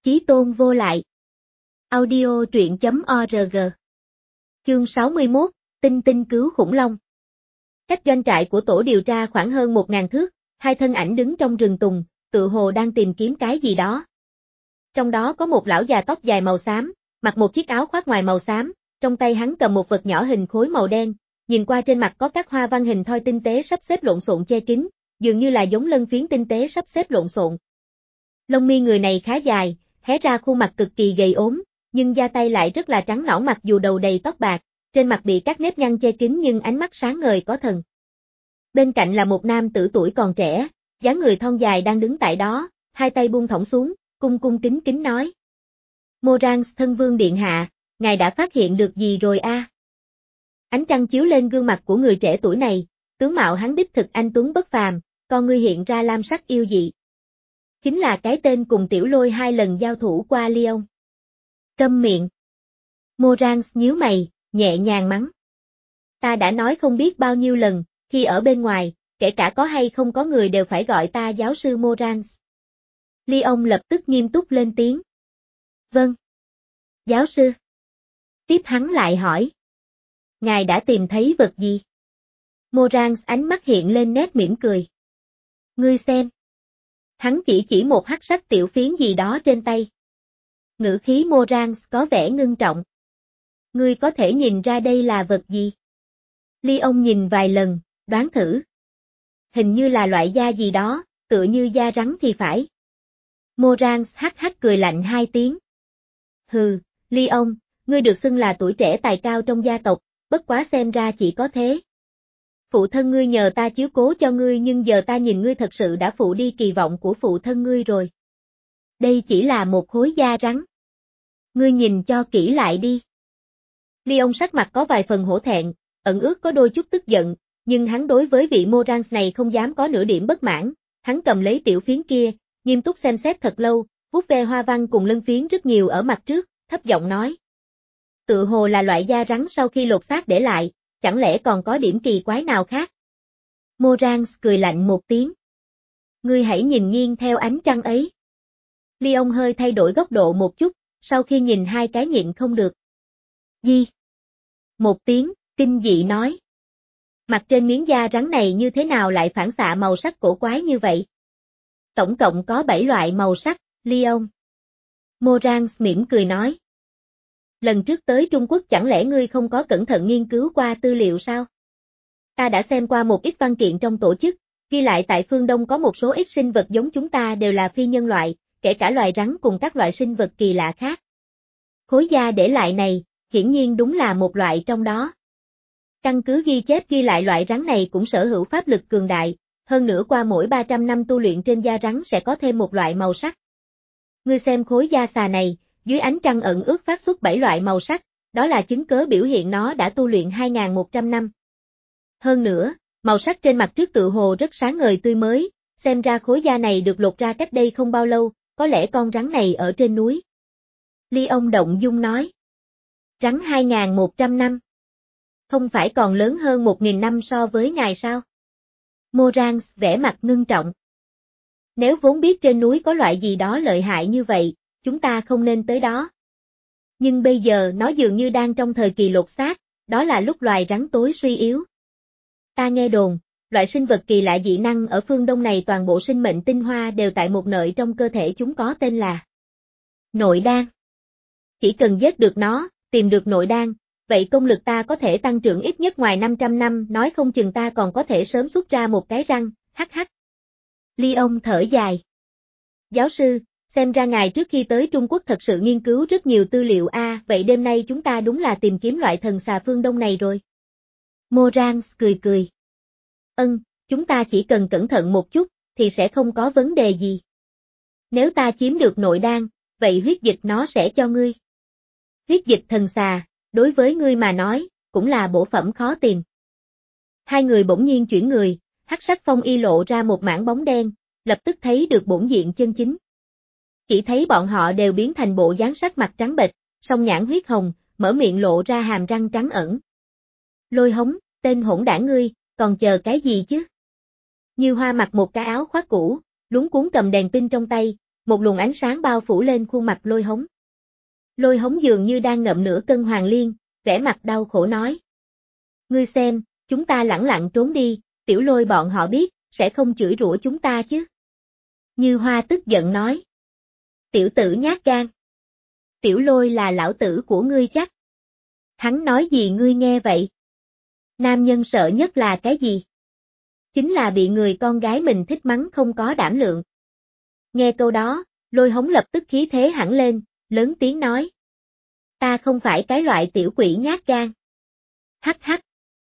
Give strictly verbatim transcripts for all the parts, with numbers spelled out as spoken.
Chí tôn vô lại. Audio truyện chấm org. Chương sáu mươi mốt, Tinh tinh cứu khủng long. Cách doanh trại của tổ điều tra khoảng hơn một ngàn thước, hai thân ảnh đứng trong rừng tùng, tự hồ đang tìm kiếm cái gì đó. Trong đó có một lão già tóc dài màu xám, mặc một chiếc áo khoác ngoài màu xám, trong tay hắn cầm một vật nhỏ hình khối màu đen, nhìn qua trên mặt có các hoa văn hình thoi tinh tế sắp xếp lộn xộn che kín, dường như là giống lân phiến tinh tế sắp xếp lộn xộn. Lông mi người này khá dài, hé ra khuôn mặt cực kỳ gầy ốm, nhưng da tay lại rất là trắng nõn mặc dù đầu đầy tóc bạc, trên mặt bị các nếp nhăn che kín nhưng ánh mắt sáng ngời có thần. Bên cạnh là một nam tử tuổi còn trẻ, dáng người thon dài đang đứng tại đó, hai tay buông thõng xuống, cung cung kính kính nói. Morans thân vương điện hạ, ngài đã phát hiện được gì rồi a? À? Ánh trăng chiếu lên gương mặt của người trẻ tuổi này, tướng mạo hắn đích thực anh tuấn bất phàm, con ngươi hiện ra lam sắc yêu dị. Chính là cái tên cùng Tiểu Lôi hai lần giao thủ qua Lyon. Câm miệng. Morans nhíu mày, nhẹ nhàng mắng. Ta đã nói không biết bao nhiêu lần, khi ở bên ngoài, kể cả có hay không có người đều phải gọi ta giáo sư Morans. Lyon lập tức nghiêm túc lên tiếng. Vâng. Giáo sư. Tiếp hắn lại hỏi. Ngài đã tìm thấy vật gì? Morans ánh mắt hiện lên nét mỉm cười. Ngươi xem. Hắn chỉ chỉ một hắc sắc tiểu phiến gì đó trên tay. Ngữ khí Morans có vẻ ngưng trọng. Ngươi có thể nhìn ra đây là vật gì? Lyon nhìn vài lần, đoán thử. Hình như là loại da gì đó, tựa như da rắn thì phải. Morans hắc hắc cười lạnh hai tiếng. Hừ, Lyon, ngươi được xưng là tuổi trẻ tài cao trong gia tộc, bất quá xem ra chỉ có thế. Phụ thân ngươi nhờ ta chiếu cố cho ngươi nhưng giờ ta nhìn ngươi thật sự đã phụ đi kỳ vọng của phụ thân ngươi rồi. Đây chỉ là một khối da rắn. Ngươi nhìn cho kỹ lại đi. Lyon sắc mặt có vài phần hổ thẹn, ẩn ước có đôi chút tức giận, nhưng hắn đối với vị Morans này không dám có nửa điểm bất mãn, hắn cầm lấy tiểu phiến kia, nghiêm túc xem xét thật lâu, vuốt ve hoa văn cùng lân phiến rất nhiều ở mặt trước, thấp giọng nói. Tự hồ là loại da rắn sau khi lột xác để lại, chẳng lẽ còn có điểm kỳ quái nào khác? Morans cười lạnh một tiếng. Ngươi hãy nhìn nghiêng theo ánh trăng ấy. Lyon hơi thay đổi góc độ một chút, sau khi nhìn hai cái nhịn không được. Gì? Một tiếng, kinh dị nói. Mặt trên miếng da rắn này như thế nào lại phản xạ màu sắc cổ quái như vậy? Tổng cộng có bảy loại màu sắc, Lyon. Morans mỉm cười nói. Lần trước tới Trung Quốc chẳng lẽ ngươi không có cẩn thận nghiên cứu qua tư liệu sao? Ta đã xem qua một ít văn kiện trong tổ chức, ghi lại tại phương Đông có một số ít sinh vật giống chúng ta đều là phi nhân loại, kể cả loài rắn cùng các loại sinh vật kỳ lạ khác. Khối da để lại này, hiển nhiên đúng là một loại trong đó. Căn cứ ghi chép ghi lại loại rắn này cũng sở hữu pháp lực cường đại, hơn nữa qua mỗi ba trăm năm tu luyện trên da rắn sẽ có thêm một loại màu sắc. Ngươi xem khối da xà này, dưới ánh trăng ẩn ước phát xuất bảy loại màu sắc, đó là chứng cớ biểu hiện nó đã tu luyện hai nghìn một trăm năm. Hơn nữa, màu sắc trên mặt trước tự hồ rất sáng ngời tươi mới, xem ra khối da này được lột ra cách đây không bao lâu, có lẽ con rắn này ở trên núi. Lyon động dung nói. Rắn hai nghìn một trăm năm. Không phải còn lớn hơn một nghìn năm so với ngài sao? Morans vẻ mặt ngưng trọng. Nếu vốn biết trên núi có loại gì đó lợi hại như vậy, chúng ta không nên tới đó. Nhưng bây giờ nó dường như đang trong thời kỳ lột xác, đó là lúc loài rắn tối suy yếu. Ta nghe đồn, loại sinh vật kỳ lạ dị năng ở phương Đông này toàn bộ sinh mệnh tinh hoa đều tại một nơi trong cơ thể chúng có tên là nội đan. Chỉ cần giết được nó, tìm được nội đan, vậy công lực ta có thể tăng trưởng ít nhất ngoài năm trăm năm, nói không chừng ta còn có thể sớm xuất ra một cái răng, hắc hắc. Lyon thở dài. Giáo sư, xem ra ngài trước khi tới Trung Quốc thật sự nghiên cứu rất nhiều tư liệu a, à, vậy đêm nay chúng ta đúng là tìm kiếm loại thần xà phương Đông này rồi. Morans cười cười. Ân, chúng ta chỉ cần cẩn thận một chút, thì sẽ không có vấn đề gì. Nếu ta chiếm được nội đan, vậy huyết dịch nó sẽ cho ngươi. Huyết dịch thần xà, đối với ngươi mà nói, cũng là bổ phẩm khó tìm. Hai người bỗng nhiên chuyển người, hắc sắc phong y lộ ra một mảng bóng đen, lập tức thấy được bổn diện chân chính. Chỉ thấy bọn họ đều biến thành bộ dáng sắc mặt trắng bệch, song nhãn huyết hồng, mở miệng lộ ra hàm răng trắng ẩn. Lôi Hống, tên hỗn đản ngươi, còn chờ cái gì chứ? Như Hoa mặc một cái áo khoác cũ, luống cuống cầm đèn pin trong tay, một luồng ánh sáng bao phủ lên khuôn mặt Lôi Hống. Lôi Hống dường như đang ngậm nửa cân hoàng liên, vẻ mặt đau khổ nói. Ngươi xem, chúng ta lẳng lặng trốn đi, Tiểu Lôi bọn họ biết, sẽ không chửi rủa chúng ta chứ. Như Hoa tức giận nói. Tiểu tử nhát gan. Tiểu Lôi là lão tử của ngươi chắc. Hắn nói gì ngươi nghe vậy? Nam nhân sợ nhất là cái gì? Chính là bị người con gái mình thích mắng không có đảm lượng. Nghe câu đó, Lôi Hống lập tức khí thế hẳn lên, lớn tiếng nói. Ta không phải cái loại tiểu quỷ nhát gan. Hắc hắc.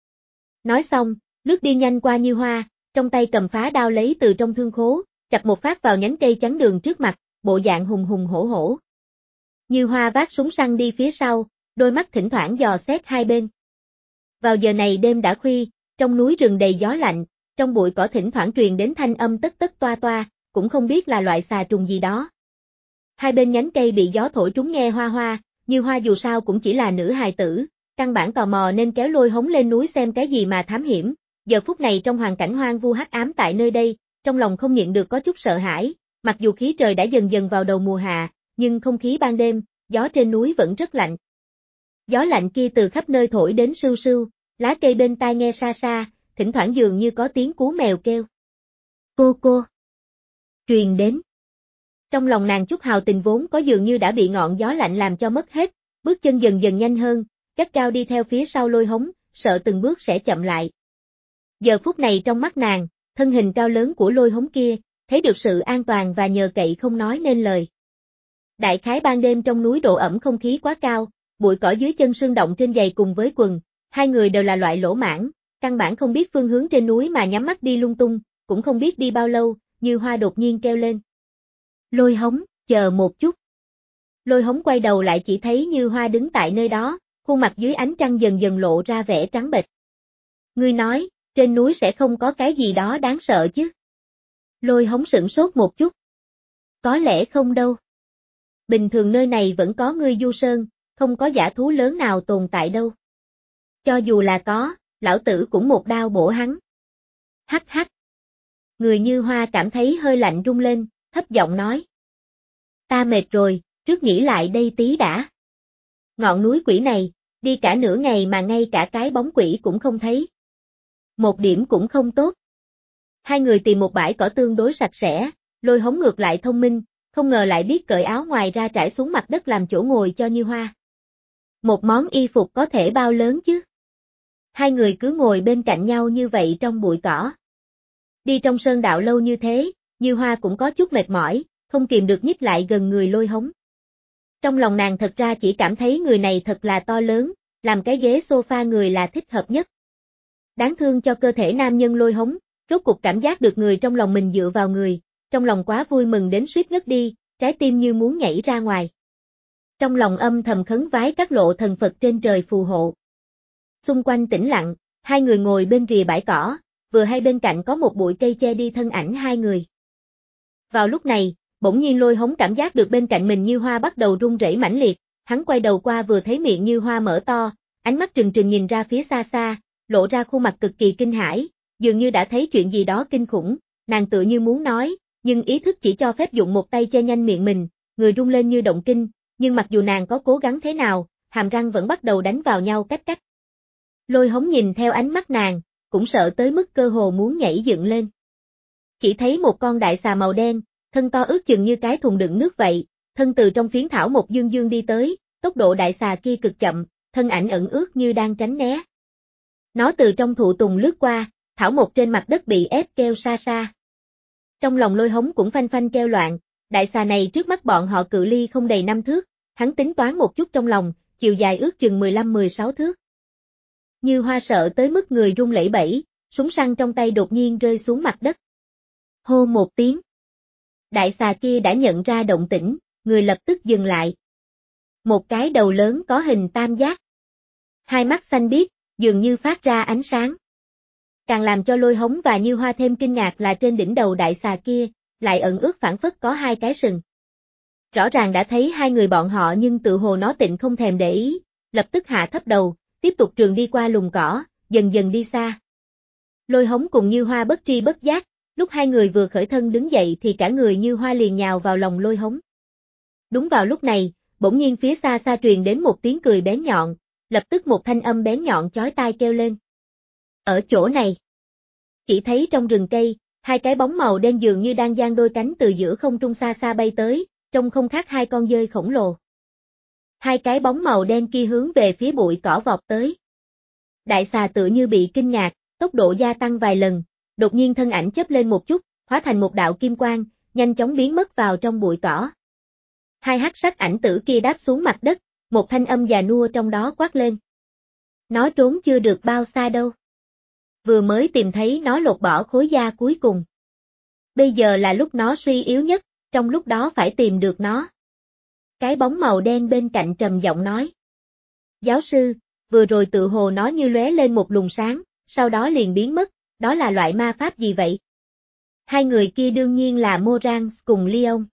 Nói xong, lướt đi nhanh qua Như Hoa, trong tay cầm phá đao lấy từ trong thương khố, chặt một phát vào nhánh cây chắn đường trước mặt, bộ dạng hùng hùng hổ hổ. Như Hoa vác súng săn đi phía sau, đôi mắt thỉnh thoảng dò xét hai bên. Vào giờ này đêm đã khuya, trong núi rừng đầy gió lạnh, trong bụi cỏ thỉnh thoảng truyền đến thanh âm tất tất toa toa, cũng không biết là loại xà trùng gì đó. Hai bên nhánh cây bị gió thổi trúng nghe hoa hoa, Như Hoa dù sao cũng chỉ là nữ hài tử, căn bản tò mò nên kéo Lôi Hống lên núi xem cái gì mà thám hiểm. Giờ phút này trong hoàn cảnh hoang vu hắc ám tại nơi đây, trong lòng không nhịn được có chút sợ hãi, mặc dù khí trời đã dần dần vào đầu mùa hạ, nhưng không khí ban đêm, gió trên núi vẫn rất lạnh. Gió lạnh kia từ khắp nơi thổi đến sưu sưu, lá cây bên tai nghe xa xa, thỉnh thoảng dường như có tiếng cú mèo kêu. Cô cô. Truyền đến. Trong lòng nàng chút hào tình vốn có dường như đã bị ngọn gió lạnh làm cho mất hết, bước chân dần dần nhanh hơn, gắt cao đi theo phía sau Lôi Hống, sợ từng bước sẽ chậm lại. Giờ phút này trong mắt nàng, thân hình cao lớn của Lôi Hống kia, thấy được sự an toàn và nhờ cậy không nói nên lời. Đại khái ban đêm trong núi độ ẩm không khí quá cao, bụi cỏ dưới chân sương động trên giày cùng với quần, hai người đều là loại lỗ mãng, căn bản không biết phương hướng trên núi mà nhắm mắt đi lung tung, cũng không biết đi bao lâu, Như Hoa đột nhiên kêu lên. Lôi Hống, chờ một chút. Lôi Hống quay đầu lại chỉ thấy Như Hoa đứng tại nơi đó, khuôn mặt dưới ánh trăng dần dần lộ ra vẻ trắng bệch. Ngươi nói, trên núi sẽ không có cái gì đó đáng sợ chứ? Lôi Hống sửng sốt một chút. Có lẽ không đâu. Bình thường nơi này vẫn có ngươi du sơn, không có dã thú lớn nào tồn tại đâu. Cho dù là có, lão tử cũng một đao bổ hắn. Hắc hắc. Người Như Hoa cảm thấy hơi lạnh rung lên, thấp giọng nói. Ta mệt rồi, trước nghĩ lại đây tí đã. Ngọn núi quỷ này, đi cả nửa ngày mà ngay cả cái bóng quỷ cũng không thấy. Một điểm cũng không tốt. Hai người tìm một bãi cỏ tương đối sạch sẽ, Lôi Hống ngược lại thông minh, không ngờ lại biết cởi áo ngoài ra trải xuống mặt đất làm chỗ ngồi cho Như Hoa. Một món y phục có thể bao lớn chứ. Hai người cứ ngồi bên cạnh nhau như vậy trong bụi cỏ. Đi trong sơn đạo lâu như thế, Như Hoa cũng có chút mệt mỏi, không kìm được nhích lại gần người Lôi Hống. Trong lòng nàng thật ra chỉ cảm thấy người này thật là to lớn, làm cái ghế sofa người là thích hợp nhất. Đáng thương cho cơ thể nam nhân Lôi Hống, rốt cục cảm giác được người trong lòng mình dựa vào người, trong lòng quá vui mừng đến suýt ngất đi, trái tim như muốn nhảy ra ngoài. Trong lòng âm thầm khấn vái các lộ thần Phật trên trời phù hộ. Xung quanh tĩnh lặng, hai người ngồi bên rìa bãi cỏ, vừa hay bên cạnh có một bụi cây che đi thân ảnh hai người. Vào lúc này, bỗng nhiên Lôi Hống cảm giác được bên cạnh mình Như Hoa bắt đầu run rẩy mãnh liệt, hắn quay đầu qua vừa thấy miệng Như Hoa mở to, ánh mắt trừng trừng nhìn ra phía xa xa, lộ ra khuôn mặt cực kỳ kinh hãi, dường như đã thấy chuyện gì đó kinh khủng, nàng tựa như muốn nói, nhưng ý thức chỉ cho phép dụng một tay che nhanh miệng mình, người rung lên như động kinh, nhưng mặc dù nàng có cố gắng thế nào, hàm răng vẫn bắt đầu đánh vào nhau cách cách. Lôi Hống nhìn theo ánh mắt nàng, cũng sợ tới mức cơ hồ muốn nhảy dựng lên. Chỉ thấy một con đại xà màu đen, thân to ước chừng như cái thùng đựng nước vậy, thân từ trong phiến thảo một dương dương đi tới, tốc độ đại xà kia cực chậm, thân ảnh ẩn ướt như đang tránh né. Nó từ trong thụ tùng lướt qua, thảo một trên mặt đất bị ép kêu xa xa. Trong lòng Lôi Hống cũng phanh phanh kêu loạn, đại xà này trước mắt bọn họ cự ly không đầy năm thước, hắn tính toán một chút trong lòng, chiều dài ước chừng mười lăm mười sáu thước. Như Hoa sợ tới mức người run lẩy bẩy, súng săn trong tay đột nhiên rơi xuống mặt đất. Hô một tiếng. Đại xà kia đã nhận ra động tĩnh, người lập tức dừng lại. Một cái đầu lớn có hình tam giác. Hai mắt xanh biếc, dường như phát ra ánh sáng. Càng làm cho Lôi Hống và Như Hoa thêm kinh ngạc là trên đỉnh đầu đại xà kia, lại ẩn ướt phảng phất có hai cái sừng. Rõ ràng đã thấy hai người bọn họ nhưng tự hồ nó tịnh không thèm để ý, lập tức hạ thấp đầu, tiếp tục trường đi qua lùm cỏ, dần dần đi xa. Lôi Hống cùng Như Hoa bất tri bất giác, Lúc hai người vừa khởi thân đứng dậy thì cả người Như Hoa liền nhào vào lòng Lôi Hống. Đúng vào lúc này, bỗng nhiên phía xa xa truyền đến một tiếng cười bén nhọn, lập tức một thanh âm bén nhọn chói tai kêu lên. Ở chỗ này. Chỉ thấy trong rừng cây, hai cái bóng màu đen dường như đang dang đôi cánh từ giữa không trung xa xa bay tới, trông không khác hai con dơi khổng lồ. Hai cái bóng màu đen kia hướng về phía bụi cỏ vọt tới. Đại xà tựa như bị kinh ngạc, tốc độ gia tăng vài lần, đột nhiên thân ảnh chớp lên một chút, hóa thành một đạo kim quang, nhanh chóng biến mất vào trong bụi cỏ. Hai hắc sắc ảnh tử kia đáp xuống mặt đất, một thanh âm già nua trong đó quát lên. Nó trốn chưa được bao xa đâu. Vừa mới tìm thấy nó lột bỏ khối da cuối cùng. Bây giờ là lúc nó suy yếu nhất, trong lúc đó phải tìm được nó. Cái bóng màu đen bên cạnh trầm giọng nói. Giáo sư, vừa rồi tự hồ nó như lóe lên một luồng sáng, sau đó liền biến mất, đó là loại ma pháp gì vậy? Hai người kia đương nhiên là Morans cùng Leon.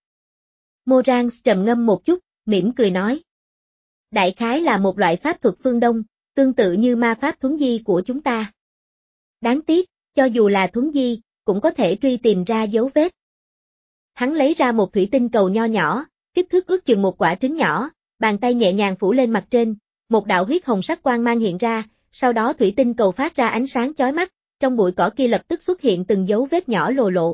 Morans trầm ngâm một chút, mỉm cười nói. Đại khái là một loại pháp thuật phương Đông, tương tự như ma pháp thuấn di của chúng ta. Đáng tiếc, cho dù là thuấn di, cũng có thể truy tìm ra dấu vết. Hắn lấy ra một thủy tinh cầu nho nhỏ, kích thước ước chừng một quả trứng nhỏ, bàn tay nhẹ nhàng phủ lên mặt trên, một đạo huyết hồng sắc quang mang hiện ra, sau đó thủy tinh cầu phát ra ánh sáng chói mắt, trong bụi cỏ kia lập tức xuất hiện từng dấu vết nhỏ lồ lộ.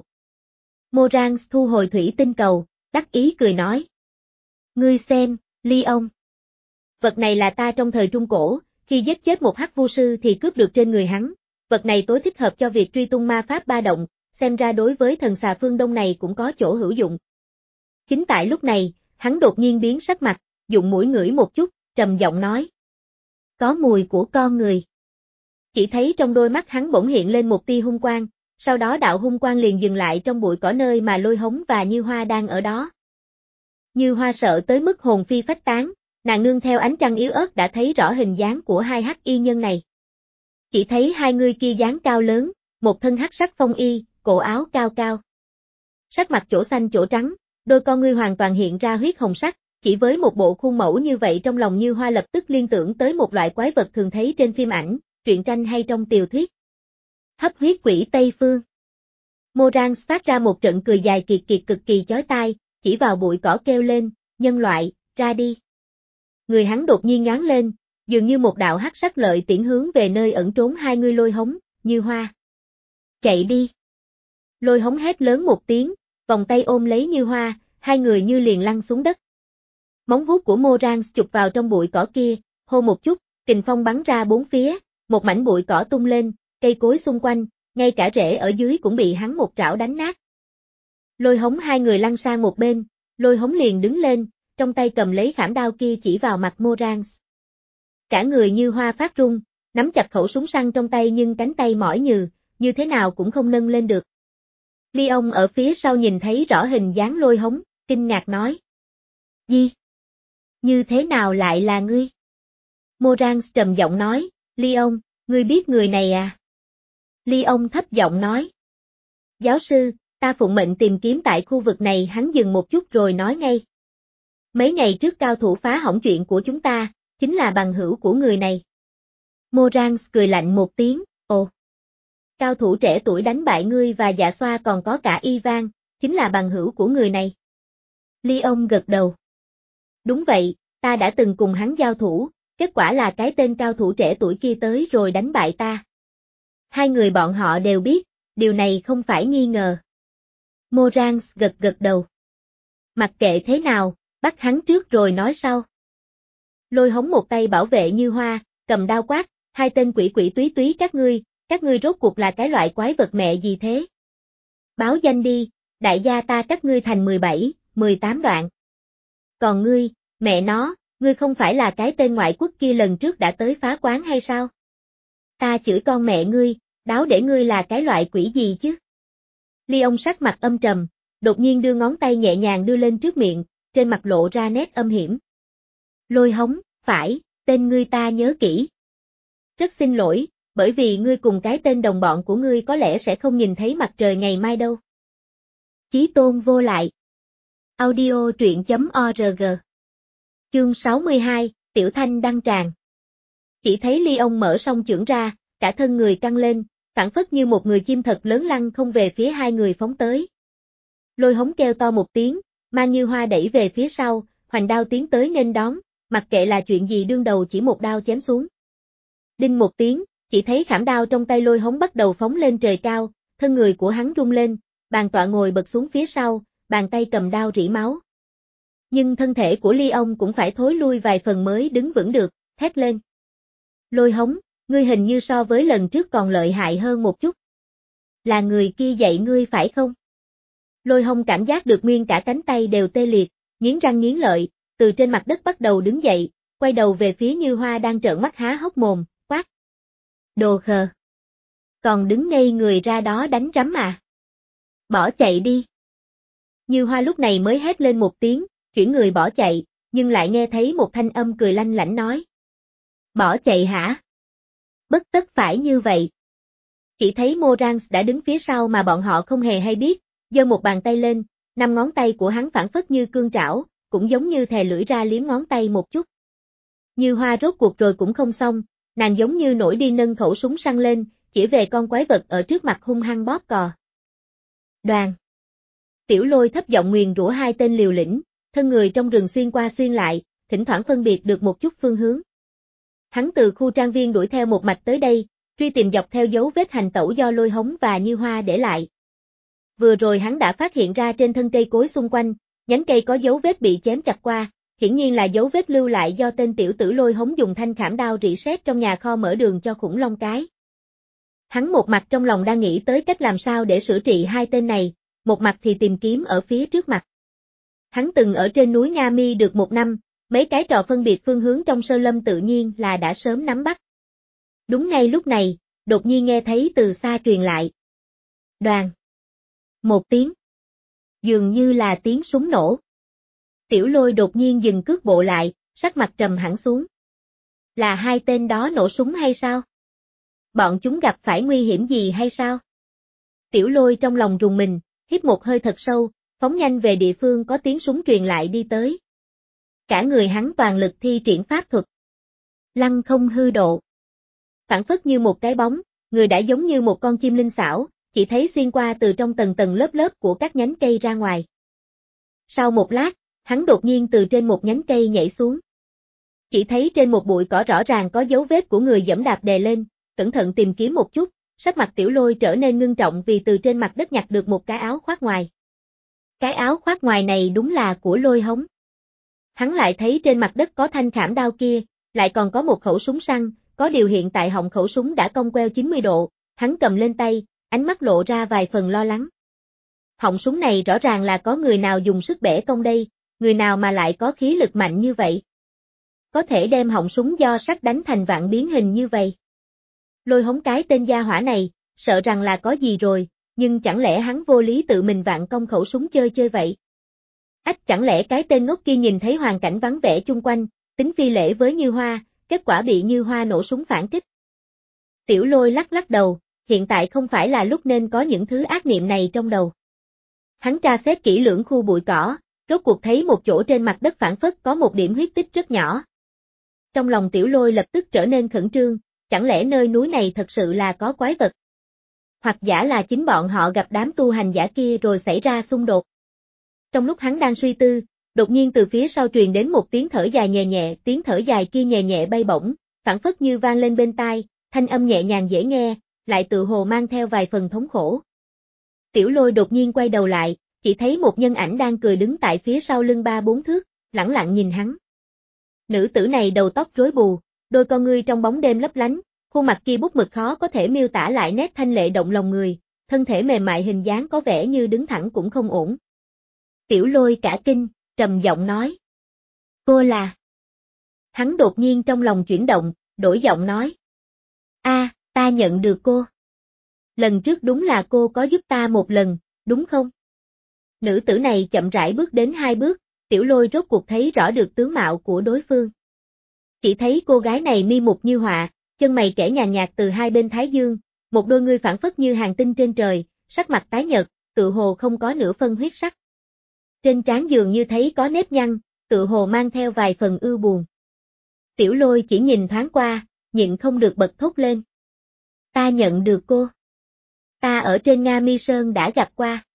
Morans thu hồi thủy tinh cầu, đắc ý cười nói. Ngươi xem, Leon. Vật này là ta trong thời Trung Cổ, khi giết chết một hắc vu sư thì cướp được trên người hắn. Vật này tối thích hợp cho việc truy tung ma pháp ba động, xem ra đối với thần xà phương Đông này cũng có chỗ hữu dụng. Chính tại lúc này, hắn đột nhiên biến sắc mặt, dụng mũi ngửi một chút, trầm giọng nói. Có mùi của con người. Chỉ thấy trong đôi mắt hắn bỗng hiện lên một tia hung quang, sau đó đạo hung quang liền dừng lại trong bụi cỏ nơi mà Lôi Hống và Như Hoa đang ở đó. Như Hoa sợ tới mức hồn phi phách tán, nàng nương theo ánh trăng yếu ớt đã thấy rõ hình dáng của hai hắc y nhân này. Chỉ thấy hai người kia dáng cao lớn, một thân hắc sắc phong y, cổ áo cao cao. Sắc mặt chỗ xanh chỗ trắng, đôi con ngươi hoàn toàn hiện ra huyết hồng sắc, chỉ với một bộ khuôn mẫu như vậy trong lòng Như Hoa lập tức liên tưởng tới một loại quái vật thường thấy trên phim ảnh, truyện tranh hay trong tiểu thuyết. Hấp huyết quỷ Tây Phương. Morans phát ra một trận cười dài kiệt kiệt cực kỳ chói tai, chỉ vào bụi cỏ kêu lên, nhân loại, ra đi. Người hắn đột nhiên nhoáng lên, dường như một đạo hắc sắc lợi tiễn hướng về nơi ẩn trốn hai người Lôi Hống, Như Hoa. Chạy đi. Lôi Hống hét lớn một tiếng, vòng tay ôm lấy Như Hoa, hai người như liền lăn xuống đất. Móng vuốt của Morans chụp vào trong bụi cỏ kia, hô một chút, kình phong bắn ra bốn phía, một mảnh bụi cỏ tung lên, cây cối xung quanh, ngay cả rễ ở dưới cũng bị hắn một trảo đánh nát. Lôi Hống hai người lăn sang một bên, Lôi Hống liền đứng lên, trong tay cầm lấy khảm đao kia chỉ vào mặt Morans. Cả người Như Hoa phát run, nắm chặt khẩu súng săn trong tay nhưng cánh tay mỏi nhừ, như thế nào cũng không nâng lên được. Leon ở phía sau nhìn thấy rõ hình dáng Lôi Hống, kinh ngạc nói. Gì? Như thế nào lại là ngươi? Morans trầm giọng nói, Leon, ngươi biết người này à? Leon thấp giọng nói. Giáo sư, ta phụng mệnh tìm kiếm tại khu vực này. Hắn dừng một chút rồi nói ngay. Mấy ngày trước cao thủ phá hỏng chuyện của chúng ta, chính là bằng hữu của người này. Morans cười lạnh một tiếng, ồ. Cao thủ trẻ tuổi đánh bại ngươi và dạ xoa còn có cả Ivan, chính là bằng hữu của người này. Leon gật đầu. Đúng vậy, ta đã từng cùng hắn giao thủ, kết quả là cái tên cao thủ trẻ tuổi kia tới rồi đánh bại ta. Hai người bọn họ đều biết, điều này không phải nghi ngờ. Morans gật gật đầu. Mặc kệ thế nào, bắt hắn trước rồi nói sau. Lôi Hống một tay bảo vệ Như Hoa, cầm đao quát, hai tên quỷ quỷ túy túy các ngươi, các ngươi rốt cuộc là cái loại quái vật mẹ gì thế? Báo danh đi, đại gia ta cắt ngươi thành mười bảy, mười tám đoạn. Còn ngươi, mẹ nó, ngươi không phải là cái tên ngoại quốc kia lần trước đã tới phá quán hay sao? Ta chửi con mẹ ngươi, đáo để ngươi là cái loại quỷ gì chứ? Leon sắc mặt âm trầm, đột nhiên đưa ngón tay nhẹ nhàng đưa lên trước miệng, trên mặt lộ ra nét âm hiểm. Lôi Hống, phải, tên ngươi ta nhớ kỹ. Rất xin lỗi, bởi vì ngươi cùng cái tên đồng bọn của ngươi có lẽ sẽ không nhìn thấy mặt trời ngày mai đâu. Chí tôn vô lại. Audio truyện chấm org. Chương sáu mươi hai, Tiểu Thanh đăng tràng. Chỉ thấy Leon mở song chưởng ra, cả thân người căng lên, phảng phất như một người chim thật lớn lăng không về phía hai người phóng tới. Lôi Hống kêu to một tiếng, mang Như Hoa đẩy về phía sau, hoành đao tiến tới nghênh đón, mặc kệ là chuyện gì đương đầu chỉ một đao chém xuống. Đinh một tiếng, chỉ thấy khảm đao trong tay Lôi Hống bắt đầu phóng lên trời cao, thân người của hắn rung lên, bàn tọa ngồi bật xuống phía sau, bàn tay cầm đao rỉ máu. Nhưng thân thể của Ly Ông cũng phải thối lui vài phần mới đứng vững được, thét lên. Lôi Hống, ngươi hình như so với lần trước còn lợi hại hơn một chút. Là người kia dạy ngươi phải không? Lôi Hống cảm giác được nguyên cả cánh tay đều tê liệt, nghiến răng nghiến lợi, từ trên mặt đất bắt đầu đứng dậy, quay đầu về phía Như Hoa đang trợn mắt há hốc mồm, quát. Đồ khờ. Còn đứng ngây người ra đó đánh rắm à? Bỏ chạy đi. Như Hoa lúc này mới hét lên một tiếng, chuyển người bỏ chạy, nhưng lại nghe thấy một thanh âm cười lanh lảnh nói. Bỏ chạy hả? Bất tất phải như vậy. Chỉ thấy Morans đã đứng phía sau mà bọn họ không hề hay biết, giơ một bàn tay lên, năm ngón tay của hắn phảng phất như cương trảo, cũng giống như thè lưỡi ra liếm ngón tay một chút. Như Hoa rốt cuộc rồi cũng không xong, nàng giống như nổi điên nâng khẩu súng săn lên, chỉ về con quái vật ở trước mặt hung hăng bóp cò. Đoàn. Tiểu Lôi thấp giọng nguyền rủa hai tên liều lĩnh, thân người trong rừng xuyên qua xuyên lại, thỉnh thoảng phân biệt được một chút phương hướng. Hắn từ khu trang viên đuổi theo một mạch tới đây, truy tìm dọc theo dấu vết hành tẩu do Lôi Hống và Như Hoa để lại. Vừa rồi hắn đã phát hiện ra trên thân cây cối xung quanh, nhánh cây có dấu vết bị chém chặt qua, hiển nhiên là dấu vết lưu lại do tên tiểu tử Lôi Hống dùng thanh khảm đao rỉ sét trong nhà kho mở đường cho khủng long cái. Hắn một mặt trong lòng đang nghĩ tới cách làm sao để sửa trị hai tên này, một mặt thì tìm kiếm ở phía trước mặt. Hắn từng ở trên núi Nga Mi được một năm, mấy cái trò phân biệt phương hướng trong sơ lâm tự nhiên là đã sớm nắm bắt. Đúng ngay lúc này, đột nhiên nghe thấy từ xa truyền lại. Đoàn. Một tiếng. Dường như là tiếng súng nổ. Tiểu Lôi đột nhiên dừng cước bộ lại, sắc mặt trầm hẳn xuống. Là hai tên đó nổ súng hay sao? Bọn chúng gặp phải nguy hiểm gì hay sao? Tiểu Lôi trong lòng rùng mình, hít một hơi thật sâu, phóng nhanh về địa phương có tiếng súng truyền lại đi tới. Cả người hắn toàn lực thi triển pháp thuật. Lăng không hư độ. Phảng phất như một cái bóng, người đã giống như một con chim linh xảo, chỉ thấy xuyên qua từ trong tầng tầng lớp lớp của các nhánh cây ra ngoài. Sau một lát, hắn đột nhiên từ trên một nhánh cây nhảy xuống. Chỉ thấy trên một bụi cỏ rõ ràng có dấu vết của người giẫm đạp đè lên, cẩn thận tìm kiếm một chút, sắc mặt Tiểu Lôi trở nên ngưng trọng vì từ trên mặt đất nhặt được một cái áo khoác ngoài. Cái áo khoác ngoài này đúng là của Lôi Hống. Hắn lại thấy trên mặt đất có thanh khảm đao kia, lại còn có một khẩu súng săn, có điều hiện tại họng khẩu súng đã cong queo chín mươi độ, hắn cầm lên tay, ánh mắt lộ ra vài phần lo lắng. Họng súng này rõ ràng là có người nào dùng sức bẻ cong đây, người nào mà lại có khí lực mạnh như vậy. Có thể đem họng súng do sắt đánh thành vạn biến hình như vậy. Lôi Hống cái tên gia hỏa này, sợ rằng là có gì rồi, nhưng chẳng lẽ hắn vô lý tự mình vạn công khẩu súng chơi chơi vậy? Ách chẳng lẽ cái tên ngốc kia nhìn thấy hoàn cảnh vắng vẻ chung quanh, tính phi lễ với Như Hoa, kết quả bị Như Hoa nổ súng phản kích. Tiểu Lôi lắc lắc đầu, hiện tại không phải là lúc nên có những thứ ác niệm này trong đầu. Hắn tra xét kỹ lưỡng khu bụi cỏ, rốt cuộc thấy một chỗ trên mặt đất phảng phất có một điểm huyết tích rất nhỏ. Trong lòng Tiểu Lôi lập tức trở nên khẩn trương, chẳng lẽ nơi núi này thật sự là có quái vật? Hoặc giả là chính bọn họ gặp đám tu hành giả kia rồi xảy ra xung đột. Trong lúc hắn đang suy tư, đột nhiên từ phía sau truyền đến một tiếng thở dài nhẹ nhẹ, tiếng thở dài kia nhẹ nhẹ bay bổng, phảng phất như vang lên bên tai, thanh âm nhẹ nhàng dễ nghe, lại tự hồ mang theo vài phần thống khổ. Tiểu Lôi đột nhiên quay đầu lại, chỉ thấy một nhân ảnh đang cười đứng tại phía sau lưng ba bốn thước, lẳng lặng nhìn hắn. Nữ tử này đầu tóc rối bù, đôi con ngươi trong bóng đêm lấp lánh, khuôn mặt kia bút mực khó có thể miêu tả lại nét thanh lệ động lòng người, thân thể mềm mại hình dáng có vẻ như đứng thẳng cũng không ổn. Tiểu Lôi cả kinh, trầm giọng nói. Cô là... Hắn đột nhiên trong lòng chuyển động, đổi giọng nói. A, ta nhận được cô. Lần trước đúng là cô có giúp ta một lần, đúng không? Nữ tử này chậm rãi bước đến hai bước, Tiểu Lôi rốt cuộc thấy rõ được tướng mạo của đối phương. Chỉ thấy cô gái này mi mục như họa, chân mày kẻ nhàn nhạt từ hai bên thái dương, một đôi ngươi phảng phất như hàng tinh trên trời, sắc mặt tái nhợt, tự hồ không có nửa phân huyết sắc. Trên trán dường như thấy có nếp nhăn, tự hồ mang theo vài phần ưu buồn. Tiểu Lôi chỉ nhìn thoáng qua, nhịn không được bật thốt lên. Ta nhận được cô. Ta ở trên Nga Mi Sơn đã gặp qua.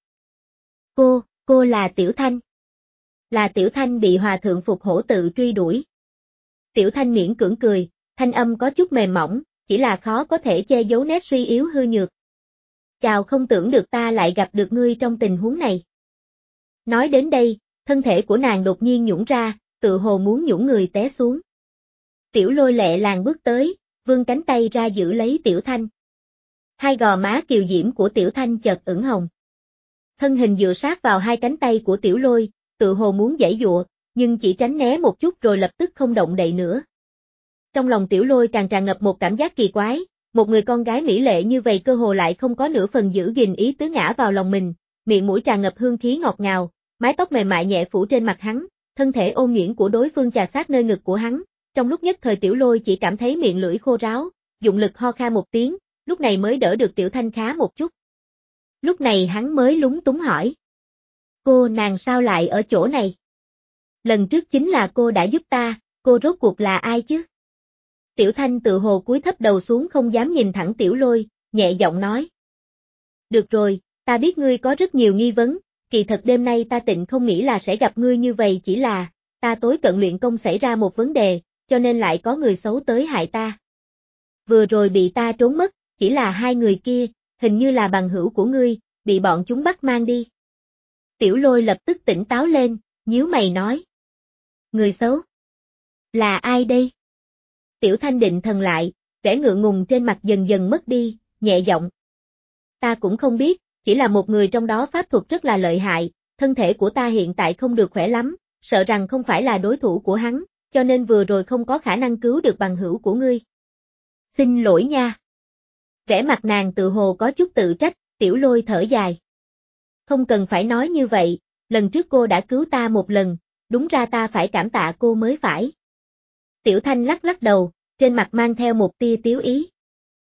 Cô, cô là Tiểu Thanh. Là Tiểu Thanh bị hòa thượng Phục Hổ tự truy đuổi. Tiểu Thanh miễn cưỡng cười, thanh âm có chút mềm mỏng, chỉ là khó có thể che giấu nét suy yếu hư nhược. Chào, không tưởng được ta lại gặp được ngươi trong tình huống này. Nói đến đây, thân thể của nàng đột nhiên nhũn ra, tự hồ muốn nhũn người té xuống. Tiểu Lôi lẹ làng bước tới, vươn cánh tay ra giữ lấy Tiểu Thanh. Hai gò má kiều diễm của Tiểu Thanh chợt ửng hồng. Thân hình dựa sát vào hai cánh tay của Tiểu Lôi, tự hồ muốn giãy giụa, nhưng chỉ tránh né một chút rồi lập tức không động đậy nữa. Trong lòng Tiểu Lôi càng tràn ngập một cảm giác kỳ quái, một người con gái mỹ lệ như vậy cơ hồ lại không có nửa phần giữ gìn ý tứ ngã vào lòng mình, miệng mũi tràn ngập hương khí ngọt ngào, mái tóc mềm mại nhẹ phủ trên mặt hắn, thân thể ôn nhuyễn của đối phương chà sát nơi ngực của hắn, trong lúc nhất thời Tiểu Lôi chỉ cảm thấy miệng lưỡi khô ráo, dụng lực ho khan một tiếng, lúc này mới đỡ được Tiểu Thanh khá một chút. Lúc này hắn mới lúng túng hỏi. Cô nàng sao lại ở chỗ này? Lần trước chính là cô đã giúp ta, cô rốt cuộc là ai chứ? Tiểu Thanh tự hồ cúi thấp đầu xuống không dám nhìn thẳng Tiểu Lôi, nhẹ giọng nói. Được rồi, ta biết ngươi có rất nhiều nghi vấn, kỳ thật đêm nay ta tịnh không nghĩ là sẽ gặp ngươi như vậy, chỉ là, ta tối cận luyện công xảy ra một vấn đề, cho nên lại có người xấu tới hại ta. Vừa rồi bị ta trốn mất, chỉ là hai người kia, hình như là bằng hữu của ngươi, bị bọn chúng bắt mang đi. Tiểu Lôi lập tức tỉnh táo lên, nhíu mày nói. Người xấu? Là ai đây? Tiểu Thanh định thần lại, vẻ ngượng ngùng trên mặt dần dần mất đi, nhẹ giọng. Ta cũng không biết, chỉ là một người trong đó pháp thuật rất là lợi hại, thân thể của ta hiện tại không được khỏe lắm, sợ rằng không phải là đối thủ của hắn, cho nên vừa rồi không có khả năng cứu được bằng hữu của ngươi. Xin lỗi nha. Vẻ mặt nàng tự hồ có chút tự trách, Tiểu Lôi thở dài. Không cần phải nói như vậy, lần trước cô đã cứu ta một lần, đúng ra ta phải cảm tạ cô mới phải. Tiểu Thanh lắc lắc đầu, trên mặt mang theo một tia tiếu ý.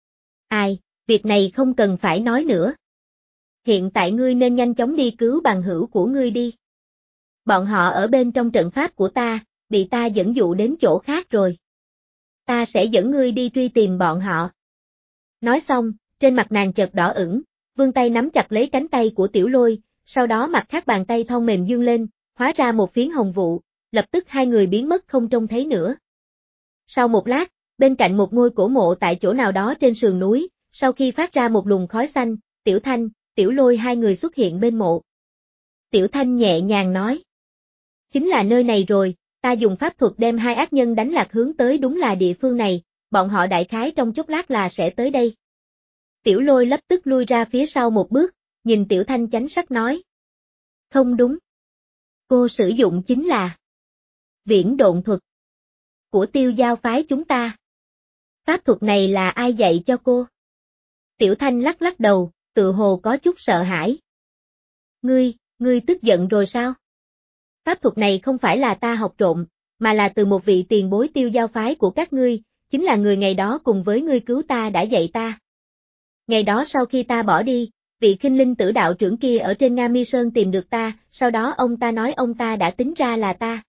Ai, việc này không cần phải nói nữa. Hiện tại ngươi nên nhanh chóng đi cứu bằng hữu của ngươi đi. Bọn họ ở bên trong trận pháp của ta, bị ta dẫn dụ đến chỗ khác rồi. Ta sẽ dẫn ngươi đi truy tìm bọn họ. Nói xong, trên mặt nàng chợt đỏ ửng, vươn tay nắm chặt lấy cánh tay của Tiểu Lôi, sau đó mặt khác bàn tay thon mềm dương lên, hóa ra một phiến hồng vụ, lập tức hai người biến mất không trông thấy nữa. Sau một lát, bên cạnh một ngôi cổ mộ tại chỗ nào đó trên sườn núi, sau khi phát ra một luồng khói xanh, Tiểu Thanh, Tiểu Lôi hai người xuất hiện bên mộ. Tiểu Thanh nhẹ nhàng nói. Chính là nơi này rồi, ta dùng pháp thuật đem hai ác nhân đánh lạc hướng tới đúng là địa phương này, bọn họ đại khái trong chốc lát là sẽ tới đây. Tiểu Lôi lập tức lui ra phía sau một bước, nhìn Tiểu Thanh chánh sắc nói. Không đúng. Cô sử dụng chính là viễn độn thuật của Tiêu Giao phái chúng ta. Pháp thuật này là ai dạy cho cô? Tiểu Thanh lắc lắc đầu, tự hồ có chút sợ hãi. Ngươi, ngươi tức giận rồi sao? Pháp thuật này không phải là ta học trộm, mà là từ một vị tiền bối Tiêu Giao phái của các ngươi, chính là người ngày đó cùng với ngươi cứu ta đã dạy ta. Ngày đó sau khi ta bỏ đi, vị Khinh Linh Tử đạo trưởng kia ở trên Nga Mi Sơn tìm được ta, sau đó ông ta nói ông ta đã tính ra là ta.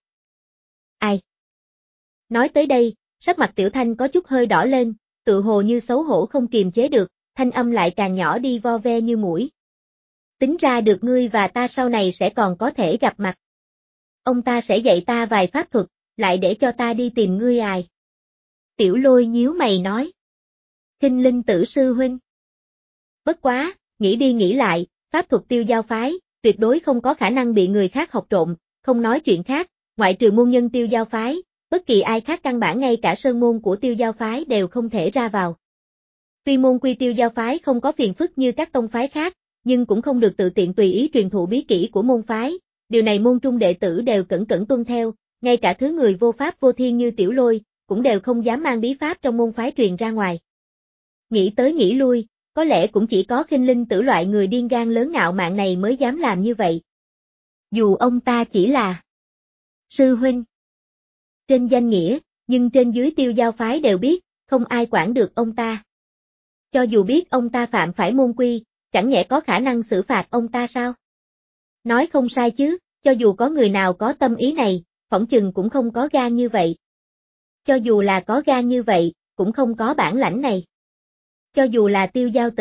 Ai? Nói tới đây, sắc mặt Tiểu Thanh có chút hơi đỏ lên, tự hồ như xấu hổ không kiềm chế được, thanh âm lại càng nhỏ đi vo ve như mũi. Tính ra được ngươi và ta sau này sẽ còn có thể gặp mặt. Ông ta sẽ dạy ta vài pháp thuật, lại để cho ta đi tìm ngươi ai. Tiểu Lôi nhíu mày nói. Khinh Linh Tử sư huynh. Bất quá, nghĩ đi nghĩ lại, pháp thuật Tiêu Giao phái, tuyệt đối không có khả năng bị người khác học trộm, không nói chuyện khác, ngoại trừ môn nhân Tiêu Giao phái, bất kỳ ai khác căn bản ngay cả sơn môn của Tiêu Giao phái đều không thể ra vào. Tuy môn quy Tiêu Giao phái không có phiền phức như các tông phái khác, nhưng cũng không được tự tiện tùy ý truyền thụ bí kỹ của môn phái, điều này môn trung đệ tử đều cẩn cẩn tuân theo, ngay cả thứ người vô pháp vô thiên như Tiểu Lôi, cũng đều không dám mang bí pháp trong môn phái truyền ra ngoài. Nghĩ tới nghĩ lui, có lẽ cũng chỉ có Khinh Linh Tử loại người điên gan lớn ngạo mạn này mới dám làm như vậy. Dù ông ta chỉ là sư huynh trên danh nghĩa, nhưng trên dưới Tiêu Giao phái đều biết, không ai quản được ông ta. Cho dù biết ông ta phạm phải môn quy, chẳng nhẽ có khả năng xử phạt ông ta sao? Nói không sai chứ, cho dù có người nào có tâm ý này, phỏng chừng cũng không có gan như vậy. Cho dù là có gan như vậy, cũng không có bản lãnh này. Cho dù là Tiêu Giao tử,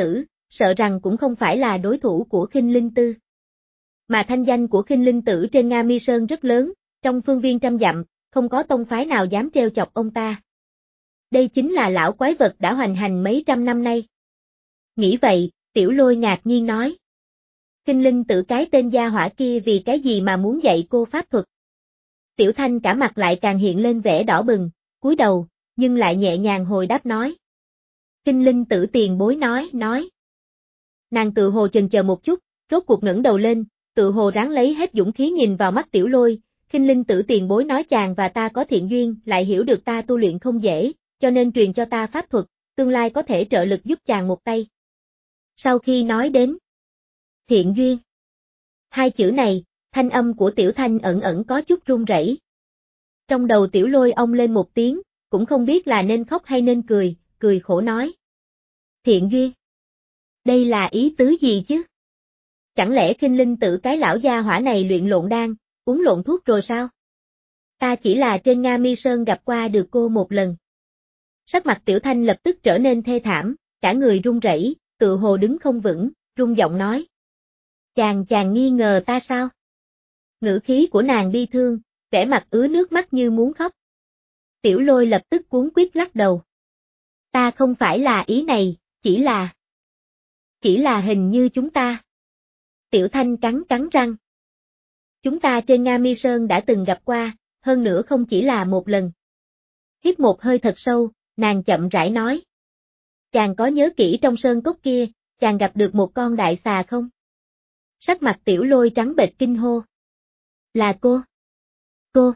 sợ rằng cũng không phải là đối thủ của Khinh Linh Tư. Mà thanh danh của Khinh Linh Tử trên Nga Mi Sơn rất lớn, trong phương viên trăm dặm, không có tông phái nào dám trêu chọc ông ta. Đây chính là lão quái vật đã hoành hành mấy trăm năm nay. Nghĩ vậy, Tiểu Lôi ngạc nhiên nói. Khinh Linh Tử cái tên gia hỏa kia vì cái gì mà muốn dạy cô pháp thuật? Tiểu Thanh cả mặt lại càng hiện lên vẻ đỏ bừng, cúi đầu, nhưng lại nhẹ nhàng hồi đáp nói. Khinh Linh Tử tiền bối nói, nói. Nàng tự hồ chần chờ một chút, rốt cuộc ngẩng đầu lên, tự hồ ráng lấy hết dũng khí nhìn vào mắt Tiểu Lôi. Khinh Linh Tử tiền bối nói chàng và ta có thiện duyên, lại hiểu được ta tu luyện không dễ, cho nên truyền cho ta pháp thuật, tương lai có thể trợ lực giúp chàng một tay. Sau khi nói đến thiện duyên, hai chữ này, thanh âm của Tiểu Thanh ẩn ẩn có chút run rẩy. Trong đầu Tiểu Lôi ong lên một tiếng, cũng không biết là nên khóc hay nên cười, cười khổ nói. Thiện duyên? Đây là ý tứ gì chứ? Chẳng lẽ Khinh Linh Tử cái lão gia hỏa này luyện lộn đan, uống lộn thuốc rồi sao? Ta chỉ là trên Nga Mi Sơn gặp qua được cô một lần. Sắc mặt Tiểu Thanh lập tức trở nên thê thảm, cả người run rẩy, tự hồ đứng không vững, run giọng nói. Chàng chàng nghi ngờ ta sao? Ngữ khí của nàng bi thương, vẻ mặt ứa nước mắt như muốn khóc. Tiểu Lôi lập tức cuống quýt lắc đầu. Ta không phải là ý này, chỉ là... Chỉ là hình như chúng ta. Tiểu Thanh cắn cắn răng. Chúng ta trên Nga Mi Sơn đã từng gặp qua, hơn nữa không chỉ là một lần. Hít một hơi thật sâu, nàng chậm rãi nói. Chàng có nhớ kỹ trong sơn cốc kia, chàng gặp được một con đại xà không? Sắc mặt Tiểu Lôi trắng bệch kinh hô. Là cô. Cô.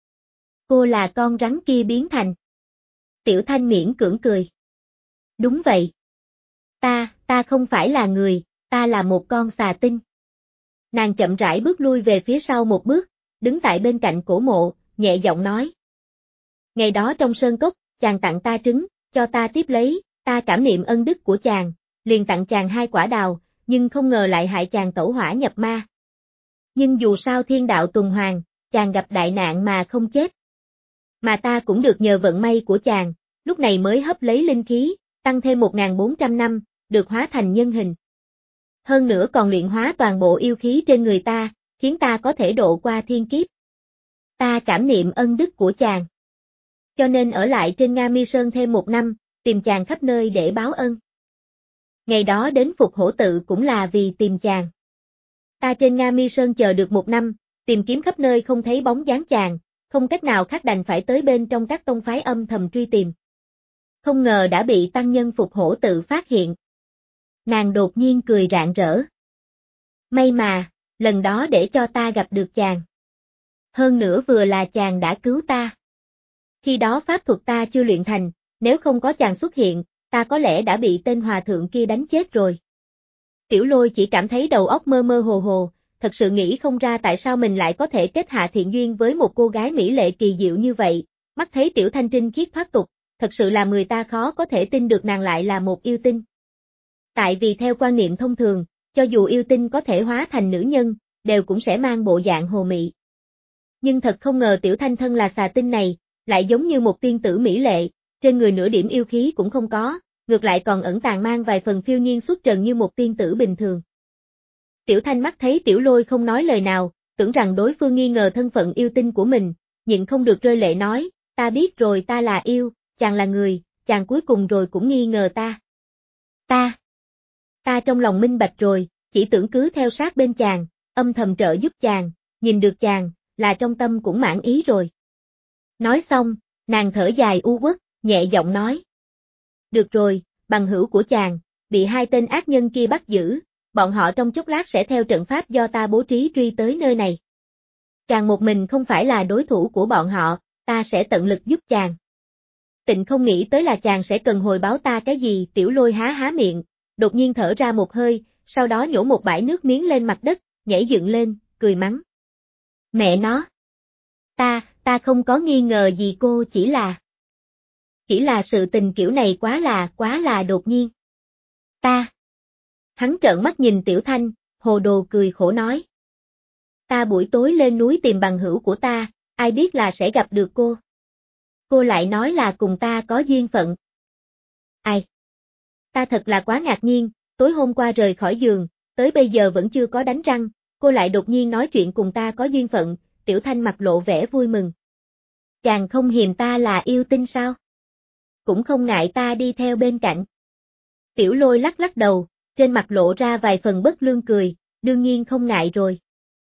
Cô là con rắn kia biến thành. Tiểu Thanh miễn cưỡng cười. Đúng vậy. Ta, ta không phải là người, ta là một con xà tinh. Nàng chậm rãi bước lui về phía sau một bước, đứng tại bên cạnh cổ mộ, nhẹ giọng nói. Ngày đó trong sơn cốc, chàng tặng ta trứng, cho ta tiếp lấy, ta cảm niệm ân đức của chàng, liền tặng chàng hai quả đào, nhưng không ngờ lại hại chàng tẩu hỏa nhập ma. Nhưng dù sao thiên đạo tuần hoàn, chàng gặp đại nạn mà không chết. Mà ta cũng được nhờ vận may của chàng, lúc này mới hấp lấy linh khí, tăng thêm một nghìn bốn trăm năm, được hóa thành nhân hình. Hơn nữa còn luyện hóa toàn bộ yêu khí trên người ta, khiến ta có thể độ qua thiên kiếp. Ta cảm niệm ân đức của chàng. Cho nên ở lại trên Nga Mi Sơn thêm một năm, tìm chàng khắp nơi để báo ân. Ngày đó đến Phục Hổ Tự cũng là vì tìm chàng. Ta trên Nga Mi Sơn chờ được một năm, tìm kiếm khắp nơi không thấy bóng dáng chàng, không cách nào khác đành phải tới bên trong các tông phái âm thầm truy tìm. Không ngờ đã bị tăng nhân Phục Hổ Tự phát hiện. Nàng đột nhiên cười rạng rỡ. May mà, lần đó để cho ta gặp được chàng. Hơn nữa vừa là chàng đã cứu ta. Khi đó pháp thuật ta chưa luyện thành, nếu không có chàng xuất hiện, ta có lẽ đã bị tên hòa thượng kia đánh chết rồi. Tiểu Lôi chỉ cảm thấy đầu óc mơ mơ hồ hồ, thật sự nghĩ không ra tại sao mình lại có thể kết hạ thiện duyên với một cô gái mỹ lệ kỳ diệu như vậy, mắt thấy Tiểu Thanh trinh khiết thoát tục, thật sự làm người ta khó có thể tin được nàng lại là một yêu tinh. Tại vì theo quan niệm thông thường, cho dù yêu tinh có thể hóa thành nữ nhân, đều cũng sẽ mang bộ dạng hồ mị. Nhưng thật không ngờ Tiểu Thanh thân là xà tinh này, lại giống như một tiên tử mỹ lệ, trên người nửa điểm yêu khí cũng không có, ngược lại còn ẩn tàng mang vài phần phiêu nhiên xuất trần như một tiên tử bình thường. Tiểu Thanh mắt thấy Tiểu Lôi không nói lời nào, tưởng rằng đối phương nghi ngờ thân phận yêu tinh của mình, nhịn không được rơi lệ nói, ta biết rồi, ta là yêu, chàng là người, chàng cuối cùng rồi cũng nghi ngờ ta. Ta, ta trong lòng minh bạch rồi, chỉ tưởng cứ theo sát bên chàng, âm thầm trợ giúp chàng, nhìn được chàng, là trong tâm cũng mãn ý rồi. Nói xong, nàng thở dài u uất, nhẹ giọng nói. Được rồi, bằng hữu của chàng, bị hai tên ác nhân kia bắt giữ, bọn họ trong chốc lát sẽ theo trận pháp do ta bố trí truy tới nơi này. Chàng một mình không phải là đối thủ của bọn họ, ta sẽ tận lực giúp chàng. Tịnh không nghĩ tới là chàng sẽ cần hồi báo ta cái gì. Tiểu Lôi há há miệng, đột nhiên thở ra một hơi, sau đó nhổ một bãi nước miếng lên mặt đất, nhảy dựng lên, cười mắng. Mẹ nó! Ta, ta không có nghi ngờ gì cô, chỉ là... Chỉ là sự tình kiểu này quá là, quá là đột nhiên. Ta... Hắn trợn mắt nhìn Tiểu Thanh, hồ đồ cười khổ nói. Ta buổi tối lên núi tìm bằng hữu của ta, ai biết là sẽ gặp được cô. Cô lại nói là cùng ta có duyên phận. Ai? Ta thật là quá ngạc nhiên, tối hôm qua rời khỏi giường, tới bây giờ vẫn chưa có đánh răng, cô lại đột nhiên nói chuyện cùng ta có duyên phận, Tiểu Thanh mặt lộ vẻ vui mừng. Chàng không hiềm ta là yêu tinh sao? Cũng không ngại ta đi theo bên cạnh. Tiểu Lôi lắc lắc đầu, trên mặt lộ ra vài phần bất lương cười, đương nhiên không ngại rồi.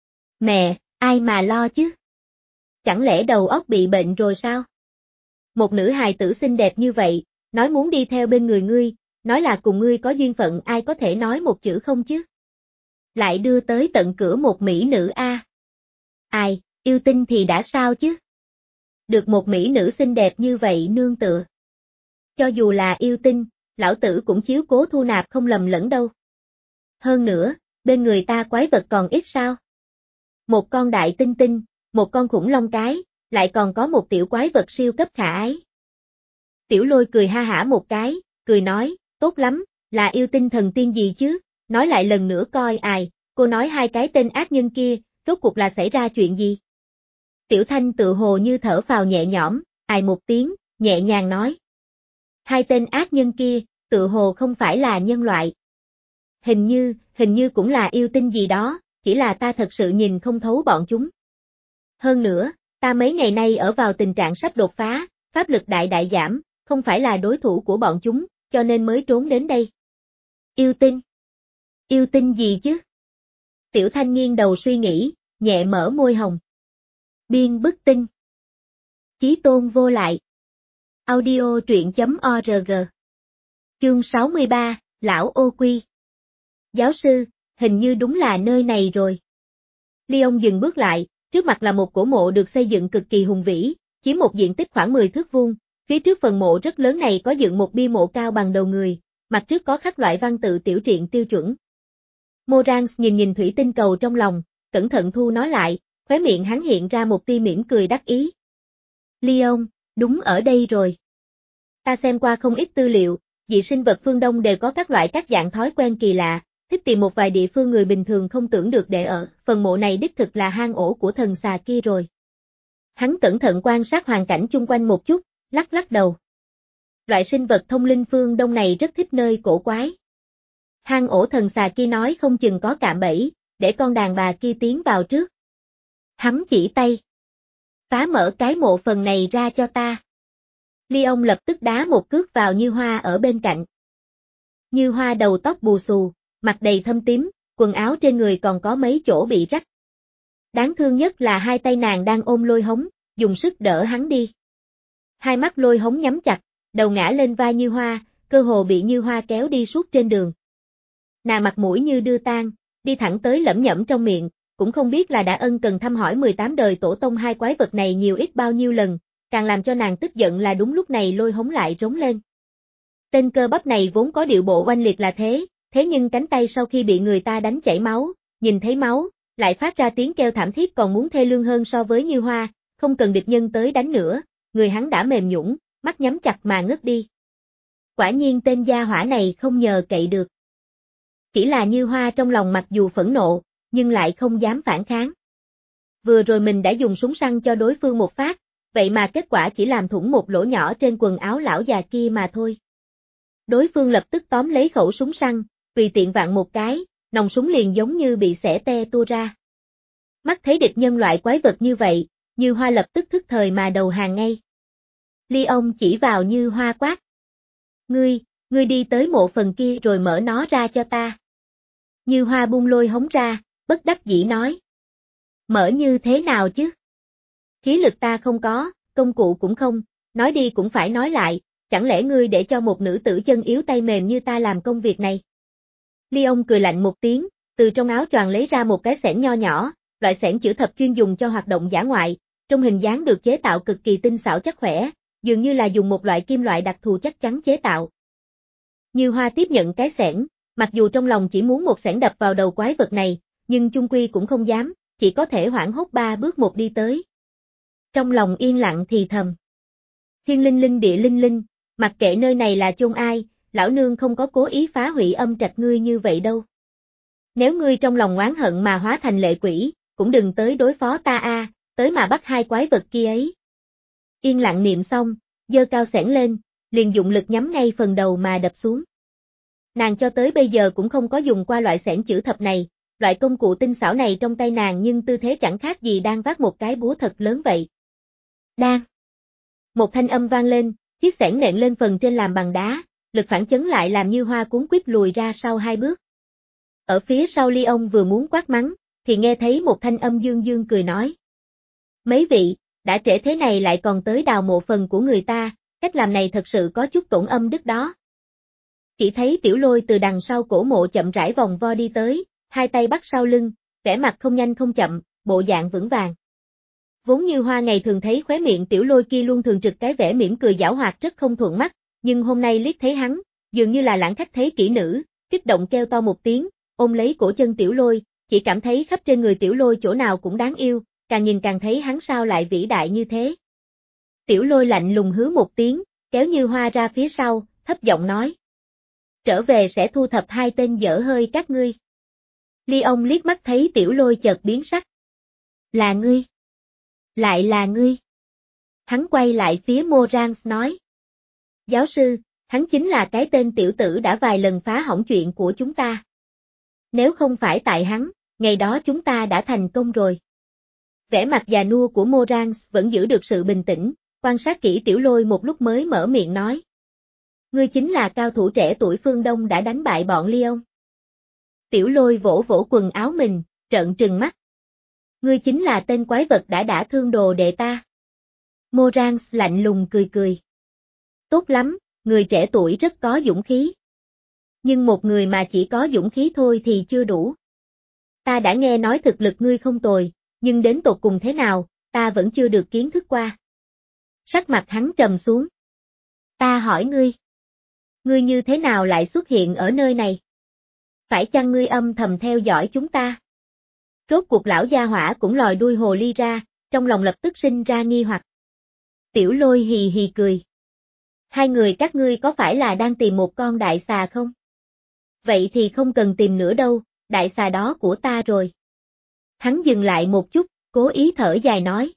Mẹ, ai mà lo chứ? Chẳng lẽ đầu óc bị bệnh rồi sao? Một nữ hài tử xinh đẹp như vậy, nói muốn đi theo bên người ngươi, nói là cùng ngươi có duyên phận, ai có thể nói một chữ không chứ? Lại đưa tới tận cửa một mỹ nữ a. Ai, yêu tinh thì đã sao chứ? Được một mỹ nữ xinh đẹp như vậy nương tựa. Cho dù là yêu tinh, lão tử cũng chiếu cố thu nạp không lầm lẫn đâu. Hơn nữa, bên người ta quái vật còn ít sao? Một con đại tinh tinh, một con khủng long cái, lại còn có một tiểu quái vật siêu cấp khả ái. Tiểu Lôi cười ha hả một cái, cười nói, tốt lắm, là yêu tinh thần tiên gì chứ, nói lại lần nữa coi. Ai, cô nói hai cái tên ác nhân kia, rốt cuộc là xảy ra chuyện gì? Tiểu Thanh tự hồ như thở phào nhẹ nhõm, ai một tiếng, nhẹ nhàng nói. Hai tên ác nhân kia, tự hồ không phải là nhân loại. Hình như, hình như cũng là yêu tinh gì đó, chỉ là ta thật sự nhìn không thấu bọn chúng. Hơn nữa, ta mấy ngày nay ở vào tình trạng sắp đột phá, pháp lực đại đại giảm, không phải là đối thủ của bọn chúng, cho nên mới trốn đến đây. Yêu tinh? Yêu tinh gì chứ? Tiểu Thanh nghiêng đầu suy nghĩ, nhẹ mở môi hồng. Biên bức tinh. Chí tôn vô lại. Audio truyện chấm org. Chương sáu mươi ba, Lão Ô Quy. Giáo sư, hình như đúng là nơi này rồi. Leon dừng bước lại, trước mặt là một cổ mộ được xây dựng cực kỳ hùng vĩ, chiếm một diện tích khoảng mười thước vuông, phía trước phần mộ rất lớn này có dựng một bia mộ cao bằng đầu người, mặt trước có khắc loại văn tự tiểu truyện tiêu chuẩn. Morans nhìn nhìn thủy tinh cầu trong lòng, cẩn thận thu nó lại, khóe miệng hắn hiện ra một tia mỉm cười đắc ý. Leon, đúng ở đây rồi. Ta xem qua không ít tư liệu, dị sinh vật phương Đông đều có các loại các dạng thói quen kỳ lạ, thích tìm một vài địa phương người bình thường không tưởng được để ở, phần mộ này đích thực là hang ổ của thần xà kia rồi. Hắn cẩn thận quan sát hoàn cảnh chung quanh một chút, lắc lắc đầu. Loại sinh vật thông linh phương Đông này rất thích nơi cổ quái. Hang ổ thần xà kia nói không chừng có cạm bẫy, để con đàn bà kia tiến vào trước. Hắn chỉ tay. Phá mở cái mộ phần này ra cho ta. Leon lập tức đá một cước vào Như Hoa ở bên cạnh. Như Hoa đầu tóc bù xù, mặt đầy thâm tím, quần áo trên người còn có mấy chỗ bị rách. Đáng thương nhất là hai tay nàng đang ôm Lôi Hống, dùng sức đỡ hắn đi. Hai mắt Lôi Hống nhắm chặt, đầu ngã lên vai Như Hoa, cơ hồ bị Như Hoa kéo đi suốt trên đường. Nàng mặt mũi như đưa tang, đi thẳng tới lẩm nhẩm trong miệng, cũng không biết là đã ân cần thăm hỏi mười tám đời tổ tông hai quái vật này nhiều ít bao nhiêu lần, càng làm cho nàng tức giận là đúng lúc này Lôi Hống lại rống lên. Tên cơ bắp này vốn có điệu bộ oanh liệt là thế, thế nhưng cánh tay sau khi bị người ta đánh chảy máu, nhìn thấy máu, lại phát ra tiếng kêu thảm thiết còn muốn thê lương hơn so với Như Hoa, không cần địch nhân tới đánh nữa, người hắn đã mềm nhũn, mắt nhắm chặt mà ngất đi. Quả nhiên tên gia hỏa này không nhờ cậy được. Chỉ là Như Hoa trong lòng mặc dù phẫn nộ, nhưng lại không dám phản kháng. Vừa rồi mình đã dùng súng săn cho đối phương một phát, vậy mà kết quả chỉ làm thủng một lỗ nhỏ trên quần áo lão già kia mà thôi. Đối phương lập tức tóm lấy khẩu súng săn, tùy tiện vặn một cái, nòng súng liền giống như bị xẻ te tua ra. Mắt thấy địch nhân loại quái vật như vậy, Như Hoa lập tức thức thời mà đầu hàng ngay. Leon chỉ vào Như Hoa quát. Ngươi, ngươi đi tới mộ phần kia rồi mở nó ra cho ta. Như Hoa buông Lôi Hống ra, bất đắc dĩ nói. Mở như thế nào chứ? Khí lực ta không có, công cụ cũng không, nói đi cũng phải nói lại, chẳng lẽ ngươi để cho một nữ tử chân yếu tay mềm như ta làm công việc này? Leon cười lạnh một tiếng, từ trong áo choàng lấy ra một cái xẻng nho nhỏ, loại xẻng chữ thập chuyên dùng cho hoạt động dã ngoại, trong hình dáng được chế tạo cực kỳ tinh xảo chắc khỏe, dường như là dùng một loại kim loại đặc thù chắc chắn chế tạo. Như Hoa tiếp nhận cái xẻng, mặc dù trong lòng chỉ muốn một xẻng đập vào đầu quái vật này, nhưng chung quy cũng không dám, chỉ có thể hoảng hốt ba bước một đi tới. Trong lòng yên lặng thì thầm. Thiên linh linh địa linh linh, mặc kệ nơi này là chôn ai, lão nương không có cố ý phá hủy âm trạch ngươi như vậy đâu. Nếu ngươi trong lòng oán hận mà hóa thành lệ quỷ, cũng đừng tới đối phó ta a, tới mà bắt hai quái vật kia ấy. Yên lặng niệm xong, giơ cao xẻng lên, liền dụng lực nhắm ngay phần đầu mà đập xuống. Nàng cho tới bây giờ cũng không có dùng qua loại xẻng chữ thập này, loại công cụ tinh xảo này trong tay nàng nhưng tư thế chẳng khác gì đang vác một cái búa thật lớn vậy. Đang. Một thanh âm vang lên, chiếc xẻng nện lên phần trên làm bằng đá, lực phản chấn lại làm Như Hoa cuốn quýt lùi ra sau hai bước. Ở phía sau Lyon vừa muốn quát mắng, thì nghe thấy một thanh âm dương dương cười nói. Mấy vị, đã trễ thế này lại còn tới đào mộ phần của người ta, cách làm này thật sự có chút tổn âm đức đó. Chỉ thấy Tiểu Lôi từ đằng sau cổ mộ chậm rãi vòng vo đi tới, hai tay bắt sau lưng, vẻ mặt không nhanh không chậm, bộ dạng vững vàng. Vốn Như Hoa ngày thường thấy khóe miệng Tiểu Lôi kia luôn thường trực cái vẻ mỉm cười giảo hoạt rất không thuận mắt, nhưng hôm nay liếc thấy hắn, dường như là lãng khách thấy kỹ nữ, kích động kêu to một tiếng, ôm lấy cổ chân Tiểu Lôi, chỉ cảm thấy khắp trên người Tiểu Lôi chỗ nào cũng đáng yêu, càng nhìn càng thấy hắn sao lại vĩ đại như thế. Tiểu Lôi lạnh lùng hứ một tiếng, kéo Như Hoa ra phía sau, thấp giọng nói. Trở về sẽ thu thập hai tên dở hơi các ngươi. Lyon liếc mắt thấy Tiểu Lôi chợt biến sắc. Là ngươi. Lại là ngươi. Hắn quay lại phía Morans nói. Giáo sư, hắn chính là cái tên tiểu tử đã vài lần phá hỏng chuyện của chúng ta. Nếu không phải tại hắn, ngày đó chúng ta đã thành công rồi. Vẻ mặt già nua của Morans vẫn giữ được sự bình tĩnh, quan sát kỹ Tiểu Lôi một lúc mới mở miệng nói. Ngươi chính là cao thủ trẻ tuổi phương Đông đã đánh bại bọn Lyon. Tiểu Lôi vỗ vỗ quần áo mình, trợn trừng mắt. Ngươi chính là tên quái vật đã đả thương đồ đệ ta. Morans lạnh lùng cười cười. Tốt lắm, người trẻ tuổi rất có dũng khí. Nhưng một người mà chỉ có dũng khí thôi thì chưa đủ. Ta đã nghe nói thực lực ngươi không tồi, nhưng đến tột cùng thế nào, ta vẫn chưa được kiến thức qua. Sắc mặt hắn trầm xuống. Ta hỏi ngươi. Ngươi như thế nào lại xuất hiện ở nơi này? Phải chăng ngươi âm thầm theo dõi chúng ta? Rốt cuộc lão gia hỏa cũng lòi đuôi hồ ly ra, trong lòng lập tức sinh ra nghi hoặc. Tiểu Lôi hì hì cười. Hai người các ngươi có phải là đang tìm một con đại xà không? Vậy thì không cần tìm nữa đâu, đại xà đó của ta rồi. Hắn dừng lại một chút, cố ý thở dài nói.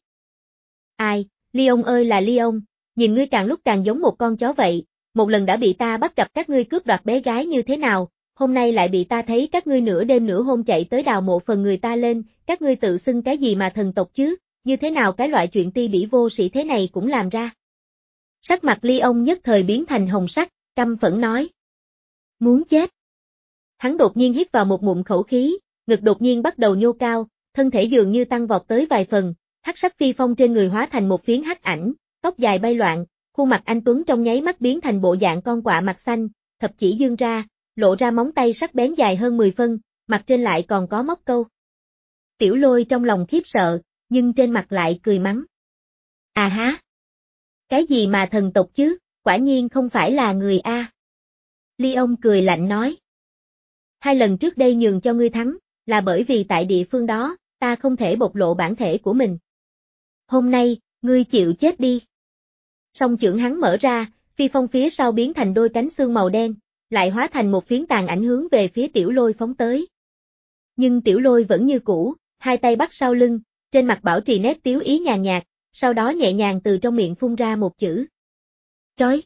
Ai, Lyon ơi là Lyon, nhìn ngươi càng lúc càng giống một con chó vậy, một lần đã bị ta bắt gặp các ngươi cướp đoạt bé gái như thế nào, hôm nay lại bị ta thấy các ngươi nửa đêm nửa hôm chạy tới đào mộ phần người ta lên, các ngươi tự xưng cái gì mà thần tộc chứ, như thế nào cái loại chuyện ti bỉ vô sĩ thế này cũng làm ra. Sắc mặt Lyon nhất thời biến thành hồng sắc, căm phẫn nói. Muốn chết. Hắn đột nhiên hít vào một ngụm khẩu khí, ngực đột nhiên bắt đầu nhô cao, thân thể dường như tăng vọt tới vài phần, hắc sắc phi phong trên người hóa thành một phiến hắc ảnh, tóc dài bay loạn, khuôn mặt anh tuấn trong nháy mắt biến thành bộ dạng con quạ mặt xanh, thập chỉ dương ra, lộ ra móng tay sắc bén dài hơn mười phân, mặt trên lại còn có móc câu. Tiểu Lôi trong lòng khiếp sợ, nhưng trên mặt lại cười mắng. À há! Cái gì mà thần tộc chứ, quả nhiên không phải là người A. Lyon cười lạnh nói. Hai lần trước đây nhường cho ngươi thắng, là bởi vì tại địa phương đó, ta không thể bộc lộ bản thể của mình. Hôm nay, ngươi chịu chết đi. Song chưởng hắn mở ra, phi phong phía sau biến thành đôi cánh xương màu đen, lại hóa thành một phiến tàn ảnh hướng về phía Tiểu Lôi phóng tới. Nhưng Tiểu Lôi vẫn như cũ, hai tay bắt sau lưng, trên mặt bảo trì nét tiếu ý nhàn nhạt, sau đó nhẹ nhàng từ trong miệng phun ra một chữ. Trói.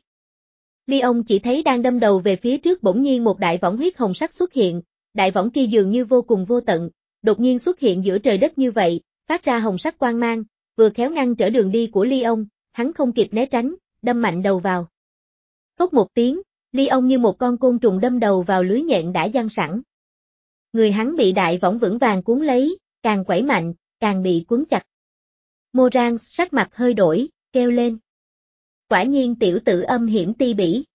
Lyon chỉ thấy đang đâm đầu về phía trước bỗng nhiên một đại võng huyết hồng sắc xuất hiện, đại võng kia dường như vô cùng vô tận, đột nhiên xuất hiện giữa trời đất như vậy, phát ra hồng sắc quang mang, vừa khéo ngăn trở đường đi của Lyon, hắn không kịp né tránh, đâm mạnh đầu vào. Phốc một tiếng, Lyon như một con côn trùng đâm đầu vào lưới nhện đã giăng sẵn. Người hắn bị đại võng vững vàng cuốn lấy, càng quẩy mạnh, càng bị cuốn chặt. Morans sắc mặt hơi đổi, kêu lên. Quả nhiên tiểu tử âm hiểm ti bỉ.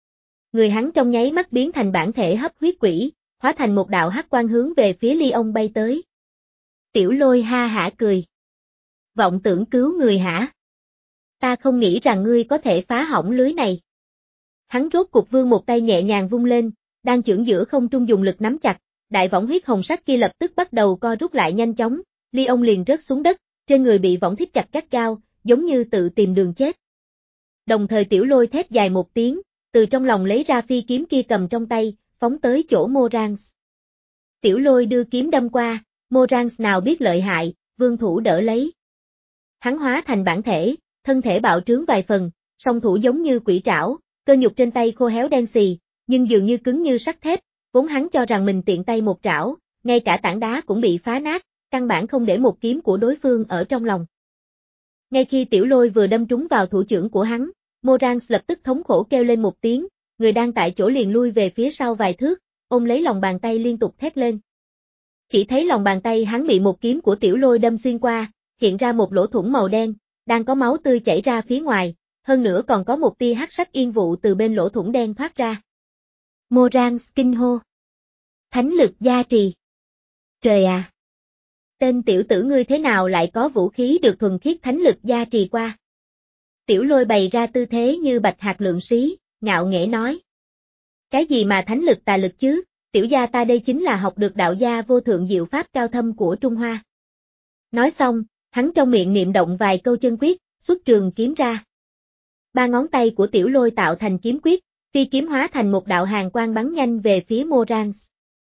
Người hắn trong nháy mắt biến thành bản thể hấp huyết quỷ, hóa thành một đạo hắc quang hướng về phía Lyon bay tới. Tiểu Lôi ha hả cười. Vọng tưởng cứu người hả? Ta không nghĩ rằng ngươi có thể phá hỏng lưới này. Hắn rốt cục vươn một tay nhẹ nhàng vung lên, đang chưởng giữa không trung dùng lực nắm chặt, đại võng huyết hồng sắc kia lập tức bắt đầu co rút lại nhanh chóng, Lyon liền rớt xuống đất, trên người bị võng thít chặt gắt gao, giống như tự tìm đường chết. Đồng thời Tiểu Lôi thét dài một tiếng, từ trong lòng lấy ra phi kiếm kia cầm trong tay, phóng tới chỗ Morans. Tiểu Lôi đưa kiếm đâm qua, Morans nào biết lợi hại, vương thủ đỡ lấy. Hắn hóa thành bản thể, thân thể bạo trướng vài phần, song thủ giống như quỷ trảo, cơ nhục trên tay khô héo đen xì, nhưng dường như cứng như sắt thép, vốn hắn cho rằng mình tiện tay một trảo, ngay cả tảng đá cũng bị phá nát, căn bản không để một kiếm của đối phương ở trong lòng. Ngay khi Tiểu Lôi vừa đâm trúng vào thủ trưởng của hắn, Morans lập tức thống khổ kêu lên một tiếng, người đang tại chỗ liền lui về phía sau vài thước, ôm lấy lòng bàn tay liên tục thét lên. Chỉ thấy lòng bàn tay hắn bị một kiếm của Tiểu Lôi đâm xuyên qua, hiện ra một lỗ thủng màu đen, đang có máu tươi chảy ra phía ngoài, hơn nữa còn có một tia hắc sắc yên vụ từ bên lỗ thủng đen thoát ra. Morans kinh hô. Thánh lực gia trì. Trời à! Tên tiểu tử ngươi thế nào lại có vũ khí được thuần khiết thánh lực gia trì qua? Tiểu Lôi bày ra tư thế như bạch hạt lượng sĩ, ngạo nghễ nói. Cái gì mà thánh lực tà lực chứ, tiểu gia ta đây chính là học được đạo gia vô thượng diệu pháp cao thâm của Trung Hoa. Nói xong, hắn trong miệng niệm động vài câu chân quyết, xuất trường kiếm ra. Ba ngón tay của Tiểu Lôi tạo thành kiếm quyết, phi kiếm hóa thành một đạo hàn quang bắn nhanh về phía Morans.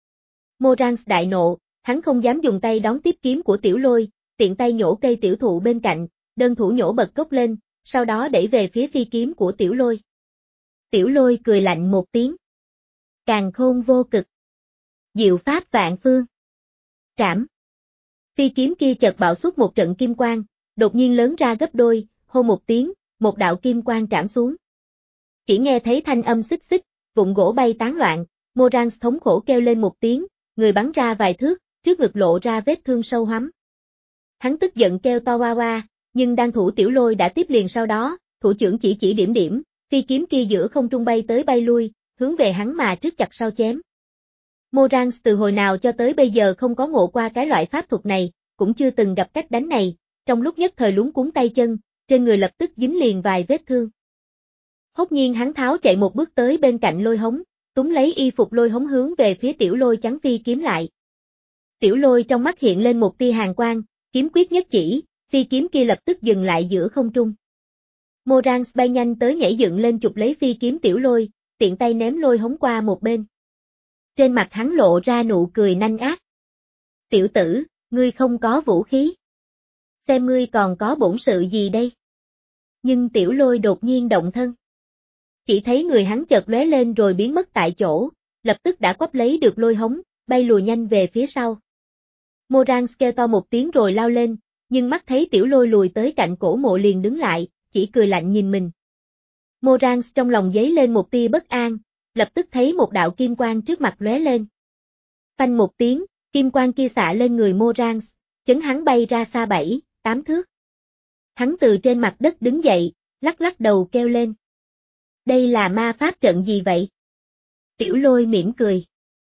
Morans đại nộ, hắn không dám dùng tay đón tiếp kiếm của Tiểu Lôi, tiện tay nhổ cây tiểu thụ bên cạnh, đơn thủ nhổ bật gốc lên, sau đó đẩy về phía phi kiếm của Tiểu Lôi. Tiểu Lôi cười lạnh một tiếng. Càn khôn vô cực. Diệu pháp vạn phương. Trảm. Phi kiếm kia chợt bạo xuất một trận kim quang, đột nhiên lớn ra gấp đôi, hô một tiếng, một đạo kim quang trảm xuống. Chỉ nghe thấy thanh âm xích xích, vụn gỗ bay tán loạn, Morans thống khổ kêu lên một tiếng, người bắn ra vài thước, trước ngực lộ ra vết thương sâu hoắm. Hắn tức giận kêu to oa oa, nhưng đang thủ Tiểu Lôi đã tiếp liền sau đó, thủ trưởng chỉ chỉ điểm điểm, phi kiếm kia giữa không trung bay tới bay lui, hướng về hắn mà trước chặt sau chém. Morans từ hồi nào cho tới bây giờ không có ngộ qua cái loại pháp thuật này, cũng chưa từng gặp cách đánh này, trong lúc nhất thời luống cuống tay chân, trên người lập tức dính liền vài vết thương. Hốt nhiên hắn tháo chạy một bước tới bên cạnh Lôi Hống, túm lấy y phục Lôi Hống hướng về phía Tiểu Lôi chắn phi kiếm lại. Tiểu Lôi trong mắt hiện lên một tia hàn quang, kiếm quyết nhất chỉ, phi kiếm kia lập tức dừng lại giữa không trung. Morans bay nhanh tới nhảy dựng lên chụp lấy phi kiếm Tiểu Lôi, tiện tay ném Lôi Hống qua một bên. Trên mặt hắn lộ ra nụ cười nanh ác. Tiểu tử, ngươi không có vũ khí. Xem ngươi còn có bổn sự gì đây? Nhưng Tiểu Lôi đột nhiên động thân. Chỉ thấy người hắn chợt lóe lên rồi biến mất tại chỗ, lập tức đã quắp lấy được Lôi Hống, bay lùi nhanh về phía sau. Morans kêu to một tiếng rồi lao lên, nhưng mắt thấy Tiểu Lôi lùi tới cạnh cổ mộ liền đứng lại, chỉ cười lạnh nhìn mình. Morans trong lòng dấy lên một tia bất an, lập tức thấy một đạo kim quang trước mặt lóe lên. Phanh một tiếng, kim quang kia xạ lên người Morans, chấn hắn bay ra xa bảy, tám thước. Hắn từ trên mặt đất đứng dậy, lắc lắc đầu kêu lên. Đây là ma pháp trận gì vậy? Tiểu Lôi mỉm cười.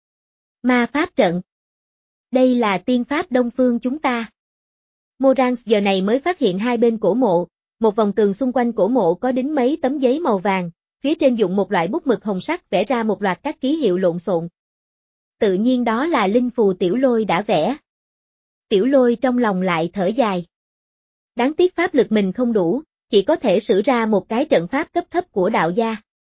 Ma pháp trận. Đây là tiên pháp Đông Phương chúng ta. Morans giờ này mới phát hiện hai bên cổ mộ, một vòng tường xung quanh cổ mộ có đính mấy tấm giấy màu vàng, phía trên dụng một loại bút mực hồng sắc vẽ ra một loạt các ký hiệu lộn xộn. Tự nhiên đó là linh phù Tiểu Lôi đã vẽ. Tiểu Lôi trong lòng lại thở dài. Đáng tiếc pháp lực mình không đủ, chỉ có thể sử ra một cái trận pháp cấp thấp của đạo gia.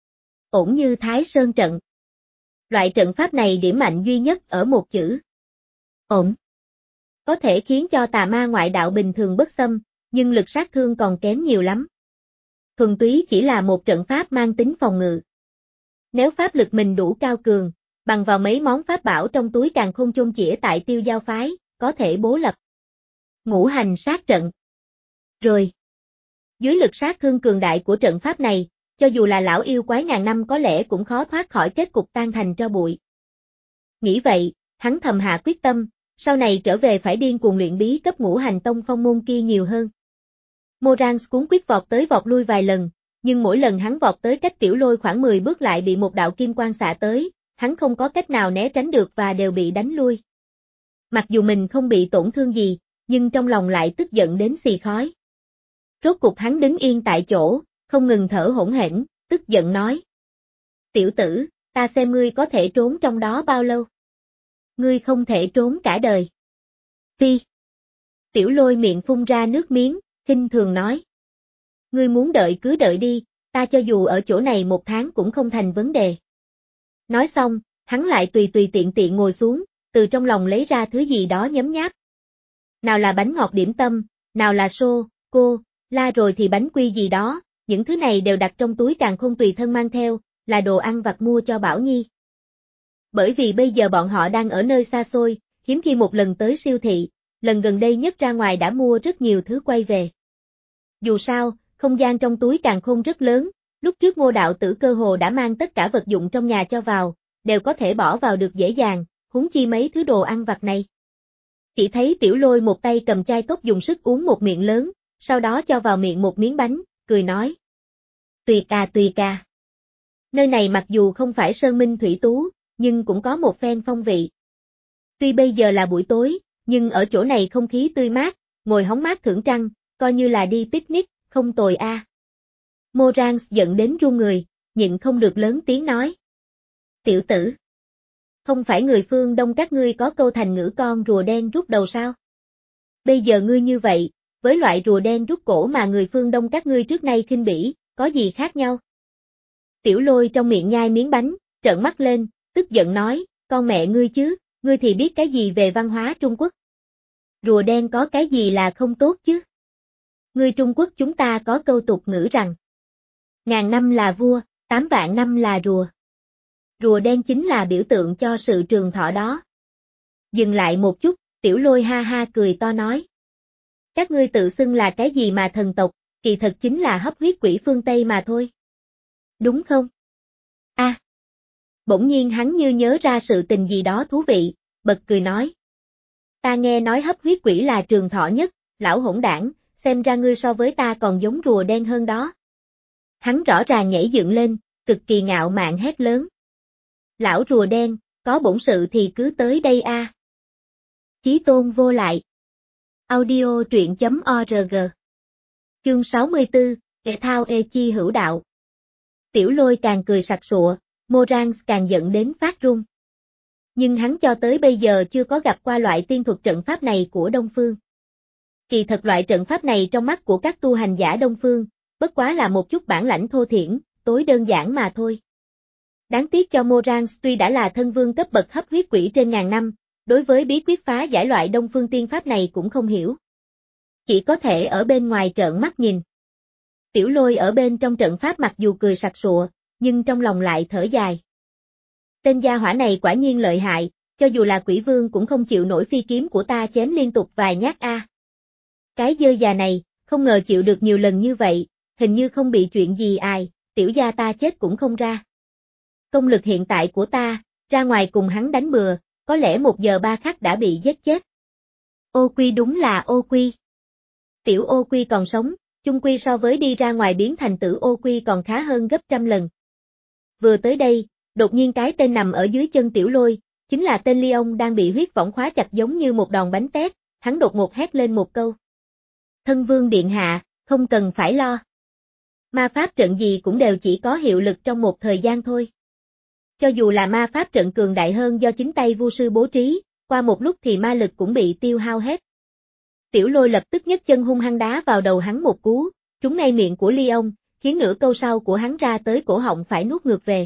Ổn như Thái Sơn trận. Loại trận pháp này điểm mạnh duy nhất ở một chữ. Ổn. Có thể khiến cho tà ma ngoại đạo bình thường bất xâm, nhưng lực sát thương còn kém nhiều lắm. Thuần túy chỉ là một trận pháp mang tính phòng ngự. Nếu pháp lực mình đủ cao cường, bằng vào mấy món pháp bảo trong túi càn khôn chôn chĩa tại Tiêu Giao phái, có thể bố lập ngũ hành sát trận. Rồi, dưới lực sát thương cường đại của trận pháp này, cho dù là lão yêu quái ngàn năm có lẽ cũng khó thoát khỏi kết cục tan thành tro bụi. Nghĩ vậy, hắn thầm hạ quyết tâm, sau này trở về phải điên cuồng luyện bí cấp ngũ hành tông phong môn kia nhiều hơn. Morans cuốn quyết vọt tới vọt lui vài lần, nhưng mỗi lần hắn vọt tới cách Tiểu Lôi khoảng mười bước lại bị một đạo kim quang xạ tới, hắn không có cách nào né tránh được và đều bị đánh lui. Mặc dù mình không bị tổn thương gì, nhưng trong lòng lại tức giận đến xì khói. Rốt cục hắn đứng yên tại chỗ, không ngừng thở hổn hển, tức giận nói. Tiểu tử, ta xem ngươi có thể trốn trong đó bao lâu? Ngươi không thể trốn cả đời. Phi. Tiểu Lôi miệng phun ra nước miếng, khinh thường nói. Ngươi muốn đợi cứ đợi đi, ta cho dù ở chỗ này một tháng cũng không thành vấn đề. Nói xong, hắn lại tùy tùy tiện tiện ngồi xuống, từ trong lòng lấy ra thứ gì đó nhấm nháp. Nào là bánh ngọt điểm tâm, nào là sô, cô, la rồi thì bánh quy gì đó, những thứ này đều đặt trong túi càn khôn tùy thân mang theo, là đồ ăn vặt mua cho Bảo Nhi. Bởi vì bây giờ bọn họ đang ở nơi xa xôi, hiếm khi một lần tới siêu thị, lần gần đây nhất ra ngoài đã mua rất nhiều thứ quay về. Dù sao, không gian trong túi càn khôn rất lớn, lúc trước Ngô đạo tử cơ hồ đã mang tất cả vật dụng trong nhà cho vào, đều có thể bỏ vào được dễ dàng, huống chi mấy thứ đồ ăn vặt này. Chỉ thấy Tiểu Lôi một tay cầm chai cốc dùng sức uống một miệng lớn, sau đó cho vào miệng một miếng bánh, cười nói. Tuyệt à tuyệt à. Nơi này mặc dù không phải sơn minh thủy tú, nhưng cũng có một phen phong vị. Tuy bây giờ là buổi tối, nhưng ở chỗ này không khí tươi mát, ngồi hóng mát thưởng trăng, coi như là đi picnic, không tồi a. À. Morans giận đến run người, nhịn không được lớn tiếng nói. Tiểu tử, không phải người phương Đông các ngươi có câu thành ngữ con rùa đen rút đầu sao? Bây giờ ngươi như vậy, với loại rùa đen rút cổ mà người phương Đông các ngươi trước nay khinh bỉ, có gì khác nhau? Tiểu Lôi trong miệng nhai miếng bánh, trợn mắt lên, tức giận nói, con mẹ ngươi chứ, ngươi thì biết cái gì về văn hóa Trung Quốc? Rùa đen có cái gì là không tốt chứ? Người Trung Quốc chúng ta có câu tục ngữ rằng, ngàn năm là vua, tám vạn năm là rùa. Rùa đen chính là biểu tượng cho sự trường thọ đó. Dừng lại một chút, Tiểu Lôi ha ha cười to nói. Các ngươi tự xưng là cái gì mà thần tộc, kỳ thật chính là hấp huyết quỷ phương Tây mà thôi. Đúng không? A. À. Bỗng nhiên hắn như nhớ ra sự tình gì đó thú vị, bật cười nói. Ta nghe nói hấp huyết quỷ là trường thọ nhất, lão hỗn đảng, xem ra ngươi so với ta còn giống rùa đen hơn đó. Hắn rõ ràng nhảy dựng lên, cực kỳ ngạo mạn hét lớn. Lão rùa đen, có bổn sự thì cứ tới đây a. À. Chí tôn vô lại. Audio truyện chấm org. Chương sáu mươi tư, Thể thao ê chi hữu đạo. Tiểu Lôi càng cười sặc sụa, Morans càng giận đến phát run. Nhưng hắn cho tới bây giờ chưa có gặp qua loại tiên thuật trận pháp này của Đông Phương. Kỳ thật loại trận pháp này trong mắt của các tu hành giả Đông Phương, bất quá là một chút bản lãnh thô thiển, tối đơn giản mà thôi. Đáng tiếc cho Morans tuy đã là thân vương cấp bậc hấp huyết quỷ trên ngàn năm, đối với bí quyết phá giải loại Đông Phương tiên pháp này cũng không hiểu. Chỉ có thể ở bên ngoài trợn mắt nhìn. Tiểu Lôi ở bên trong trận pháp mặc dù cười sặc sụa, nhưng trong lòng lại thở dài. Tên gia hỏa này quả nhiên lợi hại, cho dù là quỷ vương cũng không chịu nổi phi kiếm của ta chém liên tục vài nhát a. À. Cái dơ già này, không ngờ chịu được nhiều lần như vậy, hình như không bị chuyện gì ai, tiểu gia ta chết cũng không ra. Công lực hiện tại của ta, ra ngoài cùng hắn đánh bừa, có lẽ một giờ ba khắc đã bị giết chết. Ô Quy đúng là Ô Quy. Tiểu Ô Quy còn sống, chung quy so với đi ra ngoài biến thành tử Ô Quy còn khá hơn gấp trăm lần. Vừa tới đây, đột nhiên cái tên nằm ở dưới chân Tiểu Lôi, chính là tên Leon đang bị huyết võng khóa chặt giống như một đòn bánh tét, hắn đột ngột hét lên một câu. Thân vương điện hạ, không cần phải lo. Ma pháp trận gì cũng đều chỉ có hiệu lực trong một thời gian thôi. Cho dù là ma pháp trận cường đại hơn do chính tay vu sư bố trí, qua một lúc thì ma lực cũng bị tiêu hao hết. Tiểu Lôi lập tức nhấc chân hung hăng đá vào đầu hắn một cú, trúng ngay miệng của Leon, khiến nửa câu sau của hắn ra tới cổ họng phải nuốt ngược về.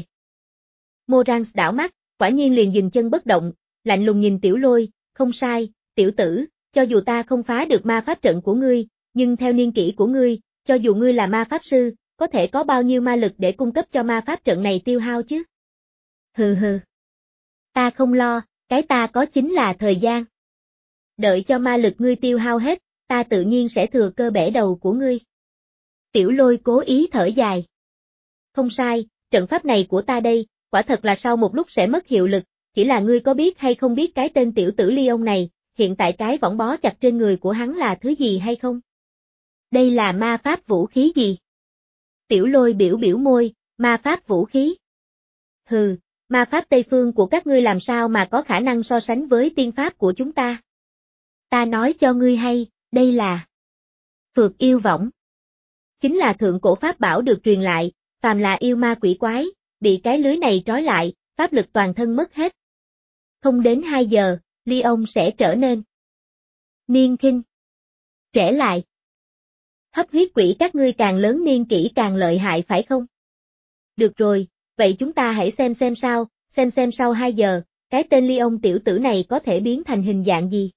Morans đảo mắt, quả nhiên liền dừng chân bất động, lạnh lùng nhìn Tiểu Lôi, không sai, tiểu tử, cho dù ta không phá được ma pháp trận của ngươi, nhưng theo niên kỷ của ngươi, cho dù ngươi là ma pháp sư, có thể có bao nhiêu ma lực để cung cấp cho ma pháp trận này tiêu hao chứ? Hừ hừ. Ta không lo, cái ta có chính là thời gian. Đợi cho ma lực ngươi tiêu hao hết, ta tự nhiên sẽ thừa cơ bẻ đầu của ngươi. Tiểu Lôi cố ý thở dài. Không sai, trận pháp này của ta đây, quả thật là sau một lúc sẽ mất hiệu lực, chỉ là ngươi có biết hay không biết cái tên tiểu tử Leon này, hiện tại cái võng bó chặt trên người của hắn là thứ gì hay không? Đây là ma pháp vũ khí gì? Tiểu Lôi biểu biểu môi, ma pháp vũ khí. Hừ, ma pháp Tây Phương của các ngươi làm sao mà có khả năng so sánh với tiên pháp của chúng ta? Ta nói cho ngươi hay, đây là Phược yêu võng. Chính là thượng cổ pháp bảo được truyền lại, phàm là yêu ma quỷ quái, bị cái lưới này trói lại, pháp lực toàn thân mất hết. Không đến hai giờ, Leon sẽ trở nên niên khinh. Trẻ lại. Hấp huyết quỷ các ngươi càng lớn niên kỷ càng lợi hại phải không? Được rồi, vậy chúng ta hãy xem xem sao, xem xem sau hai giờ, cái tên Leon tiểu tử này có thể biến thành hình dạng gì.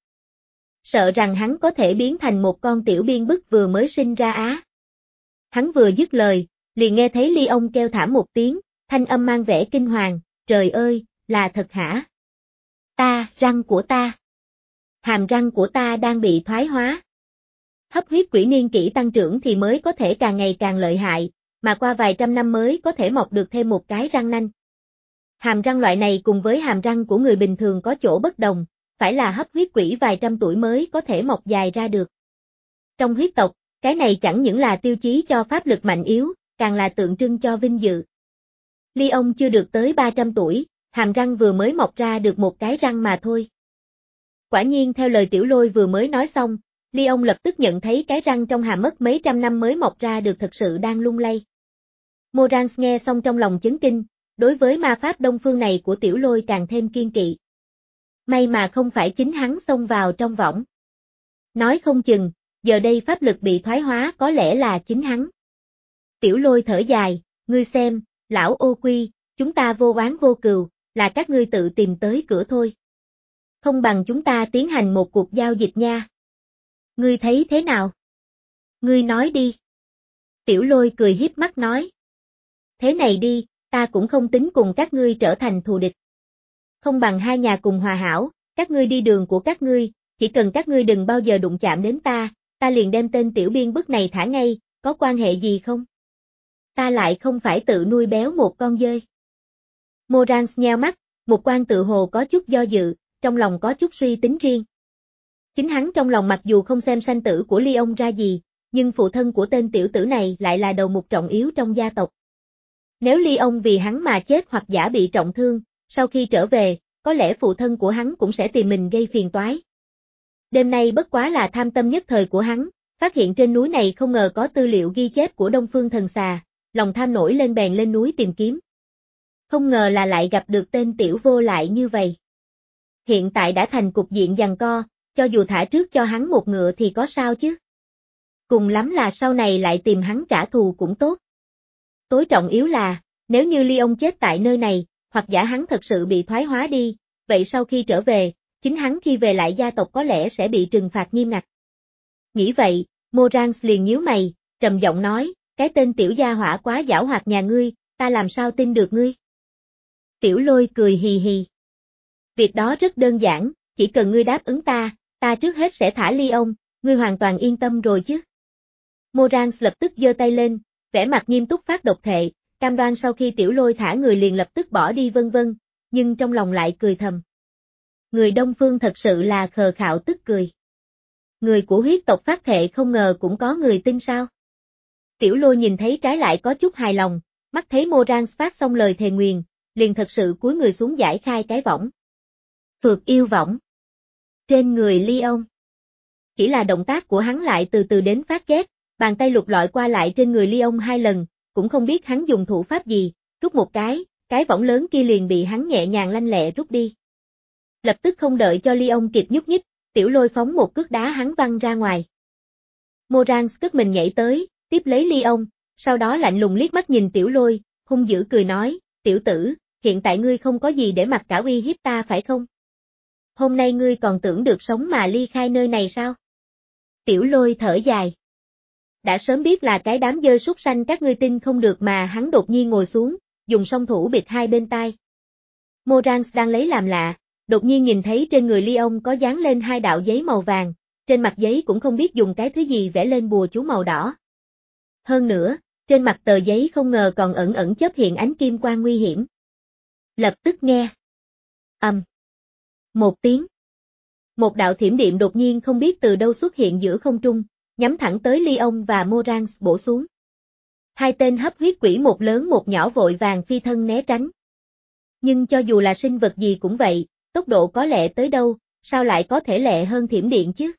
Sợ rằng hắn có thể biến thành một con tiểu biên bức vừa mới sinh ra á. Hắn vừa dứt lời, liền nghe thấy Leon kêu thảm một tiếng, thanh âm mang vẻ kinh hoàng, trời ơi, là thật hả? Ta, răng của ta. Hàm răng của ta đang bị thoái hóa. Hấp huyết quỷ niên kỷ tăng trưởng thì mới có thể càng ngày càng lợi hại, mà qua vài trăm năm mới có thể mọc được thêm một cái răng nanh. Hàm răng loại này cùng với hàm răng của người bình thường có chỗ bất đồng, phải là hấp huyết quỷ vài trăm tuổi mới có thể mọc dài ra được. Trong huyết tộc, cái này chẳng những là tiêu chí cho pháp lực mạnh yếu, càng là tượng trưng cho vinh dự. Leon chưa được tới ba trăm tuổi, hàm răng vừa mới mọc ra được một cái răng mà thôi. Quả nhiên theo lời Tiểu Lôi vừa mới nói xong, Leon lập tức nhận thấy cái răng trong hàm mất mấy trăm năm mới mọc ra được thật sự đang lung lay. Morans nghe xong trong lòng chấn kinh, đối với ma pháp đông phương này của Tiểu Lôi càng thêm kiên kỵ. May mà không phải chính hắn xông vào trong võng. Nói không chừng, giờ đây pháp lực bị thoái hóa có lẽ là chính hắn. Tiểu Lôi thở dài, ngươi xem, lão ô quy, chúng ta vô oán vô cừu, là các ngươi tự tìm tới cửa thôi. Không bằng chúng ta tiến hành một cuộc giao dịch nha. Ngươi thấy thế nào? Ngươi nói đi. Tiểu Lôi cười hiếp mắt nói. Thế này đi, ta cũng không tính cùng các ngươi trở thành thù địch. Không bằng hai nhà cùng hòa hảo, các ngươi đi đường của các ngươi, chỉ cần các ngươi đừng bao giờ đụng chạm đến ta, ta liền đem tên tiểu biên bức này thả ngay, có quan hệ gì không? Ta lại không phải tự nuôi béo một con dơi. Morans nheo mắt, một quan tự hồ có chút do dự, trong lòng có chút suy tính riêng. Chính hắn trong lòng mặc dù không xem sanh tử của Leon ra gì, nhưng phụ thân của tên tiểu tử này lại là đầu mục trọng yếu trong gia tộc. Nếu Leon vì hắn mà chết hoặc giả bị trọng thương, sau khi trở về, có lẽ phụ thân của hắn cũng sẽ tìm mình gây phiền toái. Đêm nay bất quá là tham tâm nhất thời của hắn, phát hiện trên núi này không ngờ có tư liệu ghi chép của Đông Phương Thần Xà, lòng tham nổi lên bèn lên núi tìm kiếm. Không ngờ là lại gặp được tên tiểu vô lại như vậy. Hiện tại đã thành cục diện giằng co, cho dù thả trước cho hắn một ngựa thì có sao chứ. Cùng lắm là sau này lại tìm hắn trả thù cũng tốt. Tối trọng yếu là, nếu như Leon chết tại nơi này, hoặc giả hắn thật sự bị thoái hóa đi, vậy sau khi trở về, chính hắn khi về lại gia tộc có lẽ sẽ bị trừng phạt nghiêm ngặt. Nghĩ vậy, Morans liền nhíu mày, trầm giọng nói, cái tên tiểu gia hỏa quá giảo hoạt nhà ngươi, ta làm sao tin được ngươi? Tiểu Lôi cười hì hì. Việc đó rất đơn giản, chỉ cần ngươi đáp ứng ta, ta trước hết sẽ thả Leon, ngươi hoàn toàn yên tâm rồi chứ. Morans lập tức giơ tay lên, vẻ mặt nghiêm túc phát độc thệ, cam đoan sau khi Tiểu Lôi thả người liền lập tức bỏ đi vân vân, nhưng trong lòng lại cười thầm. Người Đông Phương thật sự là khờ khạo tức cười. Người của huyết tộc phát thệ không ngờ cũng có người tin sao. Tiểu Lôi nhìn thấy trái lại có chút hài lòng, mắt thấy Morans phát xong lời thề nguyền, liền thật sự cúi người xuống giải khai cái võng. Phược yêu võng. Trên người Leon. Chỉ là động tác của hắn lại từ từ đến phát ghét, bàn tay lục lọi qua lại trên người Leon hai lần, cũng không biết hắn dùng thủ pháp gì, rút một cái, cái võng lớn kia liền bị hắn nhẹ nhàng lanh lẹ rút đi. Lập tức không đợi cho Leon kịp nhúc nhích, Tiểu Lôi phóng một cước đá hắn văng ra ngoài. Morans cất mình nhảy tới, tiếp lấy Leon, sau đó lạnh lùng liếc mắt nhìn Tiểu Lôi, hung dữ cười nói, tiểu tử, hiện tại ngươi không có gì để mặc cả uy hiếp ta phải không? Hôm nay ngươi còn tưởng được sống mà ly khai nơi này sao? Tiểu Lôi thở dài. Đã sớm biết là cái đám dơi súc sanh các ngươi tin không được mà hắn đột nhiên ngồi xuống, dùng song thủ bịt hai bên tai. Morans đang lấy làm lạ, đột nhiên nhìn thấy trên người Leon có dán lên hai đạo giấy màu vàng, trên mặt giấy cũng không biết dùng cái thứ gì vẽ lên bùa chú màu đỏ. Hơn nữa, trên mặt tờ giấy không ngờ còn ẩn ẩn chớp hiện ánh kim quang nguy hiểm. Lập tức nghe. Ầm. Um. Một tiếng. Một đạo thiểm điện đột nhiên không biết từ đâu xuất hiện giữa không trung, nhắm thẳng tới Leon và Morans bổ xuống. Hai tên hấp huyết quỷ một lớn một nhỏ vội vàng phi thân né tránh. Nhưng cho dù là sinh vật gì cũng vậy, tốc độ có lẹ tới đâu, sao lại có thể lẹ hơn thiểm điện chứ?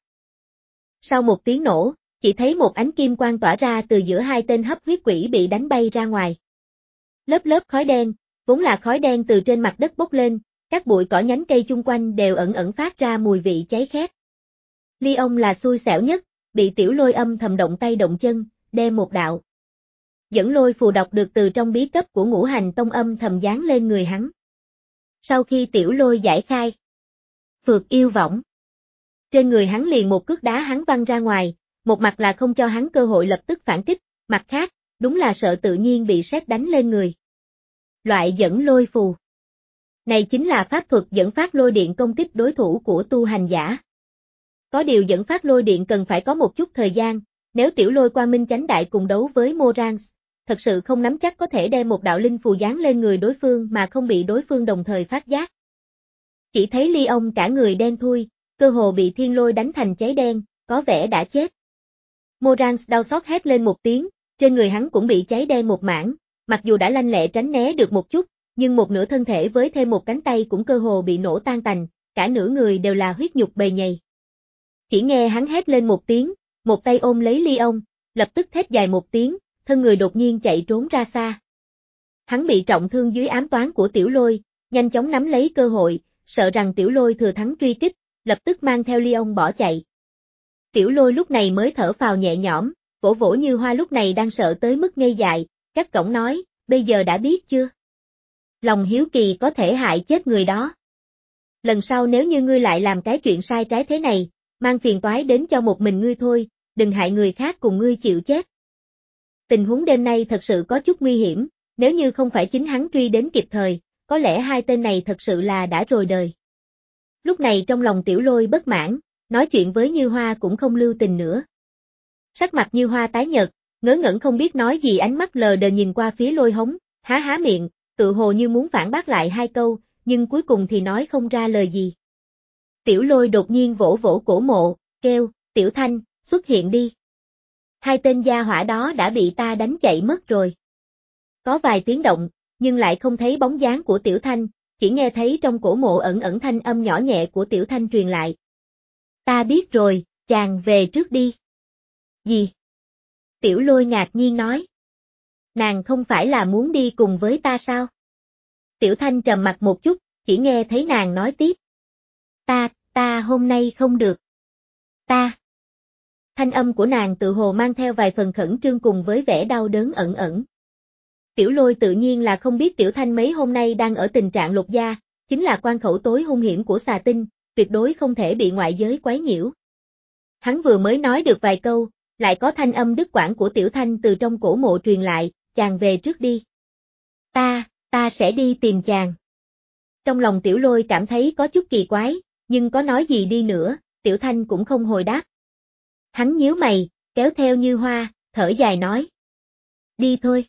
Sau một tiếng nổ, chỉ thấy một ánh kim quang tỏa ra từ giữa hai tên hấp huyết quỷ bị đánh bay ra ngoài. Lớp lớp khói đen, vốn là khói đen từ trên mặt đất bốc lên, các bụi cỏ nhánh cây chung quanh đều ẩn ẩn phát ra mùi vị cháy khét. Leon là xui xẻo nhất, bị Tiểu Lôi âm thầm động tay động chân, đem một đạo dẫn lôi phù độc được từ trong bí cấp của Ngũ Hành Tông âm thầm dán lên người hắn. Sau khi Tiểu Lôi giải khai phược yêu võng, trên người hắn liền một cước đá hắn văng ra ngoài, một mặt là không cho hắn cơ hội lập tức phản kích, mặt khác, đúng là sợ tự nhiên bị sét đánh lên người. Loại dẫn lôi phù. Này chính là pháp thuật dẫn phát lôi điện công kích đối thủ của tu hành giả. Có điều dẫn phát lôi điện cần phải có một chút thời gian, nếu Tiểu Lôi Quang Minh Chánh Đại cùng đấu với Morans, thật sự không nắm chắc có thể đem một đạo linh phù dán lên người đối phương mà không bị đối phương đồng thời phát giác. Chỉ thấy Ly ông cả người đen thui, cơ hồ bị thiên lôi đánh thành cháy đen, có vẻ đã chết. Morans đau xót hét lên một tiếng, trên người hắn cũng bị cháy đen một mảng, mặc dù đã lanh lẹ tránh né được một chút, nhưng một nửa thân thể với thêm một cánh tay cũng cơ hồ bị nổ tan tành, cả nửa người đều là huyết nhục bầy nhầy. Chỉ nghe hắn hét lên một tiếng, một tay ôm lấy Ly ông, lập tức thét dài một tiếng, thân người đột nhiên chạy trốn ra xa. Hắn bị trọng thương dưới ám toán của Tiểu Lôi, nhanh chóng nắm lấy cơ hội, sợ rằng Tiểu Lôi thừa thắng truy kích, lập tức mang theo Ly ông bỏ chạy. Tiểu Lôi lúc này mới thở phào nhẹ nhõm, vỗ vỗ Như Hoa lúc này đang sợ tới mức ngây dại, cắt cổng nói, bây giờ đã biết chưa? Lòng hiếu kỳ có thể hại chết người đó. Lần sau nếu như ngươi lại làm cái chuyện sai trái thế này, mang phiền toái đến cho một mình ngươi thôi, đừng hại người khác cùng ngươi chịu chết. Tình huống đêm nay thật sự có chút nguy hiểm, nếu như không phải chính hắn truy đến kịp thời, có lẽ hai tên này thật sự là đã rồi đời. Lúc này trong lòng Tiểu Lôi bất mãn, nói chuyện với Như Hoa cũng không lưu tình nữa. Sắc mặt Như Hoa tái nhợt, ngớ ngẩn không biết nói gì, ánh mắt lờ đờ nhìn qua phía Lôi Hống, há há miệng, tự hồ như muốn phản bác lại hai câu, nhưng cuối cùng thì nói không ra lời gì. Tiểu Lôi đột nhiên vỗ vỗ cổ mộ, kêu, Tiểu Thanh, xuất hiện đi. Hai tên gia hỏa đó đã bị ta đánh chạy mất rồi. Có vài tiếng động, nhưng lại không thấy bóng dáng của Tiểu Thanh, chỉ nghe thấy trong cổ mộ ẩn ẩn thanh âm nhỏ nhẹ của Tiểu Thanh truyền lại. Ta biết rồi, chàng về trước đi. Gì? Tiểu Lôi ngạc nhiên nói. Nàng không phải là muốn đi cùng với ta sao? Tiểu Thanh trầm mặt một chút, chỉ nghe thấy nàng nói tiếp. Ta, ta hôm nay không được. Ta. Thanh âm của nàng tự hồ mang theo vài phần khẩn trương cùng với vẻ đau đớn ẩn ẩn. Tiểu Lôi tự nhiên là không biết Tiểu Thanh mấy hôm nay đang ở tình trạng lột da, chính là quan khẩu tối hung hiểm của xà tinh, tuyệt đối không thể bị ngoại giới quấy nhiễu. Hắn vừa mới nói được vài câu, lại có thanh âm đứt quãng của Tiểu Thanh từ trong cổ mộ truyền lại, chàng về trước đi. Ta, ta sẽ đi tìm chàng. Trong lòng Tiểu Lôi cảm thấy có chút kỳ quái, nhưng có nói gì đi nữa, Tiểu Thanh cũng không hồi đáp. Hắn nhíu mày, kéo theo Như Hoa, thở dài nói. Đi thôi.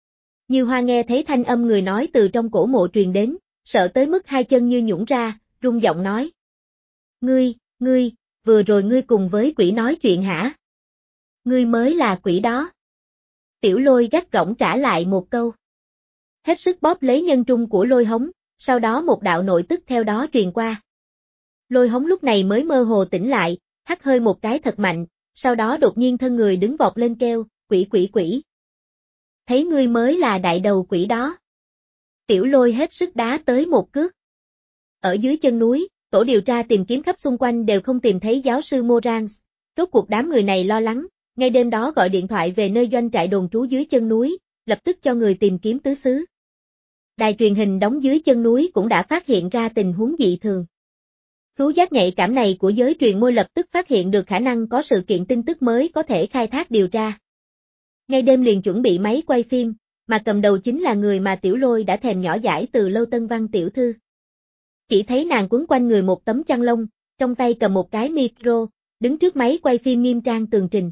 Như Hoa nghe thấy thanh âm người nói từ trong cổ mộ truyền đến, sợ tới mức hai chân như nhũn ra, run giọng nói. Ngươi, ngươi, vừa rồi ngươi cùng với quỷ nói chuyện hả? Ngươi mới là quỷ đó. Tiểu Lôi gắt gỏng trả lại một câu. Hết sức bóp lấy nhân trung của Lôi Hống, sau đó một đạo nội tức theo đó truyền qua. Lôi Hống lúc này mới mơ hồ tỉnh lại, hắt hơi một cái thật mạnh, sau đó đột nhiên thân người đứng vọt lên kêu, quỷ quỷ quỷ. Thấy ngươi mới là đại đầu quỷ đó. Tiểu Lôi hết sức đá tới một cước. Ở dưới chân núi, tổ điều tra tìm kiếm khắp xung quanh đều không tìm thấy giáo sư Morans, rốt cuộc đám người này lo lắng, ngay đêm đó gọi điện thoại về nơi doanh trại đồn trú dưới chân núi, lập tức cho người tìm kiếm tứ xứ. Đài truyền hình đóng dưới chân núi cũng đã phát hiện ra tình huống dị thường. Khứu giác nhạy cảm này của giới truyền môi lập tức phát hiện được khả năng có sự kiện tin tức mới có thể khai thác điều tra. Ngay đêm liền chuẩn bị máy quay phim, mà cầm đầu chính là người mà Tiểu Lôi đã thèm nhỏ dãi từ lâu, Tân Văn tiểu thư. Chỉ thấy nàng quấn quanh người một tấm chăn lông, trong tay cầm một cái micro, đứng trước máy quay phim nghiêm trang tường trình.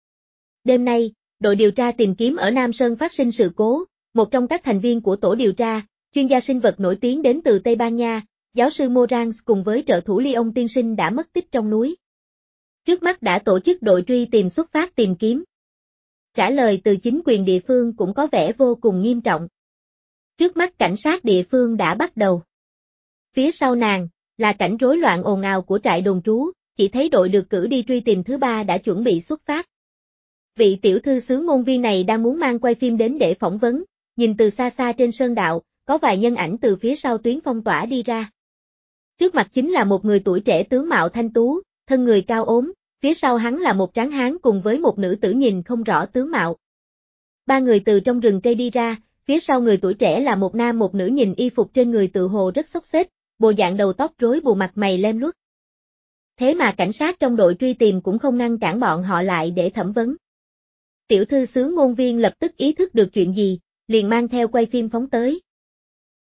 Đêm nay, đội điều tra tìm kiếm ở Nam Sơn phát sinh sự cố, một trong các thành viên của tổ điều tra, chuyên gia sinh vật nổi tiếng đến từ Tây Ban Nha, giáo sư Morans cùng với trợ thủ Lyon tiên sinh đã mất tích trong núi. Trước mắt đã tổ chức đội truy tìm xuất phát tìm kiếm. Trả lời từ chính quyền địa phương cũng có vẻ vô cùng nghiêm trọng. Trước mắt cảnh sát địa phương đã bắt đầu. Phía sau nàng, là cảnh rối loạn ồn ào của trại đồn trú, chỉ thấy đội được cử đi truy tìm thứ ba đã chuẩn bị xuất phát. Vị tiểu thư xứ ngôn viên này đang muốn mang quay phim đến để phỏng vấn, nhìn từ xa xa trên sơn đạo, có vài nhân ảnh từ phía sau tuyến phong tỏa đi ra. Trước mặt chính là một người tuổi trẻ tướng mạo thanh tú, thân người cao ốm, phía sau hắn là một tráng hán cùng với một nữ tử nhìn không rõ tướng mạo. Ba người từ trong rừng cây đi ra, phía sau người tuổi trẻ là một nam một nữ nhìn y phục trên người tự hồ rất xốc xếch, bộ dạng đầu tóc rối bù, mặt mày lem luốc. Thế mà cảnh sát trong đội truy tìm cũng không ngăn cản bọn họ lại để thẩm vấn. Tiểu thư xứ ngôn viên lập tức ý thức được chuyện gì, liền mang theo quay phim phóng tới.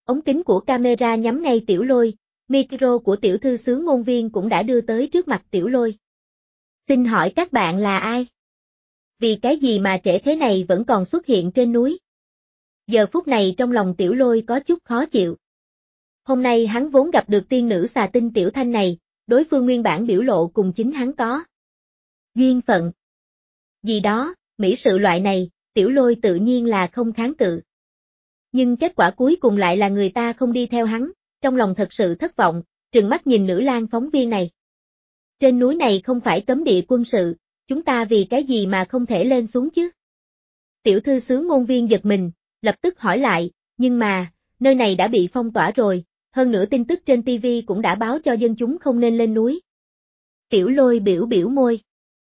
ống kính của camera nhắm ngay Tiểu Lôi, micro của tiểu thư xướng ngôn viên cũng đã đưa tới trước mặt Tiểu Lôi. Xin hỏi các bạn là ai? Vì cái gì mà trễ thế này vẫn còn xuất hiện trên núi? Giờ phút này trong lòng Tiểu Lôi có chút khó chịu. Hôm nay hắn vốn gặp được tiên nữ xà tinh Tiểu Thanh này, đối phương nguyên bản biểu lộ cùng chính hắn có duyên phận. Gì đó, mỹ sự loại này, Tiểu Lôi tự nhiên là không kháng cự. Nhưng kết quả cuối cùng lại là người ta không đi theo hắn, trong lòng thật sự thất vọng, trừng mắt nhìn nữ lang phóng viên này. Trên núi này không phải cấm địa quân sự, chúng ta vì cái gì mà không thể lên xuống chứ? Tiểu thư xướng ngôn viên giật mình, lập tức hỏi lại, nhưng mà, nơi này đã bị phong tỏa rồi, hơn nữa tin tức trên ti vi cũng đã báo cho dân chúng không nên lên núi. Tiểu Lôi biểu biểu môi.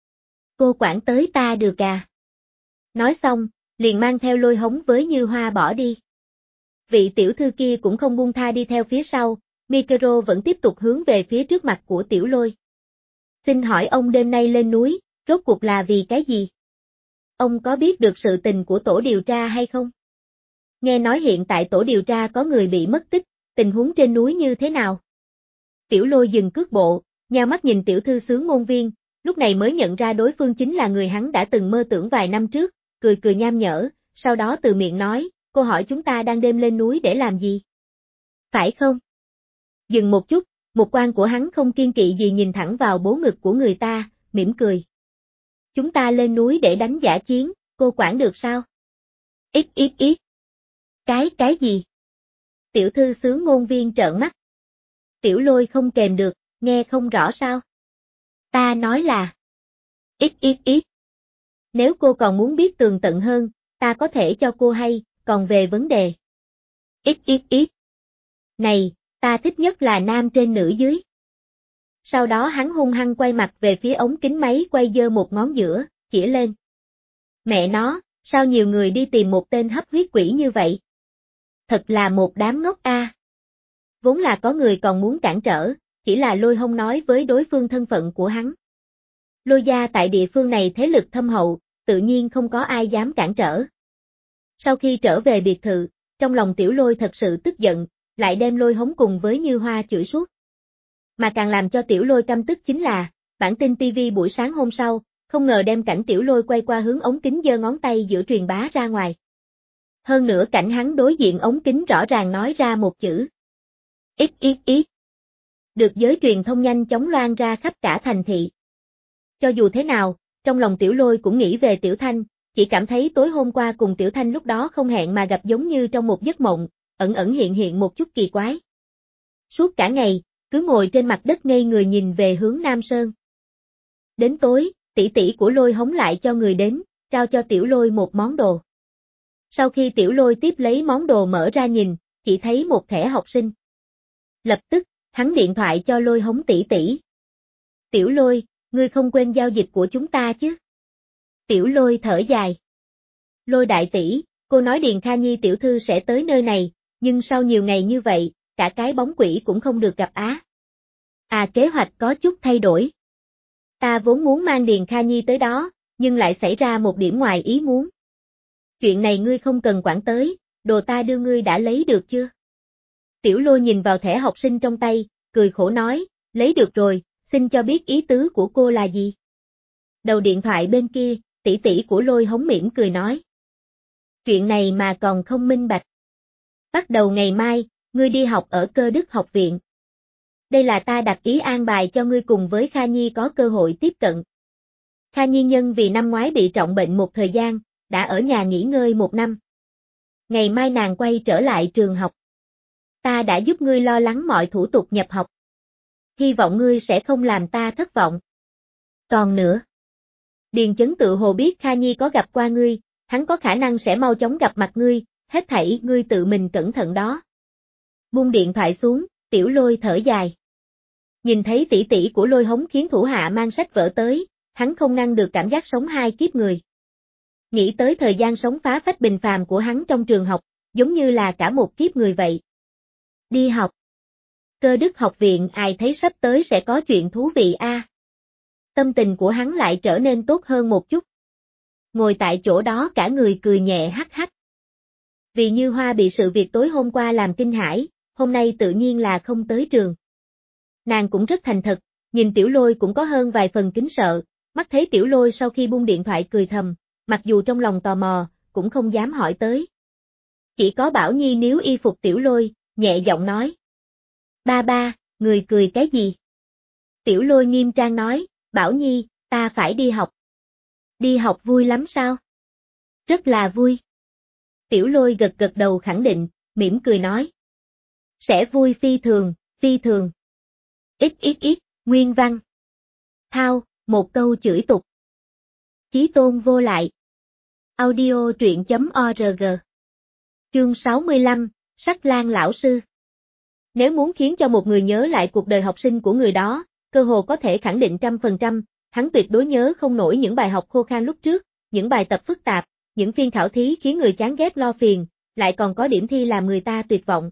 Cô quản tới ta được à? Nói xong, liền mang theo Lôi Hống với Như Hoa bỏ đi. Vị tiểu thư kia cũng không buông tha đi theo phía sau, micro vẫn tiếp tục hướng về phía trước mặt của Tiểu Lôi. Xin hỏi ông đêm nay lên núi, rốt cuộc là vì cái gì? Ông có biết được sự tình của tổ điều tra hay không? Nghe nói hiện tại tổ điều tra có người bị mất tích, tình huống trên núi như thế nào? Tiểu Lôi dừng cước bộ, nheo mắt nhìn tiểu thư xướng ngôn viên, lúc này mới nhận ra đối phương chính là người hắn đã từng mơ tưởng vài năm trước, cười cười nham nhở, sau đó từ miệng nói, cô hỏi chúng ta đang đêm lên núi để làm gì? Phải không? Dừng một chút, một quan của hắn không kiên kỵ gì nhìn thẳng vào bố ngực của người ta, mỉm cười. Chúng ta lên núi để đánh giả chiến, cô quản được sao? Ít ít ít. Cái cái gì? Tiểu thư xướng ngôn viên trợn mắt. Tiểu Lôi không kèm được, nghe không rõ sao? Ta nói là ít ít ít. Nếu cô còn muốn biết tường tận hơn, ta có thể cho cô hay, còn về vấn đề. Ít ít ít. Này, ta thích nhất là nam trên nữ dưới. Sau đó hắn hung hăng quay mặt về phía ống kính máy quay giơ một ngón giữa, chỉ lên. Mẹ nó, sao nhiều người đi tìm một tên hấp huyết quỷ như vậy? Thật là một đám ngốc a. À. Vốn là có người còn muốn cản trở, chỉ là Lôi Hông nói với đối phương thân phận của hắn. Lôi gia tại địa phương này thế lực thâm hậu, tự nhiên không có ai dám cản trở. Sau khi trở về biệt thự, trong lòng Tiểu Lôi thật sự tức giận, lại đem Lôi Hống cùng với Như Hoa chửi suốt. Mà càng làm cho Tiểu Lôi căm tức chính là, bản tin ti vi buổi sáng hôm sau, không ngờ đem cảnh Tiểu Lôi quay qua hướng ống kính giơ ngón tay giữa truyền bá ra ngoài. Hơn nữa cảnh hắn đối diện ống kính rõ ràng nói ra một chữ. Ít ít ít. Được giới truyền thông nhanh chóng loan ra khắp cả thành thị. Cho dù thế nào, trong lòng Tiểu Lôi cũng nghĩ về Tiểu Thanh, chỉ cảm thấy tối hôm qua cùng Tiểu Thanh lúc đó không hẹn mà gặp giống như trong một giấc mộng, ẩn ẩn hiện hiện một chút kỳ quái. Suốt cả ngày, cứ ngồi trên mặt đất ngây người nhìn về hướng Nam Sơn. Đến tối, tỷ tỷ của Lôi Hống lại cho người đến, trao cho Tiểu Lôi một món đồ. Sau khi Tiểu Lôi tiếp lấy món đồ mở ra nhìn, chỉ thấy một thẻ học sinh. Lập tức, hắn điện thoại cho Lôi Hống tỷ tỷ. Tiểu Lôi, ngươi không quên giao dịch của chúng ta chứ? Tiểu Lôi thở dài. Lôi đại tỷ, cô nói Điền Kha Nhi tiểu thư sẽ tới nơi này, nhưng sau nhiều ngày như vậy, cả cái bóng quỷ cũng không được gặp á. À kế hoạch có chút thay đổi. Ta vốn muốn mang Điền Kha Nhi tới đó, nhưng lại xảy ra một điểm ngoài ý muốn. Chuyện này ngươi không cần quản tới, đồ ta đưa ngươi đã lấy được chưa? Tiểu Lôi nhìn vào thẻ học sinh trong tay, cười khổ nói, lấy được rồi, xin cho biết ý tứ của cô là gì? Đầu điện thoại bên kia, tỷ tỷ của Lôi Hống mỉm cười nói. Chuyện này mà còn không minh bạch. Bắt đầu ngày mai, ngươi đi học ở Cơ Đức học viện. Đây là ta đặt ý an bài cho ngươi cùng với Kha Nhi có cơ hội tiếp cận. Kha Nhi nhân vì năm ngoái bị trọng bệnh một thời gian, đã ở nhà nghỉ ngơi một năm. Ngày mai nàng quay trở lại trường học. Ta đã giúp ngươi lo lắng mọi thủ tục nhập học. Hy vọng ngươi sẽ không làm ta thất vọng. Còn nữa, Điền Chấn tự hồ biết Kha Nhi có gặp qua ngươi, hắn có khả năng sẽ mau chóng gặp mặt ngươi, hết thảy ngươi tự mình cẩn thận đó. Buông điện thoại xuống, Tiểu Lôi thở dài. Nhìn thấy tỷ tỷ của Lôi Hống khiến thủ hạ mang sách vở tới, hắn không ngăn được cảm giác sống hai kiếp người. Nghĩ tới thời gian sống phá phách bình phàm của hắn trong trường học, giống như là cả một kiếp người vậy. Đi học. Cơ Đức học viện ai thấy sắp tới sẽ có chuyện thú vị a. À. Tâm tình của hắn lại trở nên tốt hơn một chút. Ngồi tại chỗ đó cả người cười nhẹ hắc hắc. Vì Như Hoa bị sự việc tối hôm qua làm kinh hãi, hôm nay tự nhiên là không tới trường. Nàng cũng rất thành thật, nhìn Tiểu Lôi cũng có hơn vài phần kính sợ, mắt thấy Tiểu Lôi sau khi buông điện thoại cười thầm, mặc dù trong lòng tò mò, cũng không dám hỏi tới. Chỉ có Bảo Nhi níu y phục Tiểu Lôi, nhẹ giọng nói. Ba ba, người cười cái gì? Tiểu Lôi nghiêm trang nói, Bảo Nhi, ta phải đi học. Đi học vui lắm sao? Rất là vui. Tiểu Lôi gật gật đầu khẳng định, mỉm cười nói. Sẽ vui phi thường, phi thường. Ít ít ít, nguyên văn. Thao, một câu chửi tục. Chí tôn vô lại. Audio truyện chấm org. Chương sáu mươi lăm, Sắc Lang lão sư. Nếu muốn khiến cho một người nhớ lại cuộc đời học sinh của người đó, cơ hồ có thể khẳng định trăm phần trăm, hắn tuyệt đối nhớ không nổi những bài học khô khan lúc trước, những bài tập phức tạp, những phiên khảo thí khiến người chán ghét lo phiền, lại còn có điểm thi làm người ta tuyệt vọng.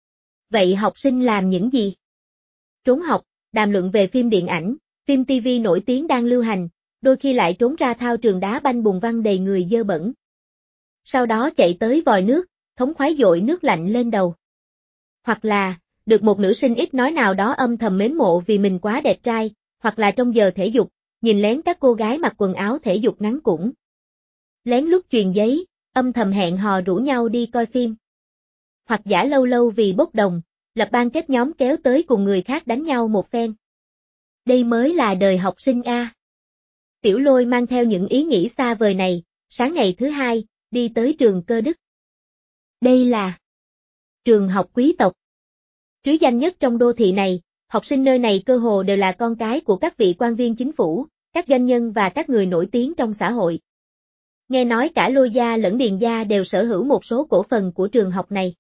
Vậy học sinh làm những gì? Trốn học, đàm luận về phim điện ảnh, phim ti vi nổi tiếng đang lưu hành, đôi khi lại trốn ra thao trường đá banh bùn văng đầy người dơ bẩn. Sau đó chạy tới vòi nước, thống khoái dội nước lạnh lên đầu. Hoặc là, được một nữ sinh ít nói nào đó âm thầm mến mộ vì mình quá đẹp trai, hoặc là trong giờ thể dục, nhìn lén các cô gái mặc quần áo thể dục ngắn cũn. Lén lút truyền giấy, âm thầm hẹn hò rủ nhau đi coi phim. Hoặc giả lâu lâu vì bốc đồng, lập ban kết nhóm kéo tới cùng người khác đánh nhau một phen. Đây mới là đời học sinh a. Tiểu Lôi mang theo những ý nghĩ xa vời này, sáng ngày thứ hai, đi tới trường Cơ Đức. Đây là trường học quý tộc. Trứ danh nhất trong đô thị này, học sinh nơi này cơ hồ đều là con cái của các vị quan viên chính phủ, các doanh nhân và các người nổi tiếng trong xã hội. Nghe nói cả Lôi gia lẫn Điền gia đều sở hữu một số cổ phần của trường học này.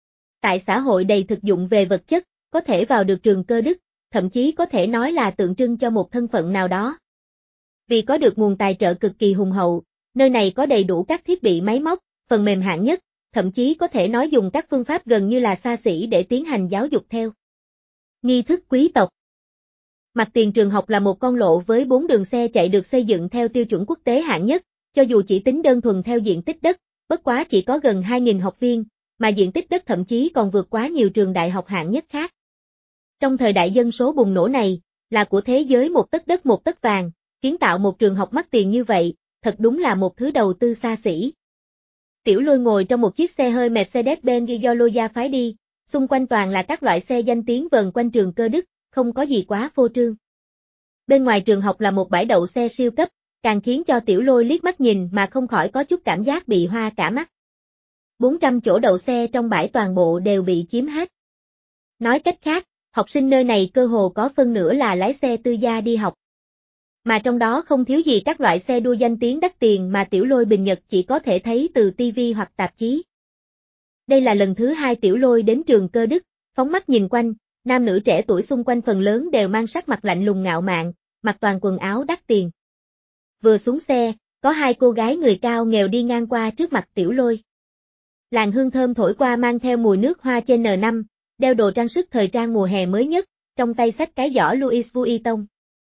Tại xã hội đầy thực dụng về vật chất, có thể vào được trường Cơ Đức, thậm chí có thể nói là tượng trưng cho một thân phận nào đó. Vì có được nguồn tài trợ cực kỳ hùng hậu, nơi này có đầy đủ các thiết bị máy móc, phần mềm hạng nhất, thậm chí có thể nói dùng các phương pháp gần như là xa xỉ để tiến hành giáo dục theo nghi thức quý tộc. Mặt tiền trường học là một con lộ với bốn đường xe chạy được xây dựng theo tiêu chuẩn quốc tế hạng nhất, cho dù chỉ tính đơn thuần theo diện tích đất, bất quá chỉ có gần hai nghìn học viên, mà diện tích đất thậm chí còn vượt quá nhiều trường đại học hạng nhất khác. Trong thời đại dân số bùng nổ này, là của thế giới một tấc đất một tấc vàng, kiến tạo một trường học mắc tiền như vậy, thật đúng là một thứ đầu tư xa xỉ. Tiểu Lôi ngồi trong một chiếc xe hơi Mercedes-Benz do Lôi gia phái đi, xung quanh toàn là các loại xe danh tiếng vờn quanh trường Cơ Đức, không có gì quá phô trương. Bên ngoài trường học là một bãi đậu xe siêu cấp, càng khiến cho Tiểu Lôi liếc mắt nhìn mà không khỏi có chút cảm giác bị hoa cả mắt. bốn trăm chỗ đậu xe trong bãi toàn bộ đều bị chiếm hết. Nói cách khác, học sinh nơi này cơ hồ có phân nửa là lái xe tư gia đi học. Mà trong đó không thiếu gì các loại xe đua danh tiếng đắt tiền mà Tiểu Lôi bình nhật chỉ có thể thấy từ ti vi hoặc tạp chí. Đây là lần thứ hai Tiểu Lôi đến trường Cơ Đức, phóng mắt nhìn quanh, nam nữ trẻ tuổi xung quanh phần lớn đều mang sắc mặt lạnh lùng ngạo mạn, mặc toàn quần áo đắt tiền. Vừa xuống xe, có hai cô gái người cao nghèo đi ngang qua trước mặt Tiểu Lôi. Làn hương thơm thổi qua mang theo mùi nước hoa trên N năm, đeo đồ trang sức thời trang mùa hè mới nhất, trong tay xách cái giỏ Louis Vuitton.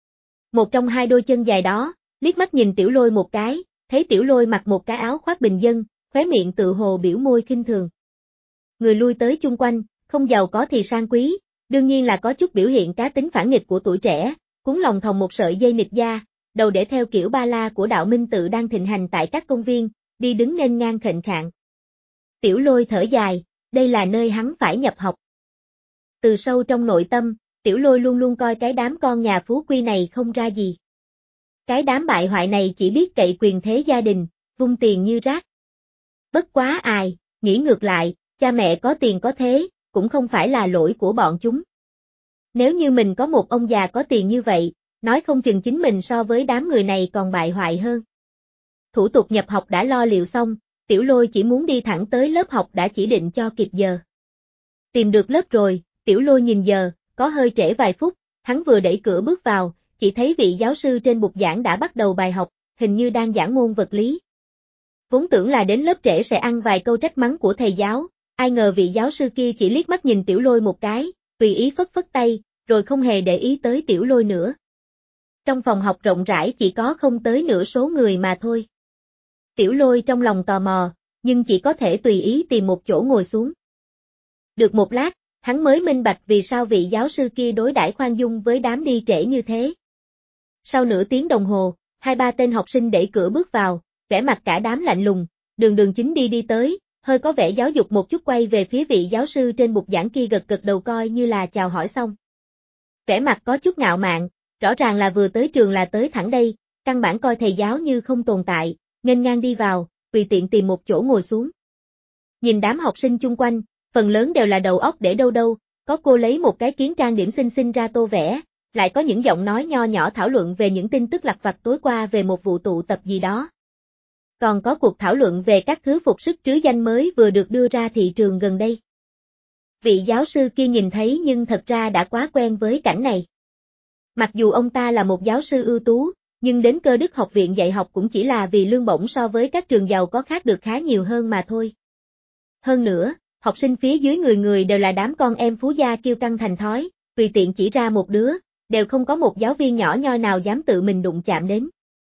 Một trong hai đôi chân dài đó, liếc mắt nhìn Tiểu Lôi một cái, thấy Tiểu Lôi mặc một cái áo khoác bình dân, khóe miệng tự hồ biểu môi khinh thường. Người lui tới chung quanh, không giàu có thì sang quý, đương nhiên là có chút biểu hiện cá tính phản nghịch của tuổi trẻ, cuốn lòng thòng một sợi dây nịt da, đầu để theo kiểu ba la của đạo minh tự đang thịnh hành tại các công viên, đi đứng nghênh ngang khệnh khạng. Tiểu Lôi thở dài, đây là nơi hắn phải nhập học. Từ sâu trong nội tâm, Tiểu Lôi luôn luôn coi cái đám con nhà phú quý này không ra gì. Cái đám bại hoại này chỉ biết cậy quyền thế gia đình, vung tiền như rác. Bất quá ai, nghĩ ngược lại, cha mẹ có tiền có thế, cũng không phải là lỗi của bọn chúng. Nếu như mình có một ông già có tiền như vậy, nói không chừng chính mình so với đám người này còn bại hoại hơn. Thủ tục nhập học đã lo liệu xong, Tiểu Lôi chỉ muốn đi thẳng tới lớp học đã chỉ định cho kịp giờ. Tìm được lớp rồi, Tiểu Lôi nhìn giờ, có hơi trễ vài phút, hắn vừa đẩy cửa bước vào, chỉ thấy vị giáo sư trên bục giảng đã bắt đầu bài học, hình như đang giảng môn vật lý. Vốn tưởng là đến lớp trễ sẽ ăn vài câu trách mắng của thầy giáo, ai ngờ vị giáo sư kia chỉ liếc mắt nhìn Tiểu Lôi một cái, tùy ý phất phất tay, rồi không hề để ý tới Tiểu Lôi nữa. Trong phòng học rộng rãi chỉ có không tới nửa số người mà thôi. Tiểu Lôi trong lòng tò mò, nhưng chỉ có thể tùy ý tìm một chỗ ngồi xuống. Được một lát, hắn mới minh bạch vì sao vị giáo sư kia đối đãi khoan dung với đám đi trễ như thế. Sau nửa tiếng đồng hồ, hai ba tên học sinh đẩy cửa bước vào, vẻ mặt cả đám lạnh lùng, đường đường chính đi đi tới, hơi có vẻ giáo dục một chút quay về phía vị giáo sư trên bục giảng kia gật gật đầu coi như là chào hỏi xong. Vẻ mặt có chút ngạo mạn, rõ ràng là vừa tới trường là tới thẳng đây, căn bản coi thầy giáo như không tồn tại, nghênh ngang đi vào, tùy tiện tìm một chỗ ngồi xuống. Nhìn đám học sinh chung quanh, phần lớn đều là đầu óc để đâu đâu, có cô lấy một cái kiến trang điểm xinh xinh ra tô vẽ, lại có những giọng nói nho nhỏ thảo luận về những tin tức lặt vặt tối qua về một vụ tụ tập gì đó. Còn có cuộc thảo luận về các thứ phục sức trứ danh mới vừa được đưa ra thị trường gần đây. Vị giáo sư kia nhìn thấy nhưng thật ra đã quá quen với cảnh này. Mặc dù ông ta là một giáo sư ưu tú, nhưng đến Cơ Đức học viện dạy học cũng chỉ là vì lương bổng so với các trường giàu có khác được khá nhiều hơn mà thôi. Hơn nữa, học sinh phía dưới người người đều là đám con em phú gia kiêu căng thành thói, tùy tiện chỉ ra một đứa, đều không có một giáo viên nhỏ nhoi nào dám tự mình đụng chạm đến.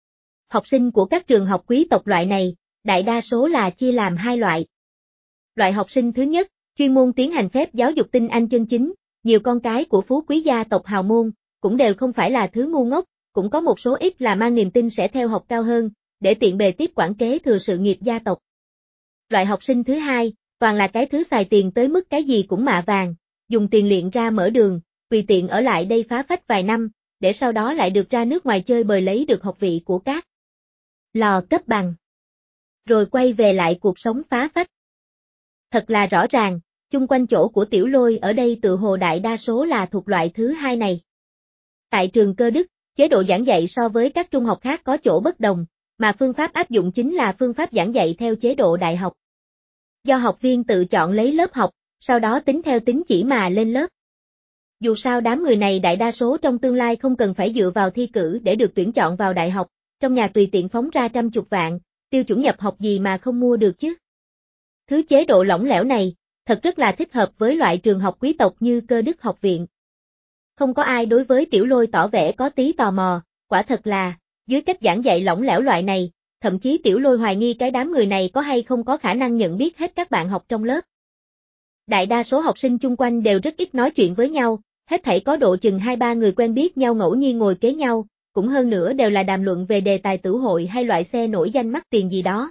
Học sinh của các trường học quý tộc loại này, đại đa số là chia làm hai loại. Loại học sinh thứ nhất, chuyên môn tiến hành phép giáo dục tinh anh chân chính, nhiều con cái của phú quý gia tộc hào môn, cũng đều không phải là thứ ngu ngốc, cũng có một số ít là mang niềm tin sẽ theo học cao hơn, để tiện bề tiếp quản kế thừa sự nghiệp gia tộc. Loại học sinh thứ hai, toàn là cái thứ xài tiền tới mức cái gì cũng mạ vàng, dùng tiền luyện ra mở đường, tùy tiện ở lại đây phá phách vài năm, để sau đó lại được ra nước ngoài chơi bời lấy được học vị của các lò cấp bằng. Rồi quay về lại cuộc sống phá phách. Thật là rõ ràng, chung quanh chỗ của Tiểu Lôi ở đây tự hồ đại đa số là thuộc loại thứ hai này. Tại trường Cơ Đức, chế độ giảng dạy so với các trung học khác có chỗ bất đồng, mà phương pháp áp dụng chính là phương pháp giảng dạy theo chế độ đại học. Do học viên tự chọn lấy lớp học, sau đó tính theo tín chỉ mà lên lớp. Dù sao đám người này đại đa số trong tương lai không cần phải dựa vào thi cử để được tuyển chọn vào đại học, trong nhà tùy tiện phóng ra trăm chục vạn, tiêu chuẩn nhập học gì mà không mua được chứ. Thứ chế độ lỏng lẻo này, thật rất là thích hợp với loại trường học quý tộc như Cơ Đức học viện. Không có ai đối với Tiểu Lôi tỏ vẻ có tí tò mò, quả thật là, dưới cách giảng dạy lỏng lẻo loại này, thậm chí Tiểu Lôi hoài nghi cái đám người này có hay không có khả năng nhận biết hết các bạn học trong lớp. Đại đa số học sinh chung quanh đều rất ít nói chuyện với nhau, hết thảy có độ chừng hai ba người quen biết nhau ngẫu nhiên ngồi kế nhau, cũng hơn nữa đều là đàm luận về đề tài tử hội hay loại xe nổi danh mắc tiền gì đó.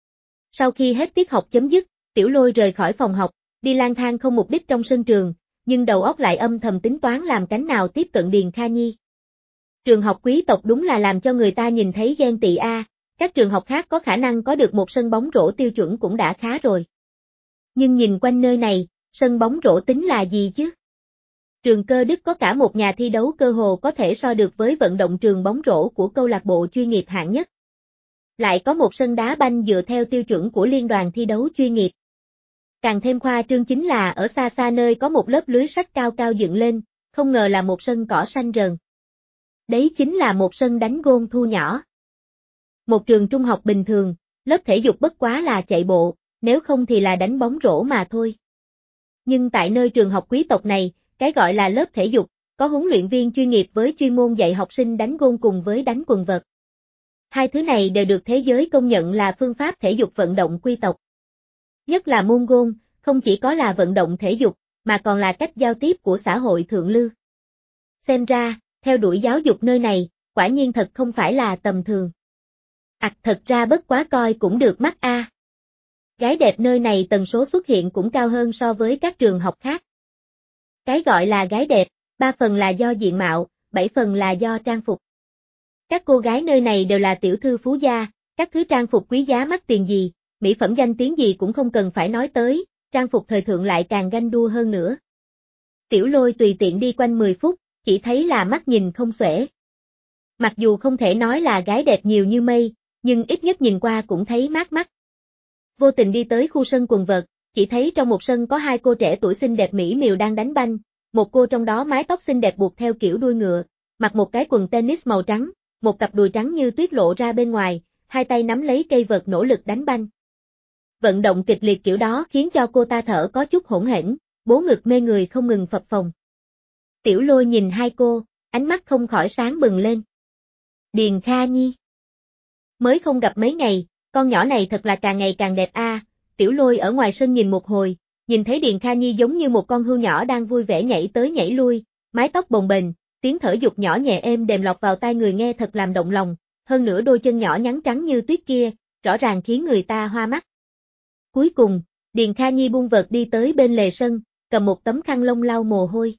Sau khi hết tiết học chấm dứt, Tiểu Lôi rời khỏi phòng học, đi lang thang không mục đích trong sân trường, nhưng đầu óc lại âm thầm tính toán làm cánh nào tiếp cận Điền Kha Nhi. Trường học quý tộc đúng là làm cho người ta nhìn thấy ghen tị a, các trường học khác có khả năng có được một sân bóng rổ tiêu chuẩn cũng đã khá rồi. Nhưng nhìn quanh nơi này, sân bóng rổ tính là gì chứ? Trường Cơ Đức có cả một nhà thi đấu cơ hồ có thể so được với vận động trường bóng rổ của câu lạc bộ chuyên nghiệp hạng nhất. Lại có một sân đá banh dựa theo tiêu chuẩn của liên đoàn thi đấu chuyên nghiệp. Càng thêm khoa trương chính là ở xa xa nơi có một lớp lưới sắt cao cao dựng lên, không ngờ là một sân cỏ xanh rờn. Đấy chính là một sân đánh gôn thu nhỏ. Một trường trung học bình thường, lớp thể dục bất quá là chạy bộ, nếu không thì là đánh bóng rổ mà thôi. Nhưng tại nơi trường học quý tộc này, cái gọi là lớp thể dục, có huấn luyện viên chuyên nghiệp với chuyên môn dạy học sinh đánh gôn cùng với đánh quần vợt. Hai thứ này đều được thế giới công nhận là phương pháp thể dục vận động quý tộc. Nhất là môn gôn, không chỉ có là vận động thể dục, mà còn là cách giao tiếp của xã hội thượng lưu. Xem ra, theo đuổi giáo dục nơi này, quả nhiên thật không phải là tầm thường. Ặc à, thật ra bất quá coi cũng được mắt a. À. Gái đẹp nơi này tần số xuất hiện cũng cao hơn so với các trường học khác. Cái gọi là gái đẹp, ba phần là do diện mạo, bảy phần là do trang phục. Các cô gái nơi này đều là tiểu thư phú gia, các thứ trang phục quý giá mắc tiền gì, mỹ phẩm danh tiếng gì cũng không cần phải nói tới, trang phục thời thượng lại càng ganh đua hơn nữa. Tiểu Lôi tùy tiện đi quanh mười phút, chỉ thấy là mắt nhìn không xuể. Mặc dù không thể nói là gái đẹp nhiều như mây, nhưng ít nhất nhìn qua cũng thấy mát mắt. Vô tình đi tới khu sân quần vợt, chỉ thấy trong một sân có hai cô trẻ tuổi xinh đẹp mỹ miều đang đánh banh, một cô trong đó mái tóc xinh đẹp buộc theo kiểu đuôi ngựa, mặc một cái quần tennis màu trắng, một cặp đùi trắng như tuyết lộ ra bên ngoài, hai tay nắm lấy cây vợt nỗ lực đánh banh. Vận động kịch liệt kiểu đó khiến cho cô ta thở có chút hỗn hển, bố ngực mê người không ngừng phập phồng. Tiểu Lôi nhìn hai cô, ánh mắt không khỏi sáng bừng lên. Điền Kha Nhi. Mới không gặp mấy ngày, con nhỏ này thật là càng ngày càng đẹp a, à, Tiểu Lôi ở ngoài sân nhìn một hồi, nhìn thấy Điền Kha Nhi giống như một con hươu nhỏ đang vui vẻ nhảy tới nhảy lui, mái tóc bồng bềnh, tiếng thở dục nhỏ nhẹ êm đềm lọt vào tai người nghe thật làm động lòng, hơn nữa đôi chân nhỏ nhắn trắng như tuyết kia, rõ ràng khiến người ta hoa mắt. Cuối cùng, Điền Kha Nhi buông vợt đi tới bên lề sân, cầm một tấm khăn lông lau mồ hôi.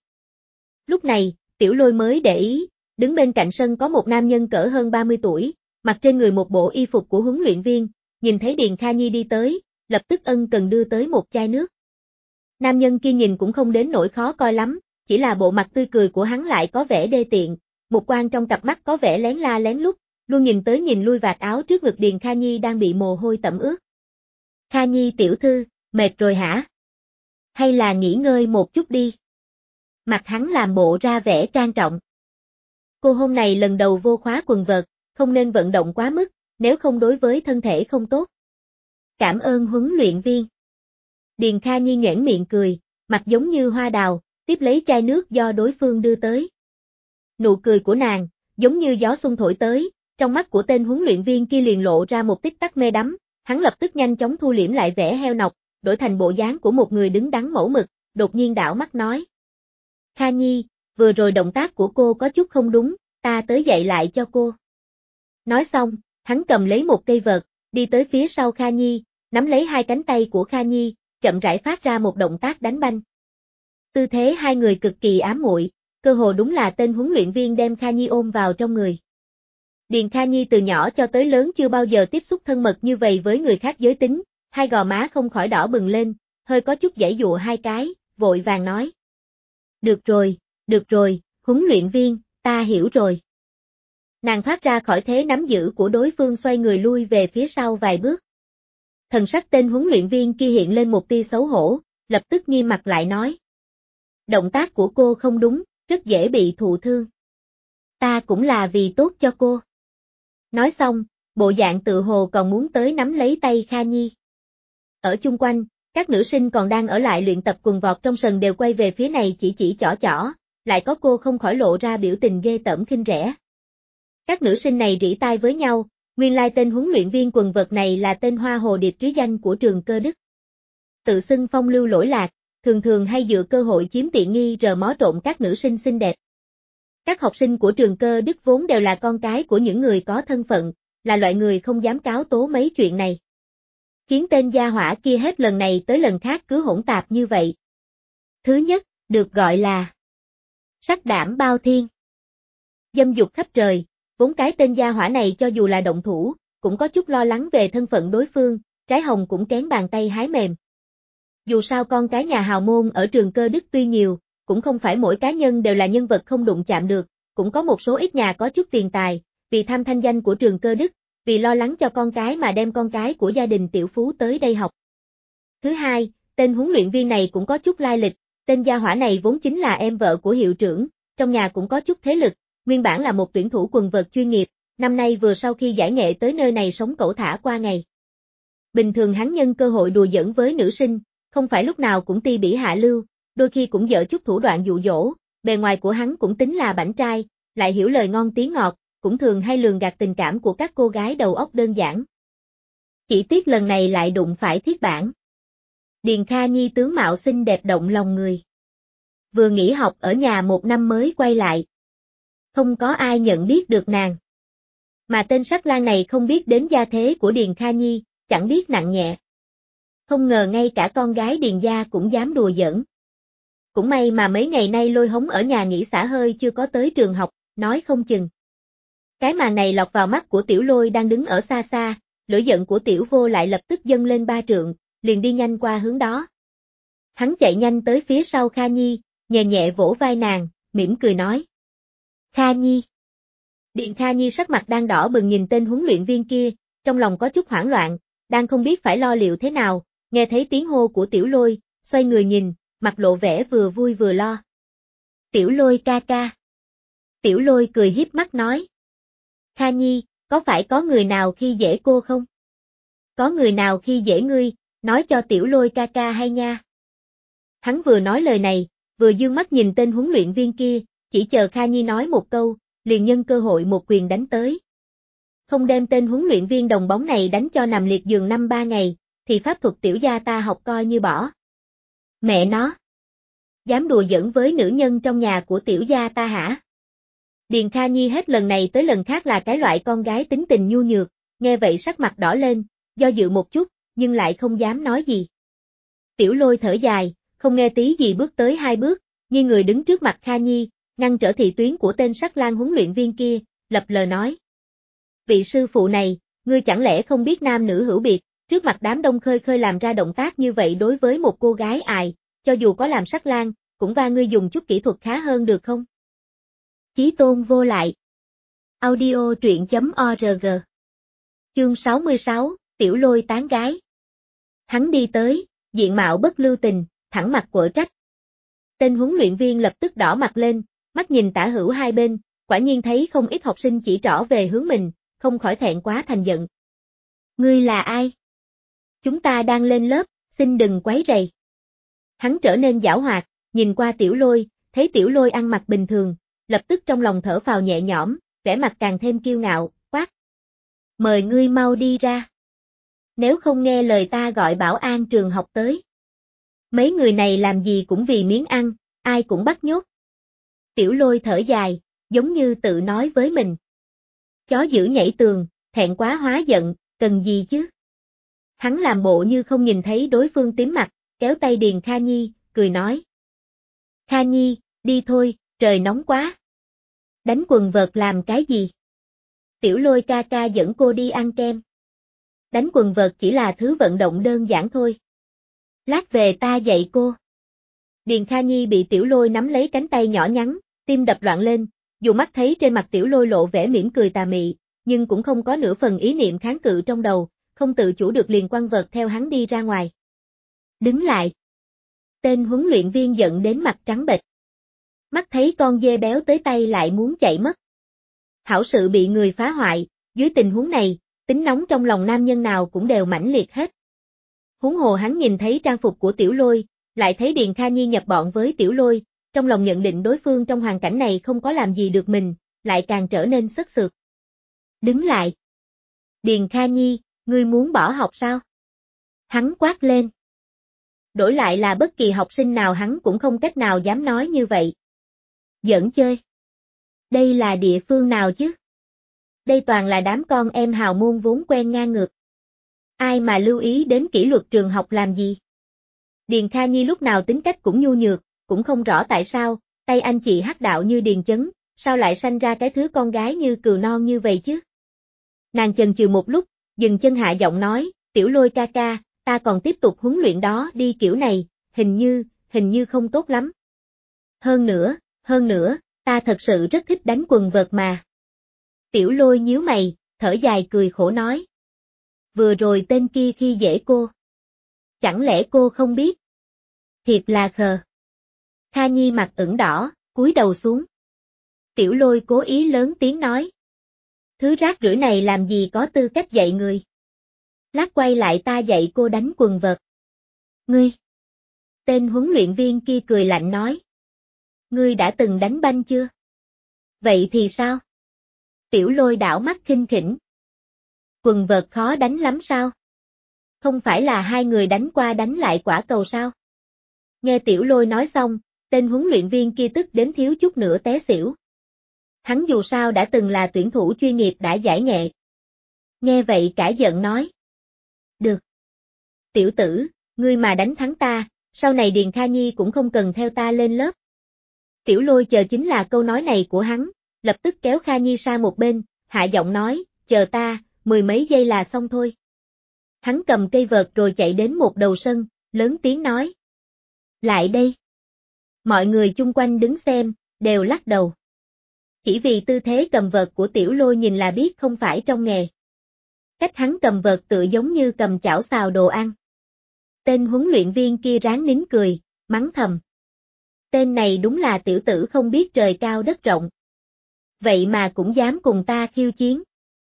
Lúc này, Tiểu Lôi mới để ý, đứng bên cạnh sân có một nam nhân cỡ hơn ba mươi tuổi, mặc trên người một bộ y phục của huấn luyện viên, nhìn thấy Điền Kha Nhi đi tới, lập tức ân cần đưa tới một chai nước. Nam nhân kia nhìn cũng không đến nỗi khó coi lắm, chỉ là bộ mặt tươi cười của hắn lại có vẻ đê tiện, một quan trong cặp mắt có vẻ lén la lén lút, luôn nhìn tới nhìn lui vạt áo trước ngực Điền Kha Nhi đang bị mồ hôi tẩm ướt. Kha Nhi tiểu thư, mệt rồi hả? Hay là nghỉ ngơi một chút đi? Mặt hắn làm bộ ra vẻ trang trọng. Cô hôm này lần đầu vô khóa quần vợt, không nên vận động quá mức, nếu không đối với thân thể không tốt. Cảm ơn huấn luyện viên. Điền Kha Nhi nhoẻn miệng cười, mặt giống như hoa đào, tiếp lấy chai nước do đối phương đưa tới. Nụ cười của nàng, giống như gió xuân thổi tới, trong mắt của tên huấn luyện viên kia liền lộ ra một tích tắc mê đắm, hắn lập tức nhanh chóng thu liễm lại vẻ heo nọc, đổi thành bộ dáng của một người đứng đắn mẫu mực, đột nhiên đảo mắt nói. Kha Nhi, vừa rồi động tác của cô có chút không đúng, ta tới dạy lại cho cô. Nói xong, hắn cầm lấy một cây vợt, đi tới phía sau Kha Nhi, nắm lấy hai cánh tay của Kha Nhi, chậm rãi phát ra một động tác đánh banh. Tư thế hai người cực kỳ ám muội, cơ hồ đúng là tên huấn luyện viên đem Kha Nhi ôm vào trong người. Điền Kha Nhi từ nhỏ cho tới lớn chưa bao giờ tiếp xúc thân mật như vậy với người khác giới tính, hai gò má không khỏi đỏ bừng lên, hơi có chút giãy giụa hai cái, vội vàng nói. Được rồi, được rồi, huấn luyện viên, ta hiểu rồi. Nàng thoát ra khỏi thế nắm giữ của đối phương xoay người lui về phía sau vài bước. Thần sắc tên huấn luyện viên kia hiện lên một tia xấu hổ, lập tức nghiêm mặt lại nói. Động tác của cô không đúng, rất dễ bị thụ thương. Ta cũng là vì tốt cho cô. Nói xong, bộ dạng tự hồ còn muốn tới nắm lấy tay Kha Nhi. Ở chung quanh, các nữ sinh còn đang ở lại luyện tập quần vọt trong sân đều quay về phía này chỉ chỉ chỏ chỏ, lại có cô không khỏi lộ ra biểu tình ghê tởm khinh rẻ. Các nữ sinh này rỉ tai với nhau, nguyên lai tên huấn luyện viên quần vợt này là tên hoa hồ điệp trí danh của trường Cơ Đức. Tự xưng phong lưu lỗi lạc, thường thường hay dựa cơ hội chiếm tiện nghi rờ mó trộn các nữ sinh xinh đẹp. Các học sinh của trường Cơ Đức vốn đều là con cái của những người có thân phận, là loại người không dám cáo tố mấy chuyện này. Khiến tên gia hỏa kia hết lần này tới lần khác cứ hỗn tạp như vậy. Thứ nhất, được gọi là sắc đảm bao thiên. Dâm dục khắp trời, vốn cái tên gia hỏa này cho dù là động thủ, cũng có chút lo lắng về thân phận đối phương, trái hồng cũng kén bàn tay hái mềm. Dù sao con cái nhà hào môn ở trường Cơ Đức tuy nhiều, cũng không phải mỗi cá nhân đều là nhân vật không đụng chạm được, cũng có một số ít nhà có chút tiền tài, vì tham thanh danh của trường Cơ Đức, vì lo lắng cho con cái mà đem con cái của gia đình tiểu phú tới đây học. Thứ hai, tên huấn luyện viên này cũng có chút lai lịch, tên gia hỏa này vốn chính là em vợ của hiệu trưởng, trong nhà cũng có chút thế lực, nguyên bản là một tuyển thủ quần vợt chuyên nghiệp, năm nay vừa sau khi giải nghệ tới nơi này sống cẩu thả qua ngày. Bình thường hắn nhân cơ hội đùa giỡn với nữ sinh, không phải lúc nào cũng ti bỉ hạ lưu, đôi khi cũng dở chút thủ đoạn dụ dỗ, bề ngoài của hắn cũng tính là bảnh trai, lại hiểu lời ngon tiếng ngọt, cũng thường hay lường gạt tình cảm của các cô gái đầu óc đơn giản. Chỉ tiếc lần này lại đụng phải thiết bản. Điền Kha Nhi tướng mạo xinh đẹp động lòng người. Vừa nghỉ học ở nhà một năm mới quay lại. Không có ai nhận biết được nàng. Mà tên sắc lang này không biết đến gia thế của Điền Kha Nhi, chẳng biết nặng nhẹ. Không ngờ ngay cả con gái Điền gia cũng dám đùa giỡn. Cũng may mà mấy ngày nay Lôi Hống ở nhà nghỉ xả hơi chưa có tới trường học, nói không chừng. Cái màn này lọt vào mắt của Tiểu Lôi đang đứng ở xa xa, lửa giận của Tiểu Vô lại lập tức dâng lên ba trượng, liền đi nhanh qua hướng đó. Hắn chạy nhanh tới phía sau Kha Nhi, nhẹ nhẹ vỗ vai nàng, mỉm cười nói. Kha Nhi. Điền Kha Nhi sắc mặt đang đỏ bừng nhìn tên huấn luyện viên kia, trong lòng có chút hoảng loạn, đang không biết phải lo liệu thế nào, nghe thấy tiếng hô của Tiểu Lôi, xoay người nhìn, mặt lộ vẻ vừa vui vừa lo. Tiểu Lôi ca ca. Tiểu Lôi cười hiếp mắt nói. Kha Nhi, có phải có người nào khi dễ cô không? Có người nào khi dễ ngươi, nói cho Tiểu Lôi ca ca hay nha. Hắn vừa nói lời này, vừa dương mắt nhìn tên huấn luyện viên kia, chỉ chờ Kha Nhi nói một câu, liền nhân cơ hội một quyền đánh tới. Không đem tên huấn luyện viên đồng bóng này đánh cho nằm liệt giường năm ba ngày, thì pháp thuật tiểu gia ta học coi như bỏ. Mẹ nó! Dám đùa giỡn với nữ nhân trong nhà của tiểu gia ta hả? Điền Kha Nhi hết lần này tới lần khác là cái loại con gái tính tình nhu nhược, nghe vậy sắc mặt đỏ lên, do dự một chút, nhưng lại không dám nói gì. Tiểu Lôi thở dài, không nghe tí gì bước tới hai bước, như người đứng trước mặt Kha Nhi, ngăn trở thị tuyến của tên Sắc Lang huấn luyện viên kia, lập lờ nói. Vị sư phụ này, ngươi chẳng lẽ không biết nam nữ hữu biệt, trước mặt đám đông khơi khơi làm ra động tác như vậy đối với một cô gái ài, cho dù có làm Sắc Lang, cũng va ngươi dùng chút kỹ thuật khá hơn được không? Chí tôn vô lại. Audio truyện chấm org. Chương sáu mươi sáu, Tiểu Lôi tán gái. Hắn đi tới, diện mạo bất lưu tình, thẳng mặt quở trách. Tên huấn luyện viên lập tức đỏ mặt lên, mắt nhìn tả hữu hai bên, quả nhiên thấy không ít học sinh chỉ trỏ về hướng mình, không khỏi thẹn quá thành giận. Ngươi là ai? Chúng ta đang lên lớp, xin đừng quấy rầy. Hắn trở nên giảo hoạt, nhìn qua Tiểu Lôi, thấy Tiểu Lôi ăn mặc bình thường, lập tức trong lòng thở phào nhẹ nhõm, vẻ mặt càng thêm kiêu ngạo, quát. Mời ngươi mau đi ra. Nếu không nghe lời ta gọi bảo an trường học tới. Mấy người này làm gì cũng vì miếng ăn, ai cũng bắt nhốt. Tiểu Lôi thở dài, giống như tự nói với mình. Chó dữ nhảy tường, thẹn quá hóa giận, cần gì chứ? Hắn làm bộ như không nhìn thấy đối phương tím mặt, kéo tay Điền Kha Nhi, cười nói. Kha Nhi, đi thôi, trời nóng quá. Đánh quần vợt làm cái gì? Tiểu Lôi ca ca dẫn cô đi ăn kem. Đánh quần vợt chỉ là thứ vận động đơn giản thôi. Lát về ta dạy cô. Điền Kha Nhi bị Tiểu Lôi nắm lấy cánh tay nhỏ nhắn, tim đập loạn lên, dù mắt thấy trên mặt Tiểu Lôi lộ vẻ mỉm cười tà mị, nhưng cũng không có nửa phần ý niệm kháng cự trong đầu, không tự chủ được liền quăng vợt theo hắn đi ra ngoài. Đứng lại. Tên huấn luyện viên giận đến mặt trắng bệch. Mắt thấy con dê béo tới tay lại muốn chạy mất. Hảo sự bị người phá hoại, dưới tình huống này, tính nóng trong lòng nam nhân nào cũng đều mãnh liệt hết. Huống hồ hắn nhìn thấy trang phục của Tiểu Lôi, lại thấy Điền Kha Nhi nhập bọn với Tiểu Lôi, trong lòng nhận định đối phương trong hoàn cảnh này không có làm gì được mình, lại càng trở nên sất sượt. Đứng lại. Điền Kha Nhi, ngươi muốn bỏ học sao? Hắn quát lên. Đổi lại là bất kỳ học sinh nào hắn cũng không cách nào dám nói như vậy. Giỡn chơi. Đây là địa phương nào chứ? Đây toàn là đám con em hào môn vốn quen ngang ngược. Ai mà lưu ý đến kỷ luật trường học làm gì? Điền Kha Nhi lúc nào tính cách cũng nhu nhược, cũng không rõ tại sao, tay anh chị hắc đạo như Điền Chấn, sao lại sanh ra cái thứ con gái như cừu non như vậy chứ? Nàng chần chừ một lúc, dừng chân hạ giọng nói, Tiểu Lôi ca ca, ta còn tiếp tục huấn luyện đó đi kiểu này, hình như, hình như không tốt lắm. Hơn nữa, hơn nữa, ta thật sự rất thích đánh quần vợt mà. Tiểu Lôi nhíu mày, thở dài cười khổ nói. Vừa rồi tên kia khi dễ cô. Chẳng lẽ cô không biết? Thiệt là khờ. Kha Nhi mặt ửng đỏ, cúi đầu xuống. Tiểu Lôi cố ý lớn tiếng nói. Thứ rác rưởi này làm gì có tư cách dạy người. Lát quay lại ta dạy cô đánh quần vợt. Ngươi. Tên huấn luyện viên kia cười lạnh nói. Ngươi đã từng đánh banh chưa? Vậy thì sao? Tiểu Lôi đảo mắt khinh khỉnh. Quần vợt khó đánh lắm sao? Không phải là hai người đánh qua đánh lại quả cầu sao? Nghe Tiểu Lôi nói xong, tên huấn luyện viên kia tức đến thiếu chút nữa té xỉu. Hắn dù sao đã từng là tuyển thủ chuyên nghiệp đã giải nghệ. Nghe vậy cả giận nói. Được. Tiểu tử, ngươi mà đánh thắng ta, sau này Điền Kha Nhi cũng không cần theo ta lên lớp. Tiểu Lôi chờ chính là câu nói này của hắn, lập tức kéo Kha Nhi sang một bên, hạ giọng nói, chờ ta, mười mấy giây là xong thôi. Hắn cầm cây vợt rồi chạy đến một đầu sân, lớn tiếng nói. Lại đây. Mọi người chung quanh đứng xem, đều lắc đầu. Chỉ vì tư thế cầm vợt của Tiểu Lôi nhìn là biết không phải trong nghề. Cách hắn cầm vợt tựa giống như cầm chảo xào đồ ăn. Tên huấn luyện viên kia ráng nín cười, mắng thầm. Tên này đúng là tiểu tử không biết trời cao đất rộng. Vậy mà cũng dám cùng ta khiêu chiến.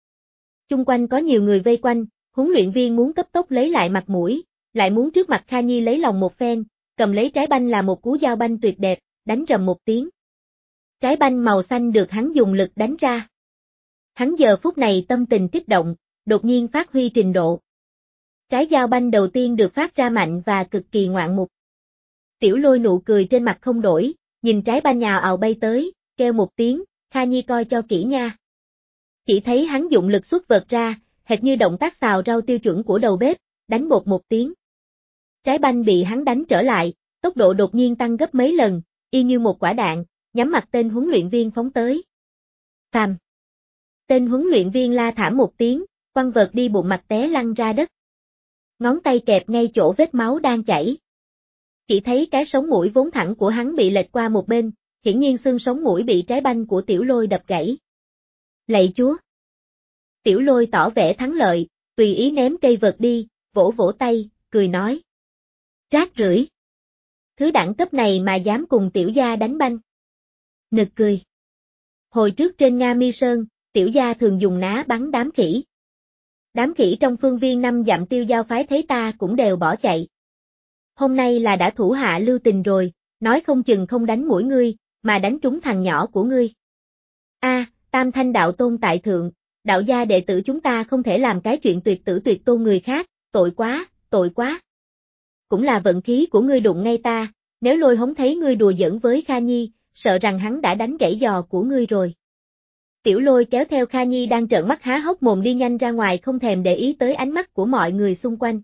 Chung quanh có nhiều người vây quanh, huấn luyện viên muốn cấp tốc lấy lại mặt mũi, lại muốn trước mặt Kha Nhi lấy lòng một phen, cầm lấy trái banh là một cú giao banh tuyệt đẹp, đánh rầm một tiếng. Trái banh màu xanh được hắn dùng lực đánh ra. Hắn giờ phút này tâm tình kích động, đột nhiên phát huy trình độ. Trái dao banh đầu tiên được phát ra mạnh và cực kỳ ngoạn mục. Tiểu Lôi nụ cười trên mặt không đổi, nhìn trái banh nhào ào bay tới, kêu một tiếng, Kha Nhi coi cho kỹ nha. Chỉ thấy hắn dụng lực xuất vật ra, hệt như động tác xào rau tiêu chuẩn của đầu bếp, đánh bột một tiếng. Trái banh bị hắn đánh trở lại, tốc độ đột nhiên tăng gấp mấy lần, y như một quả đạn, nhắm mặt tên huấn luyện viên phóng tới. Phàm! Tên huấn luyện viên la thảm một tiếng, quăng vợt đi bụng mặt té lăn ra đất. Ngón tay kẹp ngay chỗ vết máu đang chảy. Chỉ thấy cái sống mũi vốn thẳng của hắn bị lệch qua một bên, hiển nhiên xương sống mũi bị trái banh của Tiểu Lôi đập gãy. Lạy Chúa! Tiểu Lôi tỏ vẻ thắng lợi, tùy ý ném cây vợt đi, vỗ vỗ tay, cười nói. Rác rưởi! Thứ đẳng cấp này mà dám cùng tiểu gia đánh banh. Nực cười. Hồi trước trên Nga Mi Sơn, tiểu gia thường dùng ná bắn đám khỉ. Đám khỉ trong phương viên năm dặm Tiêu Giao phái thấy ta cũng đều bỏ chạy. Hôm nay là đã thủ hạ lưu tình rồi, nói không chừng không đánh mũi ngươi, mà đánh trúng thằng nhỏ của ngươi. A, Tam Thanh đạo tôn tại thượng, đạo gia đệ tử chúng ta không thể làm cái chuyện tuyệt tử tuyệt tôn người khác, tội quá, tội quá. Cũng là vận khí của ngươi đụng ngay ta, nếu Lôi Hống thấy ngươi đùa giỡn với Kha Nhi, sợ rằng hắn đã đánh gãy giò của ngươi rồi. Tiểu Lôi kéo theo Kha Nhi đang trợn mắt há hốc mồm đi nhanh ra ngoài không thèm để ý tới ánh mắt của mọi người xung quanh.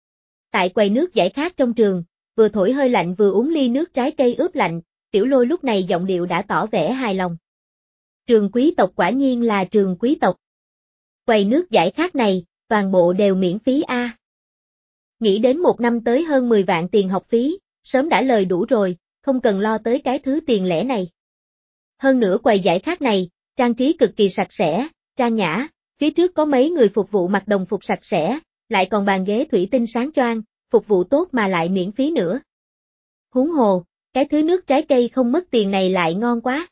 Tại quầy nước giải khát trong trường, vừa thổi hơi lạnh vừa uống ly nước trái cây ướp lạnh, Tiểu Lôi lúc này giọng điệu đã tỏ vẻ hài lòng. Trường quý tộc quả nhiên là trường quý tộc. Quầy nước giải khát này, toàn bộ đều miễn phí a. À. Nghĩ đến một năm tới hơn mười vạn tiền học phí, sớm đã lời đủ rồi, không cần lo tới cái thứ tiền lẻ này. Hơn nữa quầy giải khát này, trang trí cực kỳ sạch sẽ, trang nhã, phía trước có mấy người phục vụ mặc đồng phục sạch sẽ, lại còn bàn ghế thủy tinh sáng choang, phục vụ tốt mà lại miễn phí nữa. Huống hồ, cái thứ nước trái cây không mất tiền này lại ngon quá.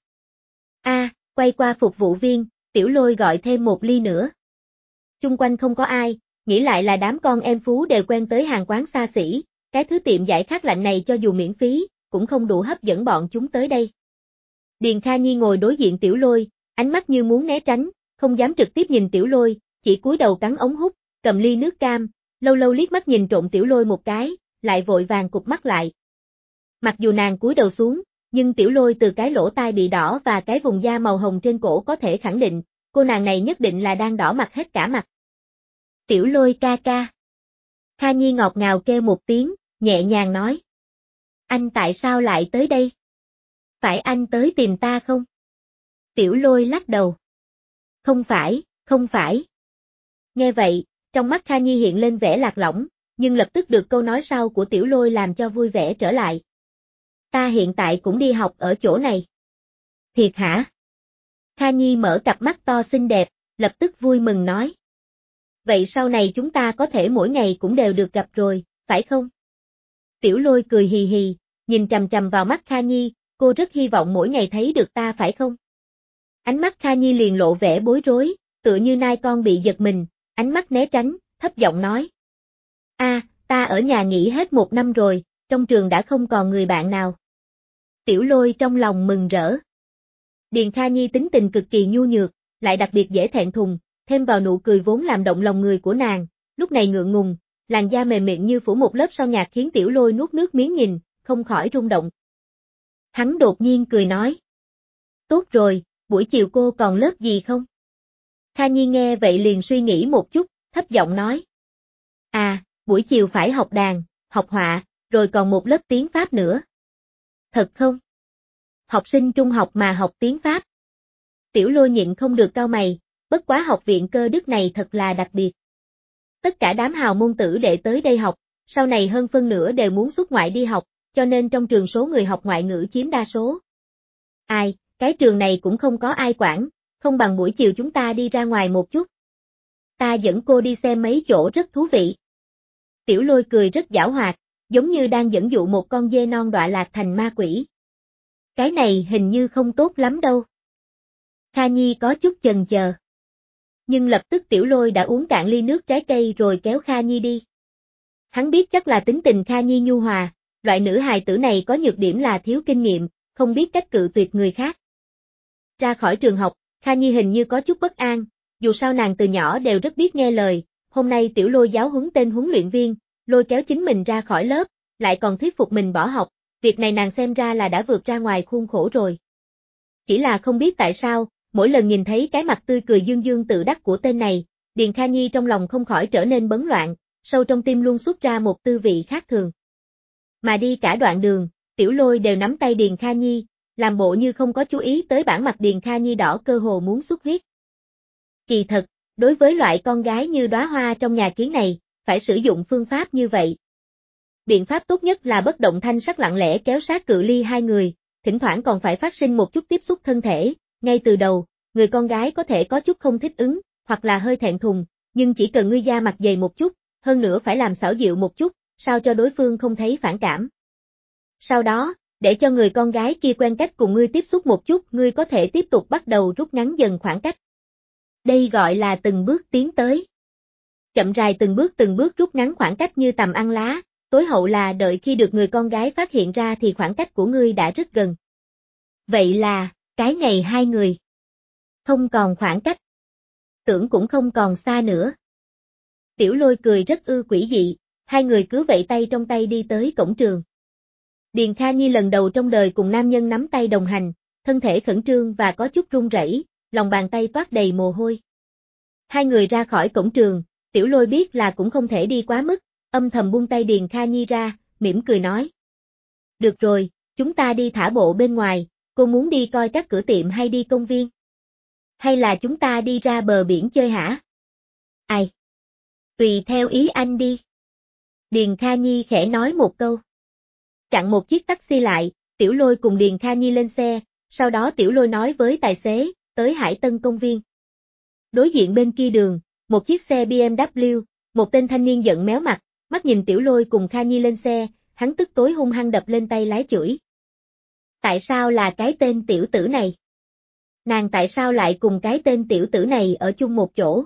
A, à, quay qua phục vụ viên, Tiểu Lôi gọi thêm một ly nữa. Chung quanh không có ai, nghĩ lại là đám con em phú đều quen tới hàng quán xa xỉ, cái thứ tiệm giải khát lạnh này cho dù miễn phí, cũng không đủ hấp dẫn bọn chúng tới đây. Điền Kha Nhi ngồi đối diện Tiểu Lôi, ánh mắt như muốn né tránh, không dám trực tiếp nhìn Tiểu Lôi, chỉ cúi đầu cắn ống hút, cầm ly nước cam, lâu lâu liếc mắt nhìn trộm Tiểu Lôi một cái, lại vội vàng cụp mắt lại. Mặc dù nàng cúi đầu xuống, nhưng Tiểu Lôi từ cái lỗ tai bị đỏ và cái vùng da màu hồng trên cổ có thể khẳng định, cô nàng này nhất định là đang đỏ mặt hết cả mặt. Tiểu Lôi ca ca. Kha Nhi ngọt ngào kêu một tiếng, nhẹ nhàng nói. Anh tại sao lại tới đây? Phải anh tới tìm ta không? Tiểu Lôi lắc đầu. Không phải, không phải. Nghe vậy, trong mắt Kha Nhi hiện lên vẻ lạc lõng, nhưng lập tức được câu nói sau của Tiểu Lôi làm cho vui vẻ trở lại. Ta hiện tại cũng đi học ở chỗ này. Thiệt hả? Kha Nhi mở cặp mắt to xinh đẹp, lập tức vui mừng nói. Vậy sau này chúng ta có thể mỗi ngày cũng đều được gặp rồi, phải không? Tiểu Lôi cười hì hì, nhìn trầm trầm vào mắt Kha Nhi, cô rất hy vọng mỗi ngày thấy được ta phải không? Ánh mắt Kha Nhi liền lộ vẻ bối rối, tựa như nai con bị giật mình, ánh mắt né tránh, thấp giọng nói. A, à, ta ở nhà nghỉ hết một năm rồi, trong trường đã không còn người bạn nào. Tiểu Lôi trong lòng mừng rỡ. Điền Kha Nhi tính tình cực kỳ nhu nhược, lại đặc biệt dễ thẹn thùng, thêm vào nụ cười vốn làm động lòng người của nàng, lúc này ngượng ngùng, làn da mềm mịn như phủ một lớp son nhạt khiến Tiểu Lôi nuốt nước miếng nhìn, không khỏi rung động. Hắn đột nhiên cười nói. Tốt rồi, buổi chiều cô còn lớp gì không? Kha Nhi nghe vậy liền suy nghĩ một chút, thấp giọng nói. À, buổi chiều phải học đàn, học họa, rồi còn một lớp tiếng Pháp nữa. Thật không? Học sinh trung học mà học tiếng Pháp. Tiểu Lôi nhịn không được cau mày, bất quá học viện Cơ Đức này thật là đặc biệt. Tất cả đám hào môn tử đệ tới đây học, sau này hơn phân nửa đều muốn xuất ngoại đi học, cho nên trong trường số người học ngoại ngữ chiếm đa số. Ai, cái trường này cũng không có ai quản, không bằng buổi chiều chúng ta đi ra ngoài một chút. Ta dẫn cô đi xem mấy chỗ rất thú vị. Tiểu Lôi cười rất giảo hoạt, giống như đang dẫn dụ một con dê non đọa lạc thành ma quỷ. Cái này hình như không tốt lắm đâu. Kha Nhi có chút chần chờ. Nhưng lập tức Tiểu Lôi đã uống cạn ly nước trái cây rồi kéo Kha Nhi đi. Hắn biết chắc là tính tình Kha Nhi nhu hòa, loại nữ hài tử này có nhược điểm là thiếu kinh nghiệm, không biết cách cự tuyệt người khác. Ra khỏi trường học, Kha Nhi hình như có chút bất an, dù sao nàng từ nhỏ đều rất biết nghe lời, hôm nay Tiểu Lôi giáo huấn tên huấn luyện viên, lôi kéo chính mình ra khỏi lớp, lại còn thuyết phục mình bỏ học, việc này nàng xem ra là đã vượt ra ngoài khuôn khổ rồi. Chỉ là không biết tại sao, mỗi lần nhìn thấy cái mặt tươi cười dương dương tự đắc của tên này, Điền Kha Nhi trong lòng không khỏi trở nên bấn loạn, sâu trong tim luôn xuất ra một tư vị khác thường. Mà đi cả đoạn đường, Tiểu Lôi đều nắm tay Điền Kha Nhi, làm bộ như không có chú ý tới bản mặt Điền Kha Nhi đỏ cơ hồ muốn xuất huyết. Kỳ thật, đối với loại con gái như đóa hoa trong nhà kiến này, phải sử dụng phương pháp như vậy. Biện pháp tốt nhất là bất động thanh sắc lặng lẽ kéo sát cự ly hai người, thỉnh thoảng còn phải phát sinh một chút tiếp xúc thân thể, ngay từ đầu, người con gái có thể có chút không thích ứng, hoặc là hơi thẹn thùng, nhưng chỉ cần ngươi da mặt dày một chút, hơn nữa phải làm xảo dịu một chút, sao cho đối phương không thấy phản cảm. Sau đó, để cho người con gái kia quen cách cùng ngươi tiếp xúc một chút, ngươi có thể tiếp tục bắt đầu rút ngắn dần khoảng cách. Đây gọi là từng bước tiến tới. Chậm rãi từng bước từng bước rút ngắn khoảng cách như tầm ăn lá, tối hậu là đợi khi được người con gái phát hiện ra thì khoảng cách của ngươi đã rất gần. Vậy là, cái ngày hai người không còn khoảng cách. Tưởng cũng không còn xa nữa. Tiểu Lôi cười rất ư quỷ dị, hai người cứ vậy tay trong tay đi tới cổng trường. Điền Kha Nhi lần đầu trong đời cùng nam nhân nắm tay đồng hành, thân thể khẩn trương và có chút run rẩy, lòng bàn tay toát đầy mồ hôi. Hai người ra khỏi cổng trường, Tiểu Lôi biết là cũng không thể đi quá mức, âm thầm buông tay Điền Kha Nhi ra, mỉm cười nói. Được rồi, chúng ta đi thả bộ bên ngoài, cô muốn đi coi các cửa tiệm hay đi công viên? Hay là chúng ta đi ra bờ biển chơi hả? Ai? Tùy theo ý anh đi. Điền Kha Nhi khẽ nói một câu. Chặn một chiếc taxi lại, Tiểu Lôi cùng Điền Kha Nhi lên xe, sau đó Tiểu Lôi nói với tài xế, tới Hải Tân công viên. Đối diện bên kia đường, một chiếc xe bê em vê, một tên thanh niên giận méo mặt, mắt nhìn Tiểu Lôi cùng Kha Nhi lên xe, hắn tức tối hung hăng đập lên tay lái chửi. Tại sao là cái tên tiểu tử này? Nàng tại sao lại cùng cái tên tiểu tử này ở chung một chỗ?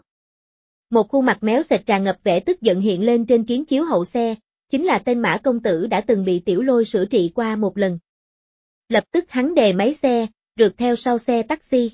Một khuôn mặt méo xệch tràn ngập vẻ tức giận hiện lên trên kiến chiếu hậu xe, chính là tên Mã công tử đã từng bị Tiểu Lôi sửa trị qua một lần. Lập tức hắn đề máy xe, rượt theo sau xe taxi.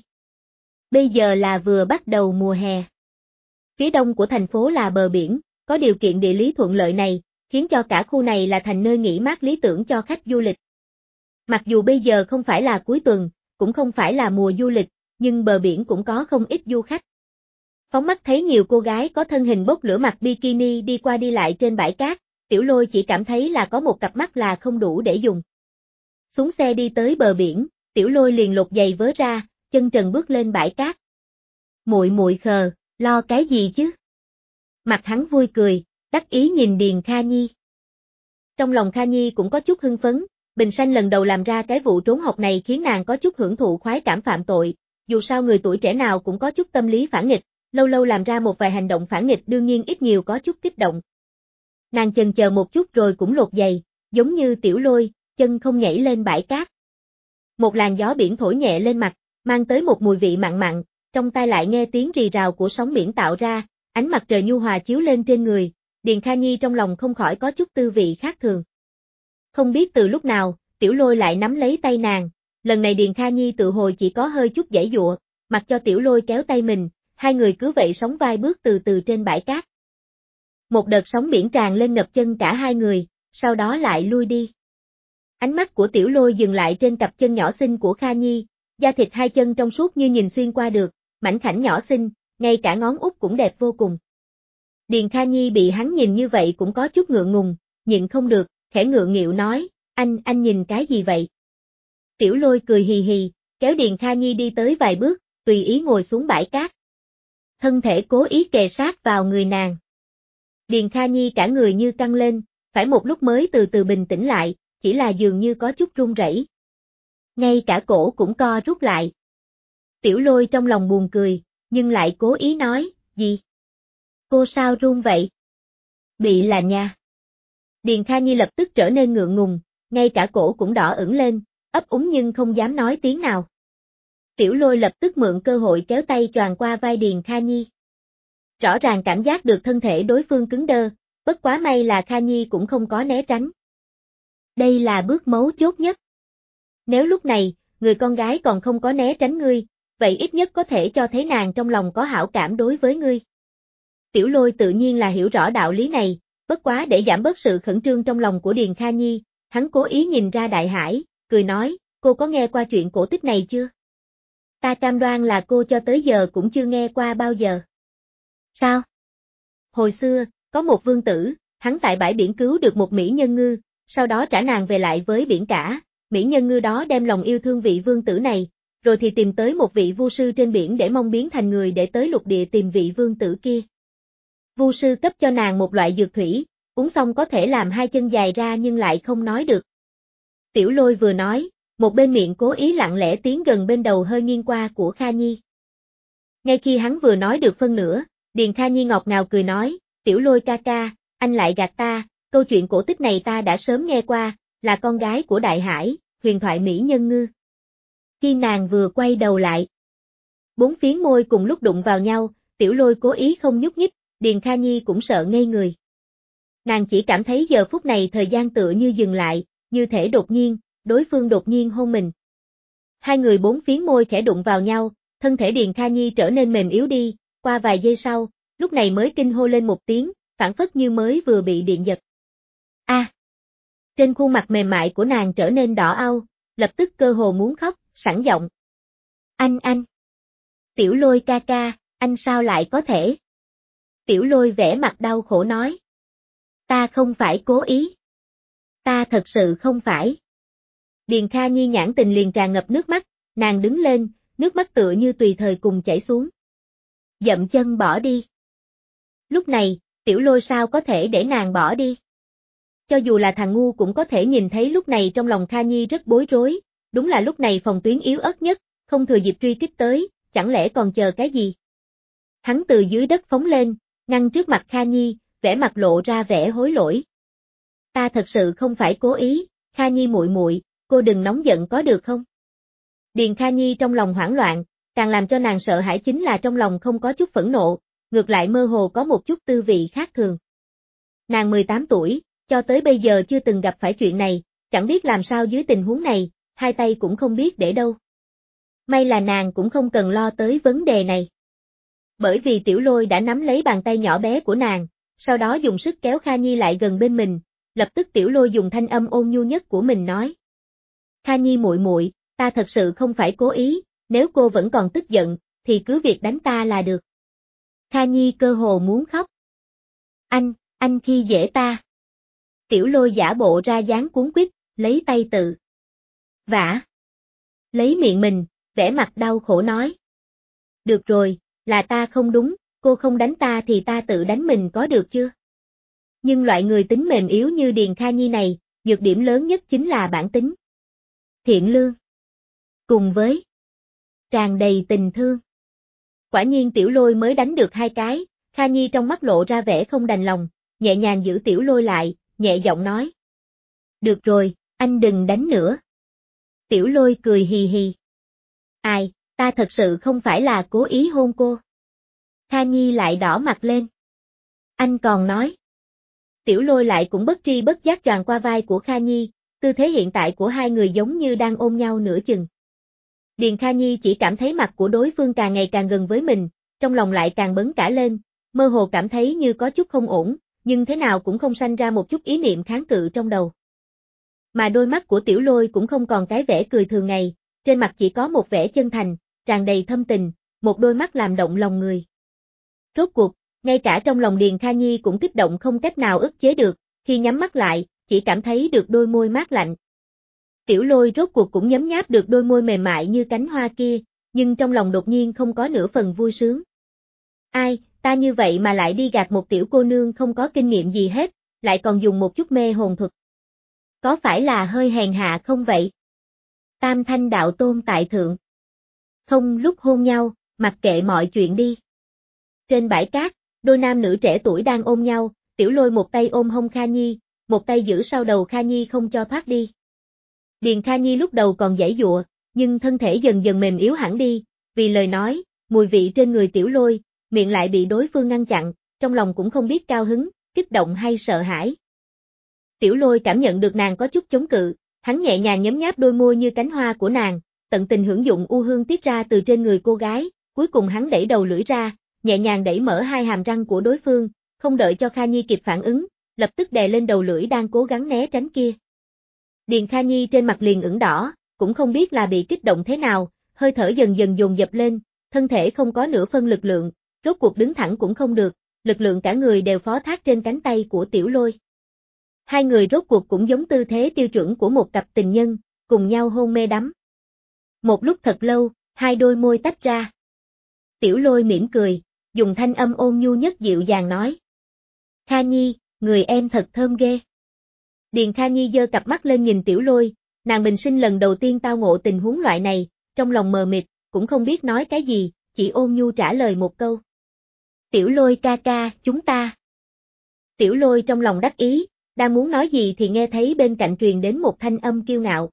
Bây giờ là vừa bắt đầu mùa hè. Phía đông của thành phố là bờ biển, có điều kiện địa lý thuận lợi này, khiến cho cả khu này là thành nơi nghỉ mát lý tưởng cho khách du lịch. Mặc dù bây giờ không phải là cuối tuần, cũng không phải là mùa du lịch, nhưng bờ biển cũng có không ít du khách. Phóng mắt thấy nhiều cô gái có thân hình bốc lửa mặc bikini đi qua đi lại trên bãi cát, Tiểu Lôi chỉ cảm thấy là có một cặp mắt là không đủ để dùng. Xuống xe đi tới bờ biển, Tiểu Lôi liền lột giày vớ ra, chân trần bước lên bãi cát. Muội muội khờ, lo cái gì chứ? Mặt hắn vui cười, đắc ý nhìn Điền Kha Nhi. Trong lòng Kha Nhi cũng có chút hưng phấn, Bình Sanh lần đầu làm ra cái vụ trốn học này khiến nàng có chút hưởng thụ khoái cảm phạm tội, dù sao người tuổi trẻ nào cũng có chút tâm lý phản nghịch, lâu lâu làm ra một vài hành động phản nghịch đương nhiên ít nhiều có chút kích động. Nàng chần chờ một chút rồi cũng lột giày, giống như Tiểu Lôi, chân không nhảy lên bãi cát. Một làn gió biển thổi nhẹ lên mặt, mang tới một mùi vị mặn mặn, trong tai lại nghe tiếng rì rào của sóng biển tạo ra, ánh mặt trời nhu hòa chiếu lên trên người, Điền Kha Nhi trong lòng không khỏi có chút tư vị khác thường. Không biết từ lúc nào, Tiểu Lôi lại nắm lấy tay nàng, lần này Điền Kha Nhi tự hồi chỉ có hơi chút giãy giụa, mặc cho Tiểu Lôi kéo tay mình, hai người cứ vậy sóng vai bước từ từ trên bãi cát. Một đợt sóng biển tràn lên ngập chân cả hai người, sau đó lại lui đi. Ánh mắt của Tiểu Lôi dừng lại trên cặp chân nhỏ xinh của Kha Nhi, da thịt hai chân trong suốt như nhìn xuyên qua được, mảnh khảnh nhỏ xinh, ngay cả ngón út cũng đẹp vô cùng. Điền Kha Nhi bị hắn nhìn như vậy cũng có chút ngượng ngùng, nhịn không được, khẽ ngượng nghịu nói, anh, anh nhìn cái gì vậy? Tiểu Lôi cười hì hì, kéo Điền Kha Nhi đi tới vài bước, tùy ý ngồi xuống bãi cát. Thân thể cố ý kề sát vào người nàng. Điền Kha Nhi cả người như căng lên, phải một lúc mới từ từ bình tĩnh lại, chỉ là dường như có chút run rẩy. Ngay cả cổ cũng co rút lại. Tiểu Lôi trong lòng buồn cười, nhưng lại cố ý nói, gì? Cô sao run vậy? Bị là nha. Điền Kha Nhi lập tức trở nên ngượng ngùng, ngay cả cổ cũng đỏ ửng lên, ấp úng nhưng không dám nói tiếng nào. Tiểu Lôi lập tức mượn cơ hội kéo tay choàng qua vai Điền Kha Nhi. Rõ ràng cảm giác được thân thể đối phương cứng đơ, bất quá may là Kha Nhi cũng không có né tránh. Đây là bước mấu chốt nhất. Nếu lúc này, người con gái còn không có né tránh ngươi, vậy ít nhất có thể cho thấy nàng trong lòng có hảo cảm đối với ngươi. Tiểu Lôi tự nhiên là hiểu rõ đạo lý này, bất quá để giảm bớt sự khẩn trương trong lòng của Điền Kha Nhi, hắn cố ý nhìn ra Đại Hải, cười nói, cô có nghe qua chuyện cổ tích này chưa? Ta cam đoan là cô cho tới giờ cũng chưa nghe qua bao giờ. Sao? Hồi xưa, có một vương tử, hắn tại bãi biển cứu được một mỹ nhân ngư, sau đó trả nàng về lại với biển cả, mỹ nhân ngư đó đem lòng yêu thương vị vương tử này, rồi thì tìm tới một vị vu sư trên biển để mong biến thành người để tới lục địa tìm vị vương tử kia. Vu sư cấp cho nàng một loại dược thủy, uống xong có thể làm hai chân dài ra nhưng lại không nói được. Tiểu Lôi vừa nói, một bên miệng cố ý lặng lẽ tiến gần bên đầu hơi nghiêng qua của Kha Nhi. Ngay khi hắn vừa nói được phân nửa, Điền Kha Nhi ngọt ngào cười nói, Tiểu Lôi ca ca, anh lại gạt ta, câu chuyện cổ tích này ta đã sớm nghe qua, là con gái của Đại Hải, huyền thoại mỹ nhân ngư. Khi nàng vừa quay đầu lại, bốn phiến môi cùng lúc đụng vào nhau, Tiểu Lôi cố ý không nhúc nhích, Điền Kha Nhi cũng sợ ngây người. Nàng chỉ cảm thấy giờ phút này thời gian tựa như dừng lại, như thể đột nhiên, đối phương đột nhiên hôn mình. Hai người bốn phiến môi khẽ đụng vào nhau, thân thể Điền Kha Nhi trở nên mềm yếu đi, qua vài giây sau, lúc này mới kinh hô lên một tiếng, phản phất như mới vừa bị điện giật. A! À, trên khuôn mặt mềm mại của nàng trở nên đỏ au, lập tức cơ hồ muốn khóc, sẵn giọng. Anh anh! Tiểu Lôi ca ca, anh sao lại có thể? Tiểu Lôi vẻ mặt đau khổ nói. Ta không phải cố ý. Ta thật sự không phải. Điền Kha Nhi nhãn tình liền tràn ngập nước mắt, nàng đứng lên, nước mắt tựa như tùy thời cùng chảy xuống. Dậm chân bỏ đi. Lúc này, Tiểu Lôi sao có thể để nàng bỏ đi? Cho dù là thằng ngu cũng có thể nhìn thấy lúc này trong lòng Kha Nhi rất bối rối, đúng là lúc này phòng tuyến yếu ớt nhất, không thừa dịp truy kích tới, chẳng lẽ còn chờ cái gì? Hắn từ dưới đất phóng lên, ngăn trước mặt Kha Nhi, vẻ mặt lộ ra vẻ hối lỗi. Ta thật sự không phải cố ý, Kha Nhi muội muội, cô đừng nóng giận có được không? Điền Kha Nhi trong lòng hoảng loạn, càng làm cho nàng sợ hãi chính là trong lòng không có chút phẫn nộ, ngược lại mơ hồ có một chút tư vị khác thường. Nàng mười tám tuổi, cho tới bây giờ chưa từng gặp phải chuyện này, chẳng biết làm sao dưới tình huống này, hai tay cũng không biết để đâu. May là nàng cũng không cần lo tới vấn đề này. Bởi vì Tiểu Lôi đã nắm lấy bàn tay nhỏ bé của nàng, sau đó dùng sức kéo Kha Nhi lại gần bên mình, lập tức Tiểu Lôi dùng thanh âm ôn nhu nhất của mình nói. Kha Nhi muội muội, ta thật sự không phải cố ý, nếu cô vẫn còn tức giận, thì cứ việc đánh ta là được. Kha Nhi cơ hồ muốn khóc. Anh, anh khi dễ ta. Tiểu Lôi giả bộ ra dáng cuống quýt, lấy tay tự vả. Lấy miệng mình, vẻ mặt đau khổ nói. Được rồi, là ta không đúng, cô không đánh ta thì ta tự đánh mình có được chưa? Nhưng loại người tính mềm yếu như Điền Kha Nhi này, nhược điểm lớn nhất chính là bản tính thiện lương. Cùng với tràn đầy tình thương. Quả nhiên Tiểu Lôi mới đánh được hai cái, Kha Nhi trong mắt lộ ra vẻ không đành lòng, nhẹ nhàng giữ Tiểu Lôi lại, nhẹ giọng nói. Được rồi, anh đừng đánh nữa. Tiểu Lôi cười hì hì. Ai, ta thật sự không phải là cố ý hôn cô. Kha Nhi lại đỏ mặt lên. Anh còn nói. Tiểu Lôi lại cũng bất tri bất giác choàng qua vai của Kha Nhi, tư thế hiện tại của hai người giống như đang ôm nhau nửa chừng. Điền Kha Nhi chỉ cảm thấy mặt của đối phương càng ngày càng gần với mình, trong lòng lại càng bấn cả lên, mơ hồ cảm thấy như có chút không ổn, nhưng thế nào cũng không sanh ra một chút ý niệm kháng cự trong đầu. Mà đôi mắt của Tiểu Lôi cũng không còn cái vẻ cười thường ngày, trên mặt chỉ có một vẻ chân thành, tràn đầy thâm tình, một đôi mắt làm động lòng người. Rốt cuộc, ngay cả trong lòng Điền Kha Nhi cũng kích động không cách nào ức chế được, khi nhắm mắt lại, chỉ cảm thấy được đôi môi mát lạnh. Tiểu Lôi rốt cuộc cũng nhấm nháp được đôi môi mềm mại như cánh hoa kia, nhưng trong lòng đột nhiên không có nửa phần vui sướng. Ai, ta như vậy mà lại đi gạt một tiểu cô nương không có kinh nghiệm gì hết, lại còn dùng một chút mê hồn thuật. Có phải là hơi hèn hạ không vậy? Tam thanh đạo tôn tại thượng. Không lúc hôn nhau, mặc kệ mọi chuyện đi. Trên bãi cát, đôi nam nữ trẻ tuổi đang ôm nhau, Tiểu Lôi một tay ôm hông Kha Nhi, một tay giữ sau đầu Kha Nhi không cho thoát đi. Điền Kha Nhi lúc đầu còn giãy giụa, nhưng thân thể dần dần mềm yếu hẳn đi, vì lời nói, mùi vị trên người Tiểu Lôi, miệng lại bị đối phương ngăn chặn, trong lòng cũng không biết cao hứng, kích động hay sợ hãi. Tiểu Lôi cảm nhận được nàng có chút chống cự, hắn nhẹ nhàng nhấm nháp đôi môi như cánh hoa của nàng, tận tình hưởng dụng u hương tiết ra từ trên người cô gái, cuối cùng hắn đẩy đầu lưỡi ra, nhẹ nhàng đẩy mở hai hàm răng của đối phương, không đợi cho Kha Nhi kịp phản ứng, lập tức đè lên đầu lưỡi đang cố gắng né tránh kia. Điền Kha Nhi trên mặt liền ửng đỏ, cũng không biết là bị kích động thế nào, hơi thở dần dần dồn dập lên, thân thể không có nửa phân lực lượng, rốt cuộc đứng thẳng cũng không được, lực lượng cả người đều phó thác trên cánh tay của Tiểu Lôi. Hai người rốt cuộc cũng giống tư thế tiêu chuẩn của một cặp tình nhân, cùng nhau hôn mê đắm. Một lúc thật lâu, hai đôi môi tách ra. Tiểu Lôi mỉm cười, dùng thanh âm ôn nhu nhất dịu dàng nói. Kha Nhi, người em thật thơm ghê. Điền Kha Nhi giơ cặp mắt lên nhìn Tiểu Lôi, nàng bình sinh lần đầu tiên tao ngộ tình huống loại này, trong lòng mờ mịt, cũng không biết nói cái gì, chỉ ôn nhu trả lời một câu. Tiểu Lôi ca ca, chúng ta. Tiểu Lôi trong lòng đắc ý, đang muốn nói gì thì nghe thấy bên cạnh truyền đến một thanh âm kiêu ngạo.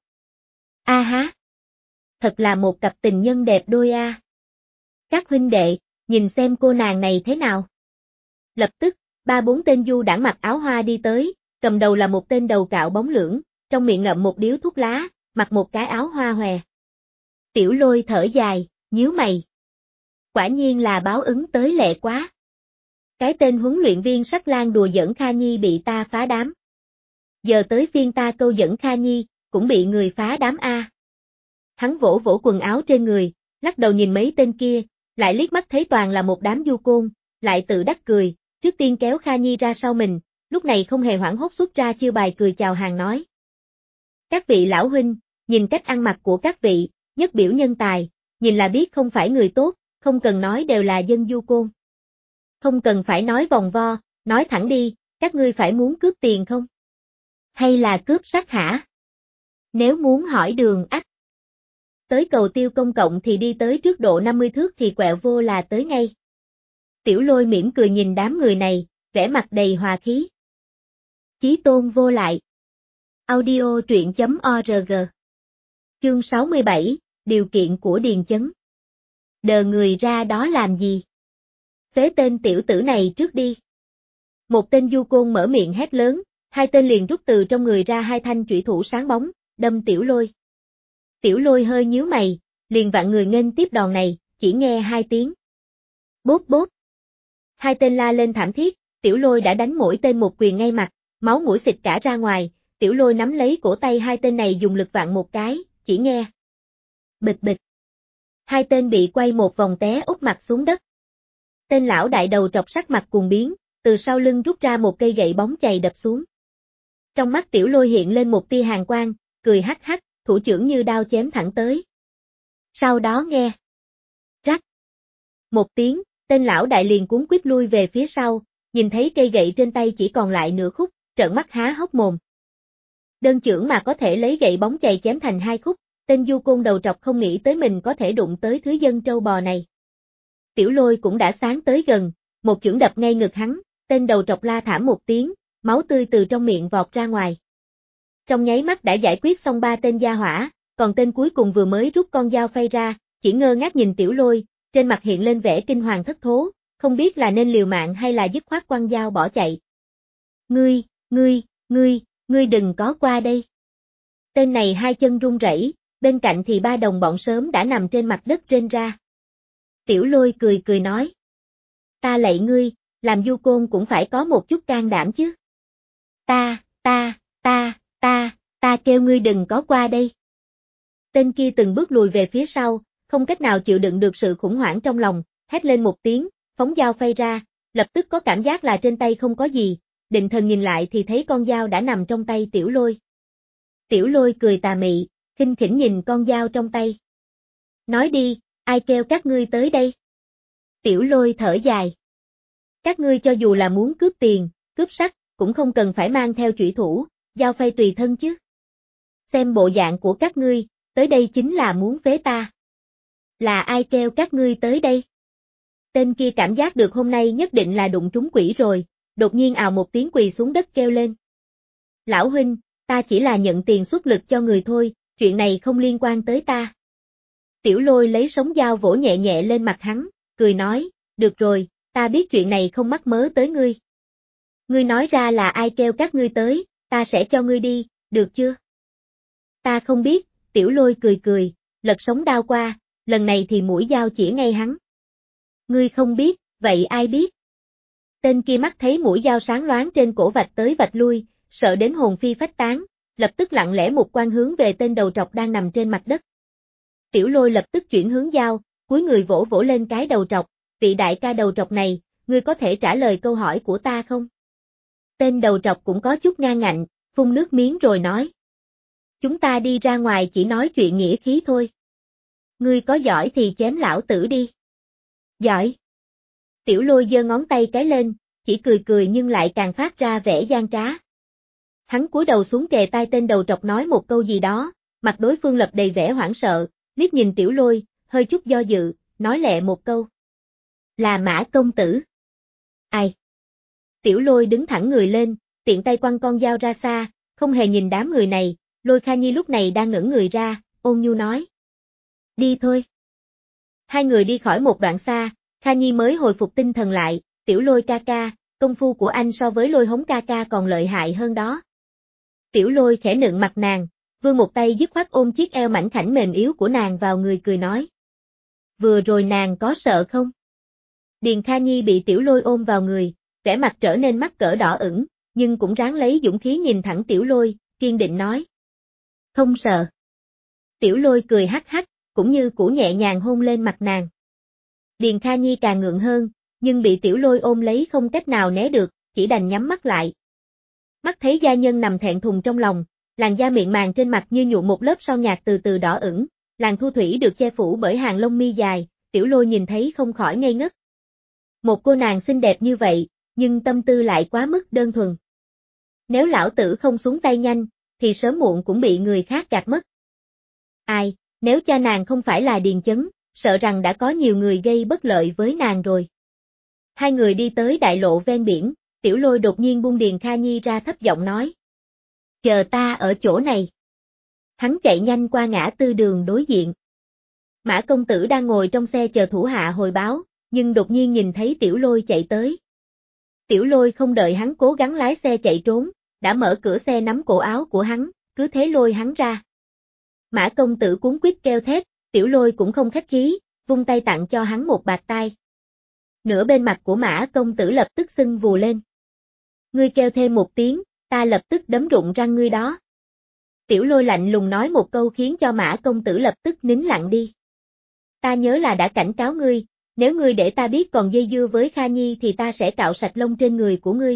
A há! Thật là một cặp tình nhân đẹp đôi a. Các huynh đệ, nhìn xem cô nàng này thế nào. Lập tức, ba bốn tên du đãng mặc áo hoa đi tới, cầm đầu là một tên đầu cạo bóng lưỡng, trong miệng ngậm một điếu thuốc lá, mặc một cái áo hoa hòe. Tiểu Lôi thở dài, nhíu mày. Quả nhiên là báo ứng tới lẹ quá. Cái tên huấn luyện viên Sắc Lang đùa giỡn Kha Nhi bị ta phá đám. Giờ tới phiên ta câu dẫn Kha Nhi, cũng bị người phá đám a. Hắn vỗ vỗ quần áo trên người, lắc đầu nhìn mấy tên kia, lại liếc mắt thấy toàn là một đám du côn, lại tự đắc cười, trước tiên kéo Kha Nhi ra sau mình, lúc này không hề hoảng hốt xuất ra chiêu bài cười chào hàng nói. Các vị lão huynh, nhìn cách ăn mặc của các vị, nhất biểu nhân tài, nhìn là biết không phải người tốt, không cần nói đều là dân du côn. Không cần phải nói vòng vo, nói thẳng đi, các ngươi phải muốn cướp tiền không? Hay là cướp sắc hả? Nếu muốn hỏi đường ắt. Tới cầu tiêu công cộng thì đi tới trước độ năm mươi thước thì quẹo vô là tới ngay. Tiểu Lôi mỉm cười nhìn đám người này, vẻ mặt đầy hòa khí. Chí tôn vô lại. Audio truyện chấm org. Chương sáu mươi bảy, điều kiện của Điền Chấn. Đờ người ra đó làm gì? Phế tên tiểu tử này trước đi. Một tên du côn mở miệng hét lớn, hai tên liền rút từ trong người ra hai thanh chủy thủ sáng bóng, đâm Tiểu Lôi. Tiểu Lôi hơi nhíu mày, liền vặn người nghênh tiếp đòn này, chỉ nghe hai tiếng. Bốp bốp. Hai tên la lên thảm thiết, Tiểu Lôi đã đánh mỗi tên một quyền ngay mặt, máu mũi xịt cả ra ngoài, Tiểu Lôi nắm lấy cổ tay hai tên này dùng lực vặn một cái, chỉ nghe. Bịch bịch. Hai tên bị quay một vòng té úp mặt xuống đất. Tên lão đại đầu trọc sắc mặt cuồng biến, từ sau lưng rút ra một cây gậy bóng chày đập xuống. Trong mắt Tiểu Lôi hiện lên một tia hàn quang, cười hắc hắc, thủ trưởng như đao chém thẳng tới. Sau đó nghe. Rắc. Một tiếng, tên lão đại liền cuốn quýt lui về phía sau, nhìn thấy cây gậy trên tay chỉ còn lại nửa khúc, trợn mắt há hốc mồm. Đơn chưởng mà có thể lấy gậy bóng chày chém thành hai khúc, tên du côn đầu trọc không nghĩ tới mình có thể đụng tới thứ dân trâu bò này. Tiểu Lôi cũng đã sáng tới gần, một chưởng đập ngay ngực hắn, tên đầu trọc la thảm một tiếng, máu tươi từ trong miệng vọt ra ngoài. Trong nháy mắt đã giải quyết xong ba tên gia hỏa, còn tên cuối cùng vừa mới rút con dao phay ra, chỉ ngơ ngác nhìn Tiểu Lôi, trên mặt hiện lên vẻ kinh hoàng thất thố, không biết là nên liều mạng hay là dứt khoát quăng dao bỏ chạy. Ngươi, ngươi, ngươi, ngươi đừng có qua đây. Tên này hai chân run rẩy, bên cạnh thì ba đồng bọn sớm đã nằm trên mặt đất rên ra. Tiểu Lôi cười cười nói. Ta lạy ngươi, làm du côn cũng phải có một chút can đảm chứ. Ta, ta, ta, ta, ta kêu ngươi đừng có qua đây. Tên kia từng bước lùi về phía sau, không cách nào chịu đựng được sự khủng hoảng trong lòng, hét lên một tiếng, phóng dao phay ra, lập tức có cảm giác là trên tay không có gì, định thần nhìn lại thì thấy con dao đã nằm trong tay Tiểu Lôi. Tiểu Lôi cười tà mị, khinh khỉnh nhìn con dao trong tay. Nói đi, ai kêu các ngươi tới đây? Tiểu Lôi thở dài. Các ngươi cho dù là muốn cướp tiền, cướp sắc, cũng không cần phải mang theo chủy thủ, dao phay tùy thân chứ. Xem bộ dạng của các ngươi, tới đây chính là muốn phế ta. Là ai kêu các ngươi tới đây? Tên kia cảm giác được hôm nay nhất định là đụng trúng quỷ rồi, đột nhiên ào một tiếng quỳ xuống đất kêu lên. Lão huynh, ta chỉ là nhận tiền xuất lực cho người thôi, chuyện này không liên quan tới ta. Tiểu Lôi lấy sống dao vỗ nhẹ nhẹ lên mặt hắn, cười nói, được rồi, ta biết chuyện này không mắc mớ tới ngươi. Ngươi nói ra là ai kêu các ngươi tới, ta sẽ cho ngươi đi, được chưa? Ta không biết, Tiểu Lôi cười cười, lật sống đao qua, lần này thì mũi dao chỉ ngay hắn. Ngươi không biết, Vậy ai biết? Tên kia mắt thấy mũi dao sáng loáng trên cổ vạch tới vạch lui, sợ đến hồn phi phách tán, lập tức lặng lẽ một quan hướng về tên đầu trọc đang nằm trên mặt đất. Tiểu Lôi lập tức chuyển hướng dao, cúi người vỗ vỗ lên cái đầu trọc, vị đại ca đầu trọc này, ngươi có thể trả lời câu hỏi của ta không? Tên đầu trọc cũng có chút ngang ngạnh, phun nước miếng rồi nói. Chúng ta đi ra ngoài chỉ nói chuyện nghĩa khí thôi. Ngươi có giỏi thì chém lão tử đi. Giỏi. Tiểu Lôi giơ ngón tay cái lên, chỉ cười cười nhưng lại càng phát ra vẻ gian trá. Hắn cúi đầu xuống kề tai tên đầu trọc nói một câu gì đó, mặt đối phương lập đầy vẻ hoảng sợ, liếc nhìn Tiểu Lôi, hơi chút do dự, nói lẹ một câu. Là Mã công tử. Ai? Tiểu Lôi đứng thẳng người lên, tiện tay quăng con dao ra xa, không hề nhìn đám người này, Lôi Kha Nhi lúc này đang ngẩn người ra, ôn nhu nói. Đi thôi. Hai người đi khỏi một đoạn xa, Kha Nhi mới hồi phục tinh thần lại, Tiểu Lôi ca ca, công phu của anh so với Lôi Hống ca ca còn lợi hại hơn đó. Tiểu Lôi khẽ nựng mặt nàng, vươn một tay dứt khoát ôm chiếc eo mảnh khảnh mềm yếu của nàng vào người cười nói. Vừa rồi nàng có sợ không? Điền Kha Nhi bị Tiểu Lôi ôm vào người, vẻ mặt trở nên mắt cỡ đỏ ửng, nhưng cũng ráng lấy dũng khí nhìn thẳng Tiểu Lôi, kiên định nói. Không sợ. Tiểu Lôi cười hắc hắc, cũng như cũ nhẹ nhàng hôn lên mặt nàng. Điền Kha Nhi càng ngượng hơn, nhưng bị Tiểu Lôi ôm lấy không cách nào né được, chỉ đành nhắm mắt lại. Mắt thấy gia nhân nằm thẹn thùng trong lòng, làn da mịn màng trên mặt như nhuộm một lớp son nhạt từ từ đỏ ửng, làn thu thủy được che phủ bởi hàng lông mi dài, Tiểu Lôi nhìn thấy không khỏi ngây ngất. Một cô nàng xinh đẹp như vậy, nhưng tâm tư lại quá mức đơn thuần. Nếu lão tử không xuống tay nhanh, thì sớm muộn cũng bị người khác gạt mất. Ai, nếu cha nàng không phải là Điền Chấn, sợ rằng đã có nhiều người gây bất lợi với nàng rồi. Hai người đi tới đại lộ ven biển, Tiểu Lôi đột nhiên buông Điền Kha Nhi ra thấp giọng nói. Chờ ta ở chỗ này. Hắn chạy nhanh qua ngã tư đường đối diện. Mã công tử đang ngồi trong xe chờ thủ hạ hồi báo, nhưng đột nhiên nhìn thấy Tiểu Lôi chạy tới. Tiểu Lôi không đợi hắn cố gắng lái xe chạy trốn, đã mở cửa xe nắm cổ áo của hắn, cứ thế lôi hắn ra. Mã công tử cuống quýt kêu thét, Tiểu Lôi cũng không khách khí, vung tay tặng cho hắn một bạt tai. Nửa bên mặt của Mã công tử lập tức sưng vù lên. Ngươi kêu thêm một tiếng, ta lập tức đấm rụng răng ngươi đó. Tiểu Lôi lạnh lùng nói một câu khiến cho Mã công tử lập tức nín lặng đi. Ta nhớ là đã cảnh cáo ngươi, nếu ngươi để ta biết còn dây dưa với Kha Nhi thì ta sẽ cạo sạch lông trên người của ngươi.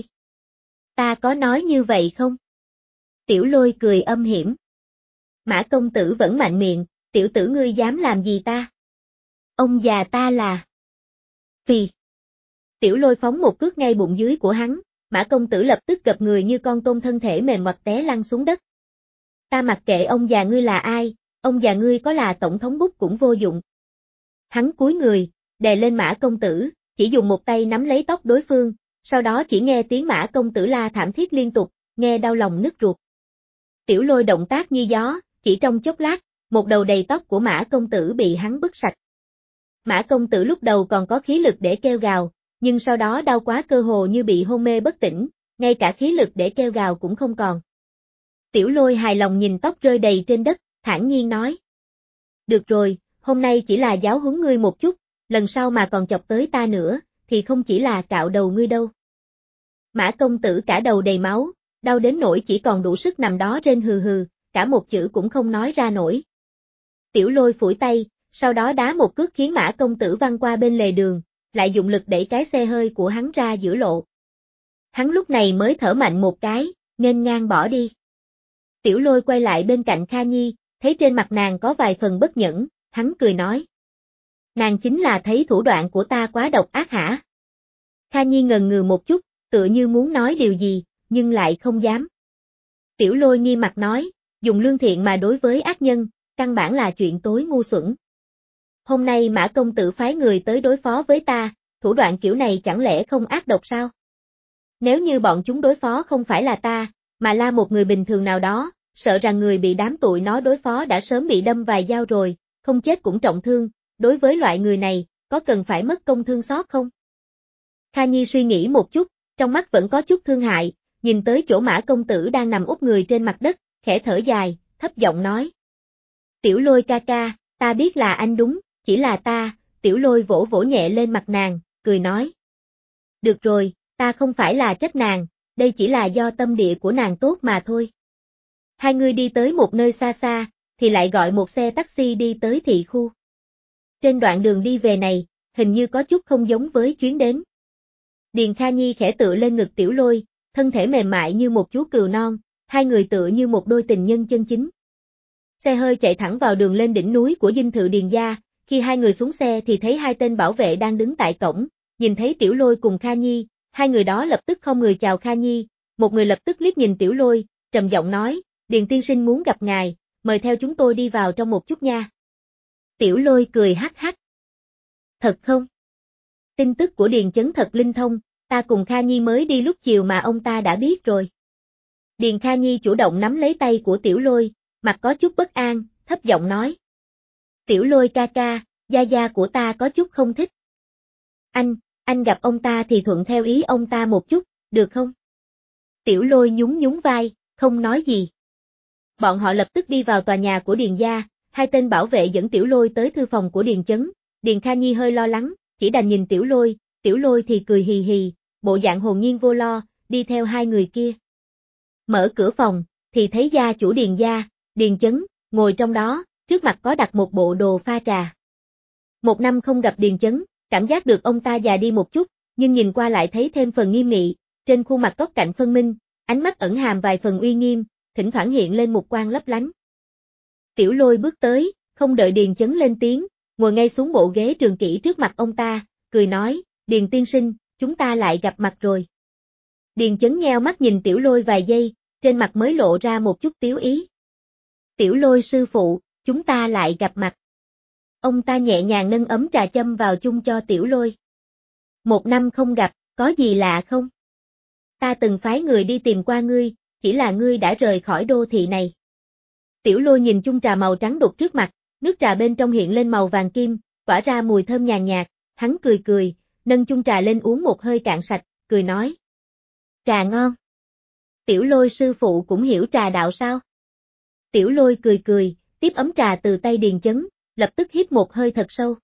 Ta có nói như vậy không? Tiểu Lôi cười âm hiểm. Mã công tử vẫn mạnh miệng, tiểu tử ngươi dám làm gì ta? Ông già ta là... Phì. Tiểu Lôi phóng một cước ngay bụng dưới của hắn, Mã công tử lập tức gập người như con tôm thân thể mềm mọt té lăn xuống đất. Ta mặc kệ ông già ngươi là ai, ông già ngươi có là tổng thống bút cũng vô dụng. Hắn cúi người, đè lên Mã công tử, chỉ dùng một tay nắm lấy tóc đối phương, sau đó chỉ nghe tiếng Mã công tử la thảm thiết liên tục, nghe đau lòng nứt ruột. Tiểu Lôi động tác như gió, chỉ trong chốc lát, một đầu đầy tóc của Mã công tử bị hắn bứt sạch. Mã công tử lúc đầu còn có khí lực để kêu gào, nhưng sau đó đau quá cơ hồ như bị hôn mê bất tỉnh, ngay cả khí lực để kêu gào cũng không còn. Tiểu Lôi hài lòng nhìn tóc rơi đầy trên đất, thản nhiên nói. Được rồi, hôm nay chỉ là giáo huấn ngươi một chút, lần sau mà còn chọc tới ta nữa, thì không chỉ là cạo đầu ngươi đâu. Mã công tử cả đầu đầy máu, đau đến nỗi chỉ còn đủ sức nằm đó rên hừ hừ, cả một chữ cũng không nói ra nổi. Tiểu Lôi phủi tay, sau đó đá một cước khiến Mã công tử văng qua bên lề đường, lại dụng lực đẩy cái xe hơi của hắn ra giữa lộ. Hắn lúc này mới thở mạnh một cái, nghênh ngang bỏ đi. Tiểu Lôi quay lại bên cạnh Kha Nhi, thấy trên mặt nàng có vài phần bất nhẫn, hắn cười nói. Nàng chính là thấy thủ đoạn của ta quá độc ác hả? Kha Nhi ngần ngừ một chút, tựa như muốn nói điều gì, nhưng lại không dám. Tiểu Lôi nghiêm mặt nói, dùng lương thiện mà đối với ác nhân, căn bản là chuyện tối ngu xuẩn. Hôm nay Mã công tử phái người tới đối phó với ta, thủ đoạn kiểu này chẳng lẽ không ác độc sao? Nếu như bọn chúng đối phó không phải là ta, mà là một người bình thường nào đó, sợ rằng người bị đám tụi nó đối phó đã sớm bị đâm vài dao rồi, không chết cũng trọng thương, đối với loại người này, có cần phải mất công thương xót không? Kha Nhi suy nghĩ một chút, trong mắt vẫn có chút thương hại, nhìn tới chỗ Mã công tử đang nằm úp người trên mặt đất, khẽ thở dài, thấp giọng nói. Tiểu Lôi ca ca, ta biết là anh đúng, chỉ là ta, Tiểu Lôi vỗ vỗ nhẹ lên mặt nàng, cười nói. Được rồi, ta không phải là trách nàng, đây chỉ là do tâm địa của nàng tốt mà thôi. Hai người đi tới một nơi xa xa, thì lại gọi một xe taxi đi tới thị khu. Trên đoạn đường đi về này, hình như có chút không giống với chuyến đến. Điền Kha Nhi khẽ tựa lên ngực Tiểu Lôi, thân thể mềm mại như một chú cừu non, hai người tựa như một đôi tình nhân chân chính. Xe hơi chạy thẳng vào đường lên đỉnh núi của dinh thự Điền gia, khi hai người xuống xe thì thấy hai tên bảo vệ đang đứng tại cổng, nhìn thấy Tiểu Lôi cùng Kha Nhi, hai người đó lập tức không người chào Kha Nhi, một người lập tức liếc nhìn Tiểu Lôi, trầm giọng nói, Điền tiên sinh muốn gặp ngài, mời theo chúng tôi đi vào trong một chút nha. Tiểu Lôi cười hắc hắc. Thật không? Tin tức của Điền Chấn thật linh thông, ta cùng Kha Nhi mới đi lúc chiều mà ông ta đã biết rồi. Điền Kha Nhi chủ động nắm lấy tay của Tiểu Lôi, mặt có chút bất an, thấp giọng nói. Tiểu Lôi ca ca, gia gia của ta có chút không thích. Anh, anh gặp ông ta thì thuận theo ý ông ta một chút, được không? Tiểu Lôi nhún nhún vai, không nói gì. Bọn họ lập tức đi vào tòa nhà của Điền gia, hai tên bảo vệ dẫn Tiểu Lôi tới thư phòng của Điền Chấn. Điền Kha Nhi hơi lo lắng, chỉ đành nhìn Tiểu Lôi, Tiểu Lôi thì cười hì hì, bộ dạng hồn nhiên vô lo, đi theo hai người kia. Mở cửa phòng, thì thấy gia chủ Điền gia, Điền Chấn, ngồi trong đó, trước mặt có đặt một bộ đồ pha trà. Một năm không gặp Điền Chấn, cảm giác được ông ta già đi một chút, nhưng nhìn qua lại thấy thêm phần nghiêm nghị, trên khuôn mặt góc cạnh phân minh, ánh mắt ẩn hàm vài phần uy nghiêm, thỉnh thoảng hiện lên một quang lấp lánh. Tiểu Lôi bước tới, không đợi Điền Chấn lên tiếng, ngồi ngay xuống bộ ghế trường kỷ trước mặt ông ta, cười nói, Điền tiên sinh, chúng ta lại gặp mặt rồi. Điền Chấn nheo mắt nhìn Tiểu Lôi vài giây, trên mặt mới lộ ra một chút tiếu ý. Tiểu Lôi sư phụ, chúng ta lại gặp mặt. Ông ta nhẹ nhàng nâng ấm trà châm vào chung cho Tiểu Lôi. Một năm không gặp, có gì lạ không? Ta từng phái người đi tìm qua ngươi, chỉ là ngươi đã rời khỏi đô thị này. Tiểu Lôi nhìn chung trà màu trắng đục trước mặt, nước trà bên trong hiện lên màu vàng kim, tỏa ra mùi thơm nhàn nhạt, hắn cười cười, nâng chung trà lên uống một hơi cạn sạch, cười nói. Trà ngon. Tiểu Lôi sư phụ cũng hiểu trà đạo sao? Tiểu Lôi cười cười, tiếp ấm trà từ tay Điền Chấn, lập tức hít một hơi thật sâu.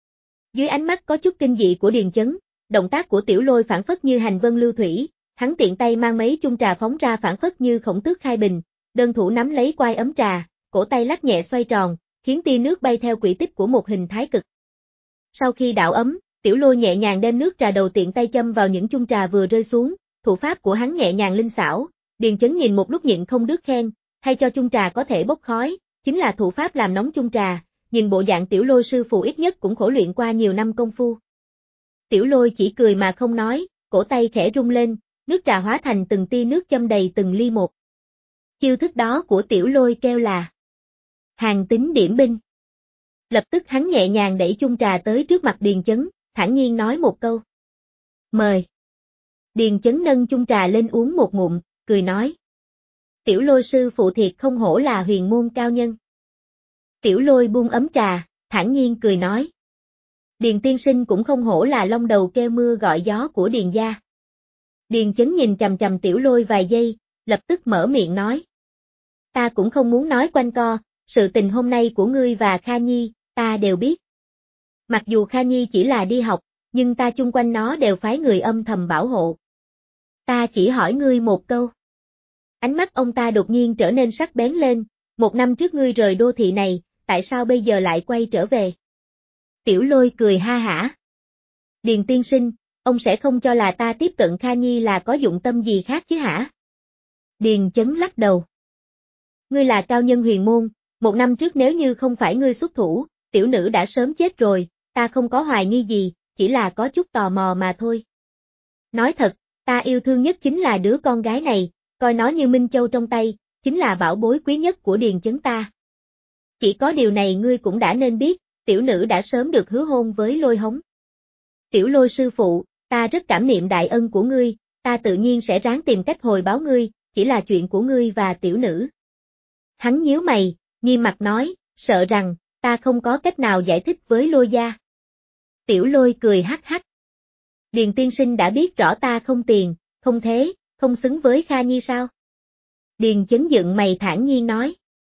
Dưới ánh mắt có chút kinh dị của Điền Chấn, động tác của Tiểu Lôi phản phất như hành vân lưu thủy, hắn tiện tay mang mấy chung trà phóng ra phản phất như khổng tước khai bình, đơn thủ nắm lấy quai ấm trà, cổ tay lắc nhẹ xoay tròn, khiến tia nước bay theo quỹ tích của một hình thái cực. Sau khi đảo ấm, Tiểu Lôi nhẹ nhàng đem nước trà đầu tiện tay châm vào những chung trà vừa rơi xuống, thủ pháp của hắn nhẹ nhàng linh xảo, Điền Chấn nhìn một lúc nhịn không đứt khen, hay cho chung trà có thể bốc khói, chính là thủ pháp làm nóng chung trà, nhìn bộ dạng Tiểu Lôi sư phụ ít nhất cũng khổ luyện qua nhiều năm công phu. Tiểu Lôi chỉ cười mà không nói, cổ tay khẽ rung lên, nước trà hóa thành từng tia nước châm đầy từng ly một. Chiêu thức đó của Tiểu Lôi kêu là hàng tính điểm binh. Lập tức hắn nhẹ nhàng đẩy chung trà tới trước mặt Điền Chấn, thản nhiên nói một câu. Mời. Điền Chấn nâng chung trà lên uống một ngụm, cười nói. Tiểu Lôi sư phụ thiệt không hổ là huyền môn cao nhân. Tiểu Lôi buông ấm trà, thản nhiên cười nói. Điền tiên sinh cũng không hổ là long đầu kêu mưa gọi gió của Điền gia. Điền Chấn nhìn chằm chằm Tiểu Lôi vài giây, lập tức mở miệng nói. Ta cũng không muốn nói quanh co, sự tình hôm nay của ngươi và Kha Nhi, ta đều biết. Mặc dù Kha Nhi chỉ là đi học, nhưng ta chung quanh nó đều phái người âm thầm bảo hộ. Ta chỉ hỏi ngươi một câu. Ánh mắt ông ta đột nhiên trở nên sắc bén lên, một năm trước ngươi rời đô thị này, tại sao bây giờ lại quay trở về? Tiểu Lôi cười ha hả. Điền tiên sinh, ông sẽ không cho là ta tiếp cận Kha Nhi là có dụng tâm gì khác chứ hả? Điền Chấn lắc đầu. Ngươi là cao nhân huyền môn, một năm trước nếu như không phải ngươi xuất thủ, tiểu nữ đã sớm chết rồi, ta không có hoài nghi gì, chỉ là có chút tò mò mà thôi. Nói thật, ta yêu thương nhất chính là đứa con gái này, coi nó như Minh Châu trong tay, chính là bảo bối quý nhất của Điền Chấn ta. Chỉ có điều này ngươi cũng đã nên biết, tiểu nữ đã sớm được hứa hôn với Lôi Hống. Tiểu Lôi sư phụ, ta rất cảm niệm đại ân của ngươi, ta tự nhiên sẽ ráng tìm cách hồi báo ngươi, chỉ là chuyện của ngươi và tiểu nữ. Hắn nhíu mày, nghiêm mặt nói, sợ rằng, ta không có cách nào giải thích với Lôi gia. Tiểu Lôi cười hắc hắc. Điền tiên sinh đã biết rõ ta không tiền, không thế, không xứng với Kha Nhi sao? Điền Chấn dựng mày thản nhiên nói.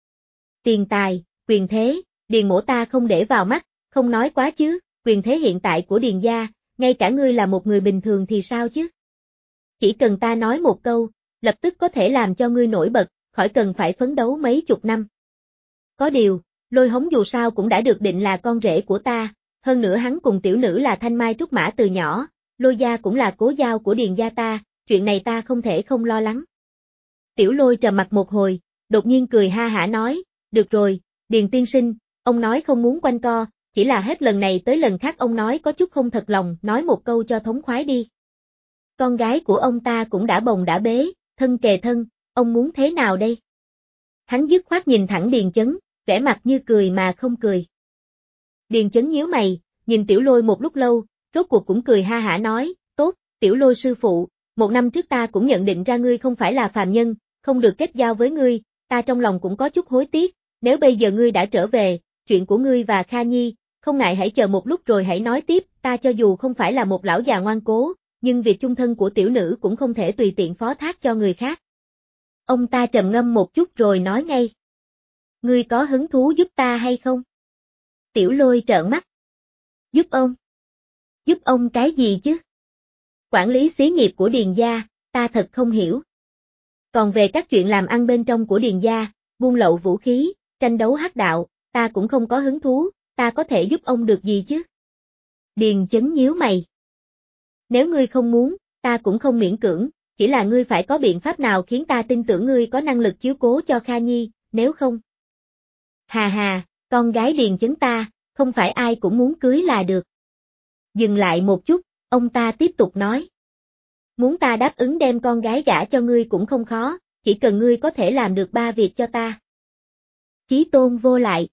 Tiền tài, quyền thế, Điền mổ ta không để vào mắt, không nói quá chứ, quyền thế hiện tại của Điền gia, ngay cả ngươi là một người bình thường thì sao chứ? Chỉ cần ta nói một câu, lập tức có thể làm cho ngươi nổi bật, khỏi cần phải phấn đấu mấy chục năm. Có điều, Lôi Hống dù sao cũng đã được định là con rể của ta, hơn nữa hắn cùng tiểu nữ là thanh mai trúc mã từ nhỏ, Lôi gia cũng là cố giao của Điền gia ta, chuyện này ta không thể không lo lắng. Tiểu Lôi trầm mặt một hồi, đột nhiên cười ha hả nói, được rồi, Điền tiên sinh, ông nói không muốn quanh co, chỉ là hết lần này tới lần khác ông nói có chút không thật lòng, nói một câu cho thống khoái đi. Con gái của ông ta cũng đã bồng đã bế, thân kề thân, ông muốn thế nào đây? Hắn dứt khoát nhìn thẳng Điền Chấn, vẻ mặt như cười mà không cười. Điền Chấn nhíu mày, nhìn Tiểu Lôi một lúc lâu, rốt cuộc cũng cười ha hả nói, tốt, Tiểu Lôi sư phụ, một năm trước ta cũng nhận định ra ngươi không phải là phàm nhân, không được kết giao với ngươi, ta trong lòng cũng có chút hối tiếc, nếu bây giờ ngươi đã trở về, chuyện của ngươi và Kha Nhi, không ngại hãy chờ một lúc rồi hãy nói tiếp, ta cho dù không phải là một lão già ngoan cố, nhưng việc chung thân của tiểu nữ cũng không thể tùy tiện phó thác cho người khác. Ông ta trầm ngâm một chút rồi nói ngay. Ngươi có hứng thú giúp ta hay không? Tiểu Lôi trợn mắt. Giúp ông? Giúp ông cái gì chứ? Quản lý xí nghiệp của Điền gia, ta thật không hiểu. Còn về các chuyện làm ăn bên trong của Điền gia, buôn lậu vũ khí, tranh đấu hắc đạo, ta cũng không có hứng thú, ta có thể giúp ông được gì chứ? Điền Chấn nhíu mày. Nếu ngươi không muốn, ta cũng không miễn cưỡng, chỉ là ngươi phải có biện pháp nào khiến ta tin tưởng ngươi có năng lực chiếu cố cho Kha Nhi, nếu không. Hà hà, con gái Điền Chấn ta, không phải ai cũng muốn cưới là được. Dừng lại một chút, ông ta tiếp tục nói. Muốn ta đáp ứng đem con gái gả cho ngươi cũng không khó, chỉ cần ngươi có thể làm được ba việc cho ta. Chí tôn vô lại.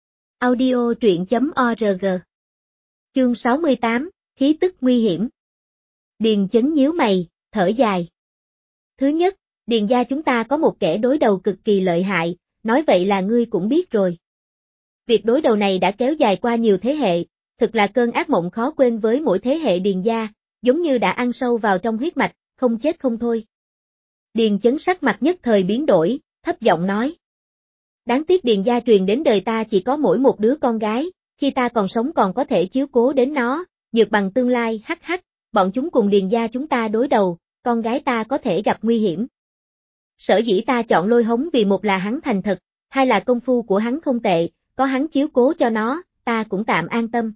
Audio truyện chấm org. Chương sáu mươi tám, khí tức nguy hiểm. Điền Chấn nhíu mày, thở dài. Thứ nhất, Điền gia chúng ta có một kẻ đối đầu cực kỳ lợi hại, nói vậy là ngươi cũng biết rồi. Việc đối đầu này đã kéo dài qua nhiều thế hệ, thực là cơn ác mộng khó quên với mỗi thế hệ Điền gia, giống như đã ăn sâu vào trong huyết mạch, không chết không thôi. Điền Chấn sắc mặt nhất thời biến đổi, thấp giọng nói. Đáng tiếc Điền gia truyền đến đời ta chỉ có mỗi một đứa con gái, khi ta còn sống còn có thể chiếu cố đến nó, nhược bằng tương lai hắc hắc, bọn chúng cùng Điền gia chúng ta đối đầu, con gái ta có thể gặp nguy hiểm. Sở dĩ ta chọn Lôi Hống vì một là hắn thành thật, hai là công phu của hắn không tệ, có hắn chiếu cố cho nó, ta cũng tạm an tâm.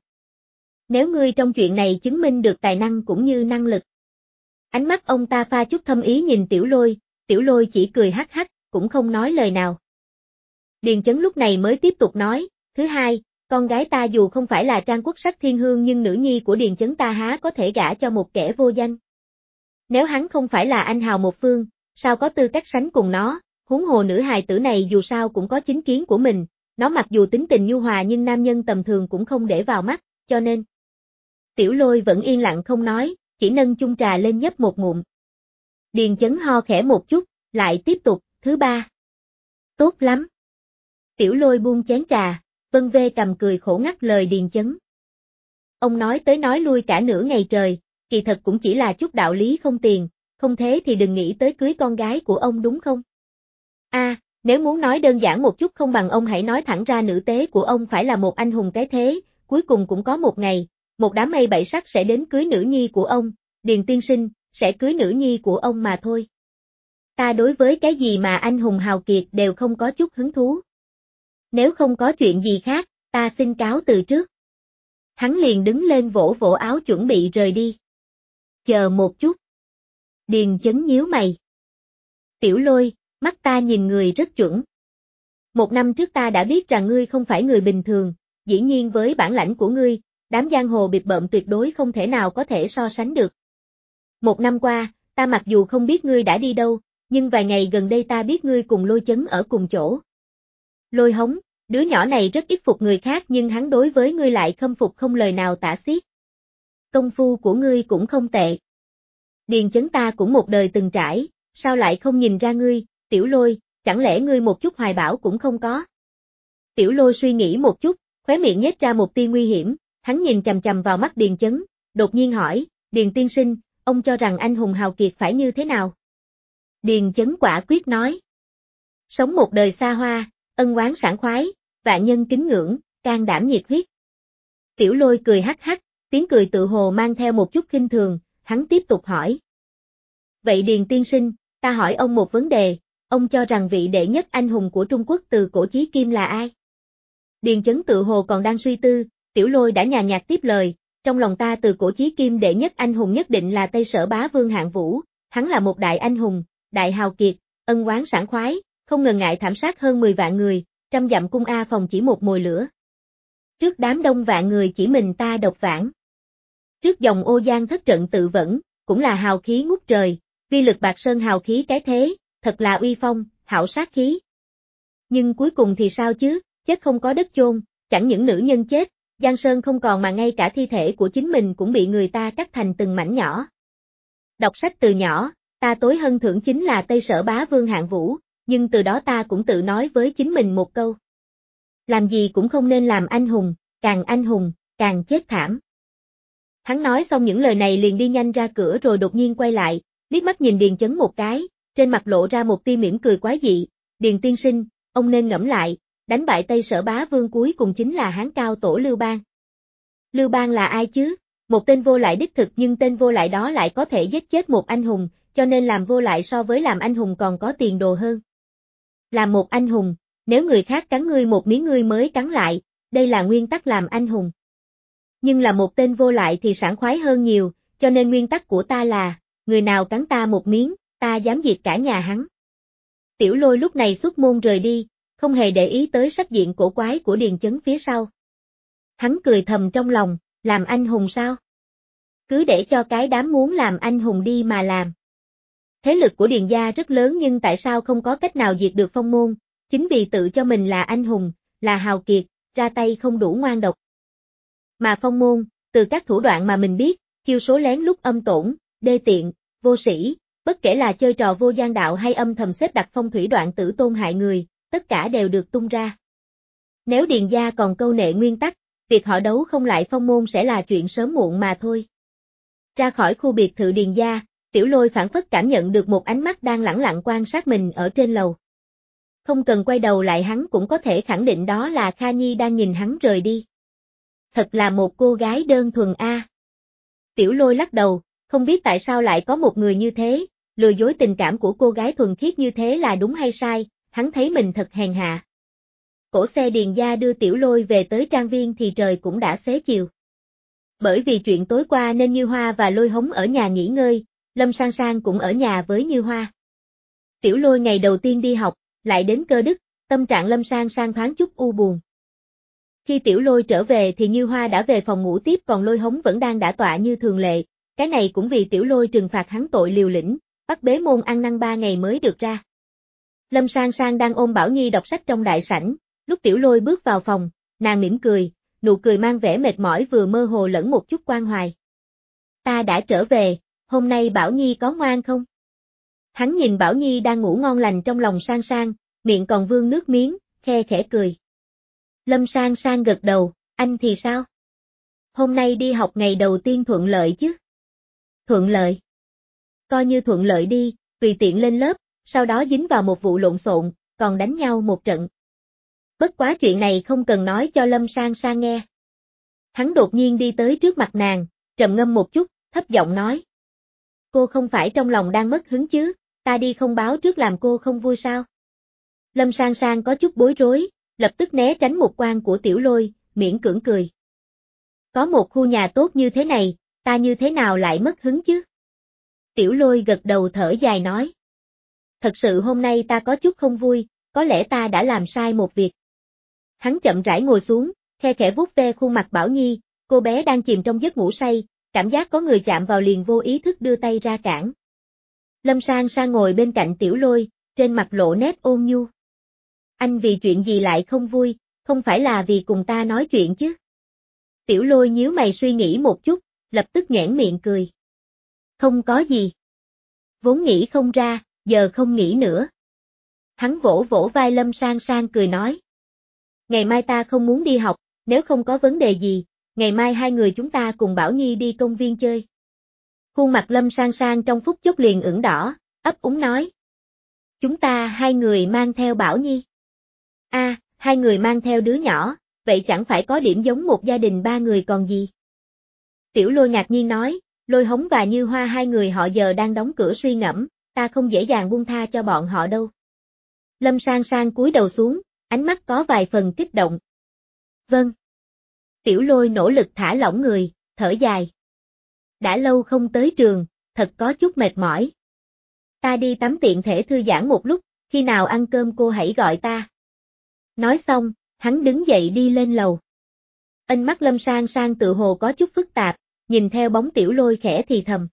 Nếu ngươi trong chuyện này chứng minh được tài năng cũng như năng lực. Ánh mắt ông ta pha chút thâm ý nhìn Tiểu Lôi, Tiểu Lôi chỉ cười hắc hắc, cũng không nói lời nào. Điền Chấn lúc này mới tiếp tục nói, thứ hai, con gái ta dù không phải là trang quốc sắc thiên hương nhưng nữ nhi của Điền Chấn ta há có thể gả cho một kẻ vô danh. Nếu hắn không phải là anh hào một phương, sao có tư cách sánh cùng nó, huống hồ nữ hài tử này dù sao cũng có chính kiến của mình, nó mặc dù tính tình nhu hòa nhưng nam nhân tầm thường cũng không để vào mắt, cho nên. Tiểu Lôi vẫn yên lặng không nói, chỉ nâng chung trà lên nhấp một ngụm. Điền Chấn ho khẽ một chút, lại tiếp tục, thứ ba. Tốt lắm. Tiểu Lôi buông chén trà, vân vê cầm cười khổ ngắt lời Điền Chấn. Ông nói tới nói lui cả nửa ngày trời, kỳ thật cũng chỉ là chút đạo lý không tiền, không thế thì đừng nghĩ tới cưới con gái của ông đúng không? A, à, nếu muốn nói đơn giản một chút không bằng ông hãy nói thẳng ra nữ tế của ông phải là một anh hùng cái thế, cuối cùng cũng có một ngày, một đám mây bảy sắc sẽ đến cưới nữ nhi của ông, Điền tiên sinh, sẽ cưới nữ nhi của ông mà thôi. Ta đối với cái gì mà anh hùng hào kiệt đều không có chút hứng thú. Nếu không có chuyện gì khác, ta xin cáo từ trước. Hắn liền đứng lên vỗ vỗ áo chuẩn bị rời đi. Chờ một chút. Điền Chấn nhíu mày. Tiểu Lôi, mắt ta nhìn người rất chuẩn. Một năm trước ta đã biết rằng ngươi không phải người bình thường, dĩ nhiên với bản lãnh của ngươi, đám giang hồ bịp bợm tuyệt đối không thể nào có thể so sánh được. Một năm qua, ta mặc dù không biết ngươi đã đi đâu, nhưng vài ngày gần đây ta biết ngươi cùng Lôi Chấn ở cùng chỗ. Lôi Hống, đứa nhỏ này rất ít phục người khác nhưng hắn đối với ngươi lại khâm phục không lời nào tả xiết. Công phu của ngươi cũng không tệ. Điền Chấn ta cũng một đời từng trải, sao lại không nhìn ra ngươi, Tiểu Lôi, chẳng lẽ ngươi một chút hoài bão cũng không có? Tiểu Lôi suy nghĩ một chút, khóe miệng nhếch ra một tia nguy hiểm, hắn nhìn chằm chằm vào mắt Điền Chấn, đột nhiên hỏi, Điền tiên sinh, ông cho rằng anh hùng hào kiệt phải như thế nào? Điền Chấn quả quyết nói. Sống một đời xa hoa, ân oán sảng khoái, vạn nhân kính ngưỡng, can đảm nhiệt huyết. Tiểu Lôi cười hắc hắc, tiếng cười tự hồ mang theo một chút khinh thường, hắn tiếp tục hỏi. Vậy Điền tiên sinh, ta hỏi ông một vấn đề, ông cho rằng vị đệ nhất anh hùng của Trung Quốc từ cổ chí kim là ai? Điền Chấn tự hồ còn đang suy tư, Tiểu Lôi đã nhàn nhạt tiếp lời, trong lòng ta từ cổ chí kim đệ nhất anh hùng nhất định là Tây Sở Bá Vương Hạng Vũ, hắn là một đại anh hùng, đại hào kiệt, ân oán sảng khoái, không ngần ngại thảm sát hơn mười vạn người, trăm dặm cung A phòng chỉ một mồi lửa. Trước đám đông vạn người chỉ mình ta độc vãng. Trước dòng ô giang thất trận tự vẫn, cũng là hào khí ngút trời, vi lực bạc sơn hào khí cái thế, thật là uy phong, hảo sát khí. Nhưng cuối cùng thì sao chứ, chết không có đất chôn, chẳng những nữ nhân chết, Giang Sơn không còn mà ngay cả thi thể của chính mình cũng bị người ta cắt thành từng mảnh nhỏ. Đọc sách từ nhỏ, ta tối hân thưởng chính là Tây Sở Bá Vương Hạng Vũ, nhưng từ đó ta cũng tự nói với chính mình một câu. Làm gì cũng không nên làm anh hùng, càng anh hùng, càng chết thảm. Hắn nói xong những lời này liền đi nhanh ra cửa rồi đột nhiên quay lại, liếc mắt nhìn Điền Chấn một cái, trên mặt lộ ra một tia mỉm cười quái dị, Điền tiên sinh, ông nên ngẫm lại, đánh bại Tây Sở Bá Vương cuối cùng chính là Hán cao tổ Lưu Bang. Lưu Bang là ai chứ? Một tên vô lại đích thực nhưng tên vô lại đó lại có thể giết chết một anh hùng, cho nên làm vô lại so với làm anh hùng còn có tiền đồ hơn. Làm một anh hùng, nếu người khác cắn ngươi một miếng ngươi mới cắn lại, đây là nguyên tắc làm anh hùng. Nhưng là một tên vô lại thì sảng khoái hơn nhiều, cho nên nguyên tắc của ta là, người nào cắn ta một miếng, ta dám diệt cả nhà hắn. Tiểu Lôi lúc này xuất môn rời đi, không hề để ý tới sắc diện cổ quái của Điền Chấn phía sau. Hắn cười thầm trong lòng, làm anh hùng sao? Cứ để cho cái đám muốn làm anh hùng đi mà làm. Thế lực của Điền gia rất lớn nhưng tại sao không có cách nào diệt được Phong Môn, chính vì tự cho mình là anh hùng, là hào kiệt, ra tay không đủ ngoan độc. Mà Phong Môn, từ các thủ đoạn mà mình biết, chiêu số lén lút âm tổn, đê tiện, vô sĩ, bất kể là chơi trò vô gian đạo hay âm thầm xếp đặt phong thủy đoạn tử tôn hại người, tất cả đều được tung ra. Nếu Điền gia còn câu nệ nguyên tắc, việc họ đấu không lại Phong Môn sẽ là chuyện sớm muộn mà thôi. Ra khỏi khu biệt thự Điền gia, Tiểu Lôi phản phất cảm nhận được một ánh mắt đang lẳng lặng quan sát mình ở trên lầu. Không cần quay đầu lại hắn cũng có thể khẳng định đó là Kha Nhi đang nhìn hắn rời đi. Thật là một cô gái đơn thuần a. À. Tiểu Lôi lắc đầu, không biết tại sao lại có một người như thế, lừa dối tình cảm của cô gái thuần khiết như thế là đúng hay sai, hắn thấy mình thật hèn hạ. Cổ xe Điền gia đưa Tiểu Lôi về tới trang viên thì trời cũng đã xế chiều. Bởi vì chuyện tối qua nên Như Hoa và Lôi Hống ở nhà nghỉ ngơi, Lâm Sang Sang cũng ở nhà với Như Hoa. Tiểu Lôi ngày đầu tiên đi học, lại đến cơ đức, tâm trạng Lâm Sang Sang thoáng chút u buồn. Khi Tiểu Lôi trở về thì Như Hoa đã về phòng ngủ tiếp còn Lôi Hống vẫn đang đả tọa như thường lệ, cái này cũng vì Tiểu Lôi trừng phạt hắn tội liều lĩnh, bắt bế môn ăn năn ba ngày mới được ra. Lâm Sang Sang đang ôm Bảo Nhi đọc sách trong đại sảnh, lúc Tiểu Lôi bước vào phòng, nàng mỉm cười, nụ cười mang vẻ mệt mỏi vừa mơ hồ lẫn một chút quan hoài. Ta đã trở về, hôm nay Bảo Nhi có ngoan không? Hắn nhìn Bảo Nhi đang ngủ ngon lành trong lòng Sang Sang, miệng còn vương nước miếng, khe khẽ cười. Lâm Sang Sang gật đầu, anh thì sao? Hôm nay đi học ngày đầu tiên thuận lợi chứ? Thuận lợi. Coi như thuận lợi đi, tùy tiện lên lớp, sau đó dính vào một vụ lộn xộn, còn đánh nhau một trận. Bất quá chuyện này không cần nói cho Lâm Sang Sang nghe. Hắn đột nhiên đi tới trước mặt nàng, trầm ngâm một chút, thấp giọng nói. Cô không phải trong lòng đang mất hứng chứ, ta đi không báo trước làm cô không vui sao? Lâm Sang Sang có chút bối rối, lập tức né tránh một quan của Tiểu Lôi, miễn cưỡng cười. Có một khu nhà tốt như thế này, ta như thế nào lại mất hứng chứ? Tiểu Lôi gật đầu thở dài nói. Thật sự hôm nay ta có chút không vui, có lẽ ta đã làm sai một việc. Hắn chậm rãi ngồi xuống, khe khẽ vuốt ve khuôn mặt Bảo Nhi, cô bé đang chìm trong giấc ngủ say, cảm giác có người chạm vào liền vô ý thức đưa tay ra cản. Lâm Sang Sang ngồi bên cạnh Tiểu Lôi, trên mặt lộ nét ôn nhu. Anh vì chuyện gì lại không vui, không phải là vì cùng ta nói chuyện chứ? Tiểu Lôi nhíu mày suy nghĩ một chút, lập tức nhoẻn miệng cười. Không có gì. Vốn nghĩ không ra, giờ không nghĩ nữa. Hắn vỗ vỗ vai Lâm Sang Sang cười nói. Ngày mai ta không muốn đi học, nếu không có vấn đề gì, ngày mai hai người chúng ta cùng Bảo Nhi đi công viên chơi. Khuôn mặt Lâm Sang Sang trong phút chốc liền ửng đỏ, ấp úng nói. Chúng ta hai người mang theo Bảo Nhi. A, à, hai người mang theo đứa nhỏ, vậy chẳng phải có điểm giống một gia đình ba người còn gì. Tiểu Lôi ngạc nhiên nói, Lôi Hống và Như Hoa hai người họ giờ đang đóng cửa suy ngẫm, ta không dễ dàng buông tha cho bọn họ đâu. Lâm Sang Sang cúi đầu xuống, ánh mắt có vài phần kích động. Vâng. Tiểu Lôi nỗ lực thả lỏng người, thở dài. Đã lâu không tới trường, thật có chút mệt mỏi. Ta đi tắm tiện thể thư giãn một lúc, khi nào ăn cơm cô hãy gọi ta. Nói xong, hắn đứng dậy đi lên lầu. Ánh mắt Lâm Sang Sang tự hồ có chút phức tạp, nhìn theo bóng Tiểu Lôi khẽ thì thầm.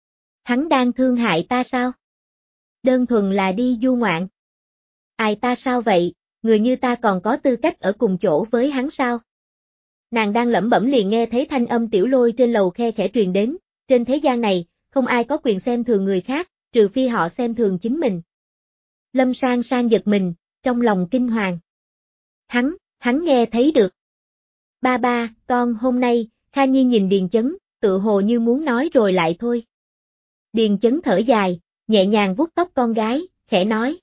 Hắn đang thương hại ta sao? Đơn thuần là đi du ngoạn. Ai ta sao vậy, người như ta còn có tư cách ở cùng chỗ với hắn sao? Nàng đang lẩm bẩm liền nghe thấy thanh âm Tiểu Lôi trên lầu khe khẽ truyền đến, trên thế gian này, không ai có quyền xem thường người khác, trừ phi họ xem thường chính mình. Lâm Sang Sang giật mình, trong lòng kinh hoàng. Hắn, hắn nghe thấy được. Ba ba, con hôm nay, Kha Nhi nhìn Điền Chấn, tự hồ như muốn nói rồi lại thôi. Điền Chấn thở dài, nhẹ nhàng vuốt tóc con gái, khẽ nói.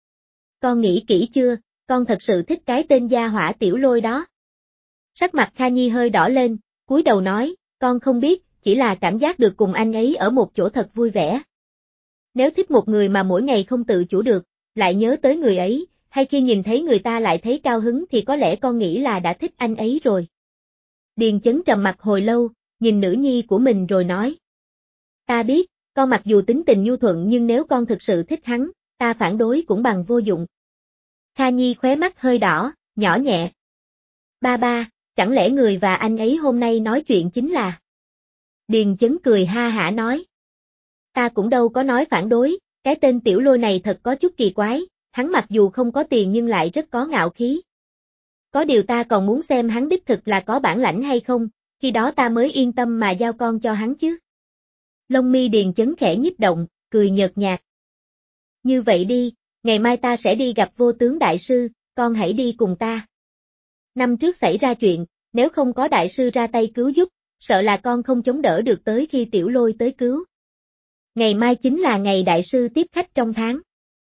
Con nghĩ kỹ chưa, con thật sự thích cái tên gia hỏa Tiểu Lôi đó. Sắc mặt Kha Nhi hơi đỏ lên, cúi đầu nói, con không biết, chỉ là cảm giác được cùng anh ấy ở một chỗ thật vui vẻ. Nếu thích một người mà mỗi ngày không tự chủ được, lại nhớ tới người ấy, hay khi nhìn thấy người ta lại thấy cao hứng thì có lẽ con nghĩ là đã thích anh ấy rồi. Điền Chấn trầm mặt hồi lâu, nhìn nữ nhi của mình rồi nói. Ta biết, con mặc dù tính tình nhu thuận nhưng nếu con thực sự thích hắn, ta phản đối cũng bằng vô dụng. Kha Nhi khóe mắt hơi đỏ, nhỏ nhẹ. Ba ba, chẳng lẽ người và anh ấy hôm nay nói chuyện chính là... Điền Chấn cười ha hả nói. Ta cũng đâu có nói phản đối, cái tên Tiểu Lôi này thật có chút kỳ quái, hắn mặc dù không có tiền nhưng lại rất có ngạo khí. Có điều ta còn muốn xem hắn đích thực là có bản lãnh hay không, khi đó ta mới yên tâm mà giao con cho hắn chứ. Lông mi Điền Chấn khẽ nhích động, cười nhợt nhạt. Như vậy đi, ngày mai ta sẽ đi gặp Vô Tướng Đại Sư, con hãy đi cùng ta. Năm trước xảy ra chuyện, nếu không có Đại Sư ra tay cứu giúp, sợ là con không chống đỡ được tới khi Tiểu Lôi tới cứu. Ngày mai chính là ngày Đại Sư tiếp khách trong tháng.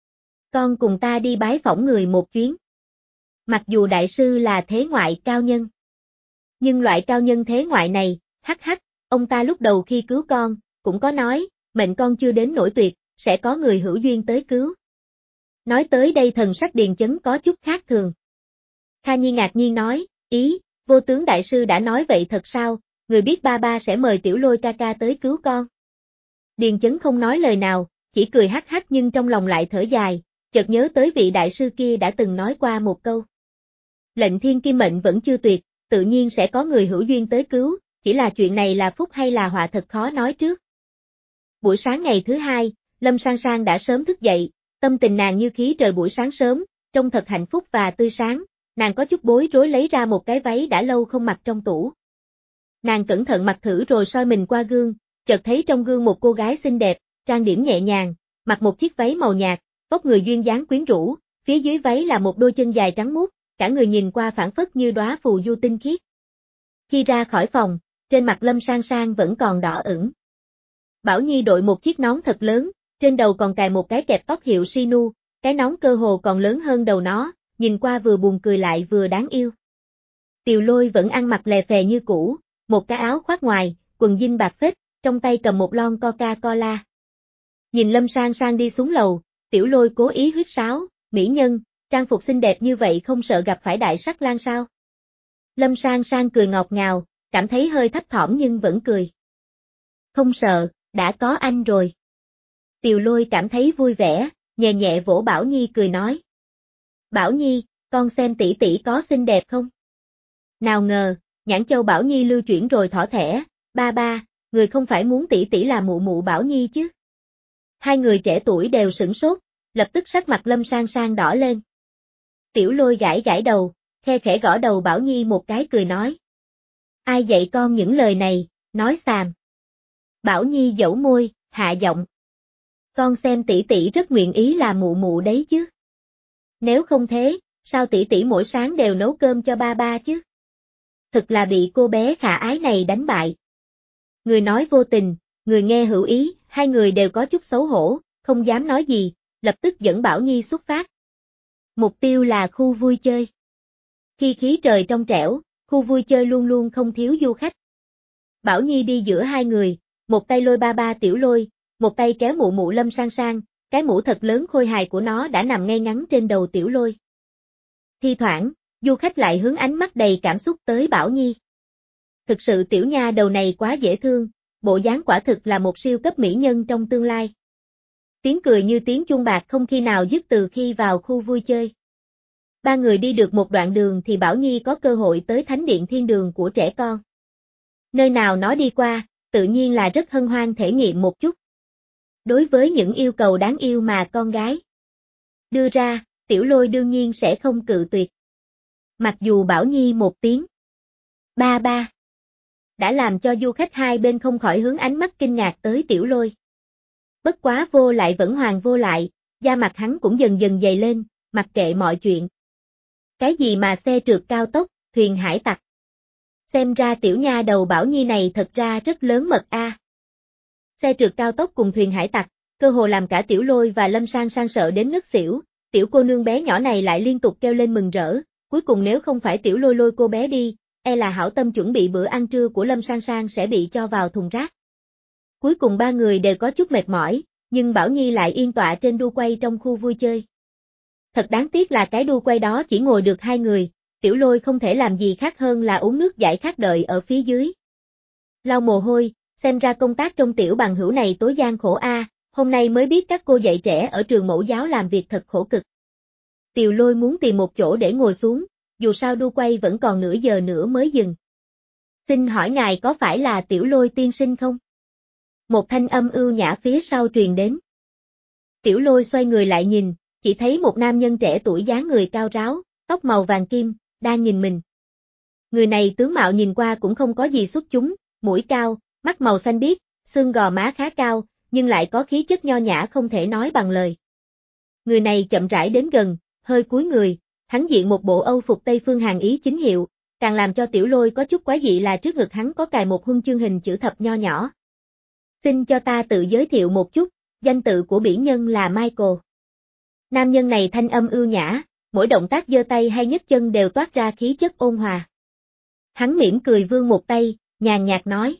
Con cùng ta đi bái phỏng người một chuyến. Mặc dù Đại Sư là thế ngoại cao nhân. Nhưng loại cao nhân thế ngoại này, hắc hắc, ông ta lúc đầu khi cứu con, cũng có nói, mệnh con chưa đến nỗi tuyệt, sẽ có người hữu duyên tới cứu. Nói tới đây thần sắc Điền Chấn có chút khác thường. Kha Nhi ngạc nhiên nói, ý, Vô Tướng Đại Sư đã nói vậy thật sao, người biết ba ba sẽ mời Tiểu Lôi ca ca tới cứu con. Điền Chấn không nói lời nào, chỉ cười hắc hắc nhưng trong lòng lại thở dài, chợt nhớ tới vị đại sư kia đã từng nói qua một câu. Lệnh thiên kim mệnh vẫn chưa tuyệt, tự nhiên sẽ có người hữu duyên tới cứu, chỉ là chuyện này là phúc hay là họa thật khó nói trước. Buổi sáng ngày thứ hai, Lâm Sang Sang đã sớm thức dậy, tâm tình nàng như khí trời buổi sáng sớm, trông thật hạnh phúc và tươi sáng, nàng có chút bối rối lấy ra một cái váy đã lâu không mặc trong tủ. Nàng cẩn thận mặc thử rồi soi mình qua gương, chợt thấy trong gương một cô gái xinh đẹp, trang điểm nhẹ nhàng, mặc một chiếc váy màu nhạt, vóc người duyên dáng quyến rũ, phía dưới váy là một đôi chân dài trắng muốt, cả người nhìn qua phảng phất như đóa phù du tinh khiết. Khi ra khỏi phòng, trên mặt Lâm Sang Sang vẫn còn đỏ ửng. Bảo Nhi đội một chiếc nón thật lớn, trên đầu còn cài một cái kẹp tóc hiệu Shinu, cái nón cơ hồ còn lớn hơn đầu nó, nhìn qua vừa buồn cười lại vừa đáng yêu. Tiều Lôi vẫn ăn mặc lè phè như cũ, một cái áo khoác ngoài, quần jean bạc phết, trong tay cầm một lon Coca-Cola. Nhìn Lâm Sang Sang đi xuống lầu, Tiểu Lôi cố ý huýt sáo, mỹ nhân, trang phục xinh đẹp như vậy không sợ gặp phải đại sắc lang sao? Lâm Sang Sang cười ngọt ngào, cảm thấy hơi thấp thỏm nhưng vẫn cười. Không sợ, đã có anh rồi. Tiều Lôi cảm thấy vui vẻ, nhẹ nhẹ vỗ Bảo Nhi cười nói. Bảo Nhi, con xem tỷ tỷ có xinh đẹp không? Nào ngờ, nhãn châu Bảo Nhi lưu chuyển rồi thỏ thẻ, ba ba, người không phải muốn tỷ tỷ là mụ mụ Bảo Nhi chứ? Hai người trẻ tuổi đều sửng sốt, lập tức sắc mặt Lâm Sang Sang đỏ lên. Tiểu Lôi gãi gãi đầu, khe khẽ gõ đầu Bảo Nhi một cái cười nói. Ai dạy con những lời này, nói xàm. Bảo Nhi dẫu môi, hạ giọng. Con xem tỷ tỷ rất nguyện ý là mụ mụ đấy chứ. Nếu không thế, sao tỷ tỷ mỗi sáng đều nấu cơm cho ba ba chứ? Thực là bị cô bé khả ái này đánh bại. Người nói vô tình, người nghe hữu ý, hai người đều có chút xấu hổ, không dám nói gì, lập tức dẫn Bảo Nhi xuất phát. Mục tiêu là khu vui chơi. Khi khí trời trong trẻo, khu vui chơi luôn luôn không thiếu du khách. Bảo Nhi đi giữa hai người, một tay lôi ba ba Tiểu Lôi, một tay kéo mụ mụ Lâm Sang Sang, cái mũ thật lớn khôi hài của nó đã nằm ngay ngắn trên đầu Tiểu Lôi. Thi thoảng, du khách lại hướng ánh mắt đầy cảm xúc tới Bảo Nhi. Thực sự tiểu nha đầu này quá dễ thương, bộ dáng quả thực là một siêu cấp mỹ nhân trong tương lai. Tiếng cười như tiếng chuông bạc không khi nào dứt từ khi vào khu vui chơi. Ba người đi được một đoạn đường thì Bảo Nhi có cơ hội tới thánh điện thiên đường của trẻ con. Nơi nào nó đi qua, tự nhiên là rất hân hoan thể nghiệm một chút. Đối với những yêu cầu đáng yêu mà con gái đưa ra, Tiểu Lôi đương nhiên sẽ không cự tuyệt. Mặc dù Bảo Nhi một tiếng ba ba đã làm cho du khách hai bên không khỏi hướng ánh mắt kinh ngạc tới Tiểu Lôi. Bất quá vô lại vẫn hoàng vô lại, da mặt hắn cũng dần dần dày lên, mặc kệ mọi chuyện. Cái gì mà xe trượt cao tốc, thuyền hải tặc. Xem ra tiểu nha đầu Bảo Nhi này thật ra rất lớn mật a. À. Xe trượt cao tốc cùng thuyền hải tặc, cơ hồ làm cả Tiểu Lôi và Lâm Sang Sang sợ đến ngất xỉu, tiểu cô nương bé nhỏ này lại liên tục kêu lên mừng rỡ, cuối cùng nếu không phải Tiểu Lôi lôi cô bé đi, e là hảo tâm chuẩn bị bữa ăn trưa của Lâm Sang Sang sẽ bị cho vào thùng rác. Cuối cùng ba người đều có chút mệt mỏi, nhưng Bảo Nhi lại yên tọa trên đu quay trong khu vui chơi. Thật đáng tiếc là cái đu quay đó chỉ ngồi được hai người, Tiểu Lôi không thể làm gì khác hơn là uống nước giải khát đợi ở phía dưới. Lau mồ hôi, xem ra công tác trong tiểu bằng hữu này tối gian khổ a, à, hôm nay mới biết các cô dạy trẻ ở trường mẫu giáo làm việc thật khổ cực. Tiểu Lôi muốn tìm một chỗ để ngồi xuống, dù sao đu quay vẫn còn nửa giờ nữa mới dừng. Xin hỏi ngài có phải là Tiểu Lôi tiên sinh không? Một thanh âm ưu nhã phía sau truyền đến. Tiểu Lôi xoay người lại nhìn, chỉ thấy một nam nhân trẻ tuổi dáng người cao ráo, tóc màu vàng kim, đang nhìn mình. Người này tướng mạo nhìn qua cũng không có gì xuất chúng, mũi cao, mắt màu xanh biếc, xương gò má khá cao, nhưng lại có khí chất nho nhã không thể nói bằng lời. Người này chậm rãi đến gần, hơi cúi người, hắn diện một bộ âu phục Tây phương Hàn Ý chính hiệu, càng làm cho Tiểu Lôi có chút quái dị là trước ngực hắn có cài một huân chương hình chữ thập nho nhỏ. Xin cho ta tự giới thiệu một chút, danh tự của bỉ nhân là Michael. Nam nhân này thanh âm ưu nhã, mỗi động tác giơ tay hay nhấc chân đều toát ra khí chất ôn hòa. Hắn mỉm cười vươn một tay, nhàn nhạt nói.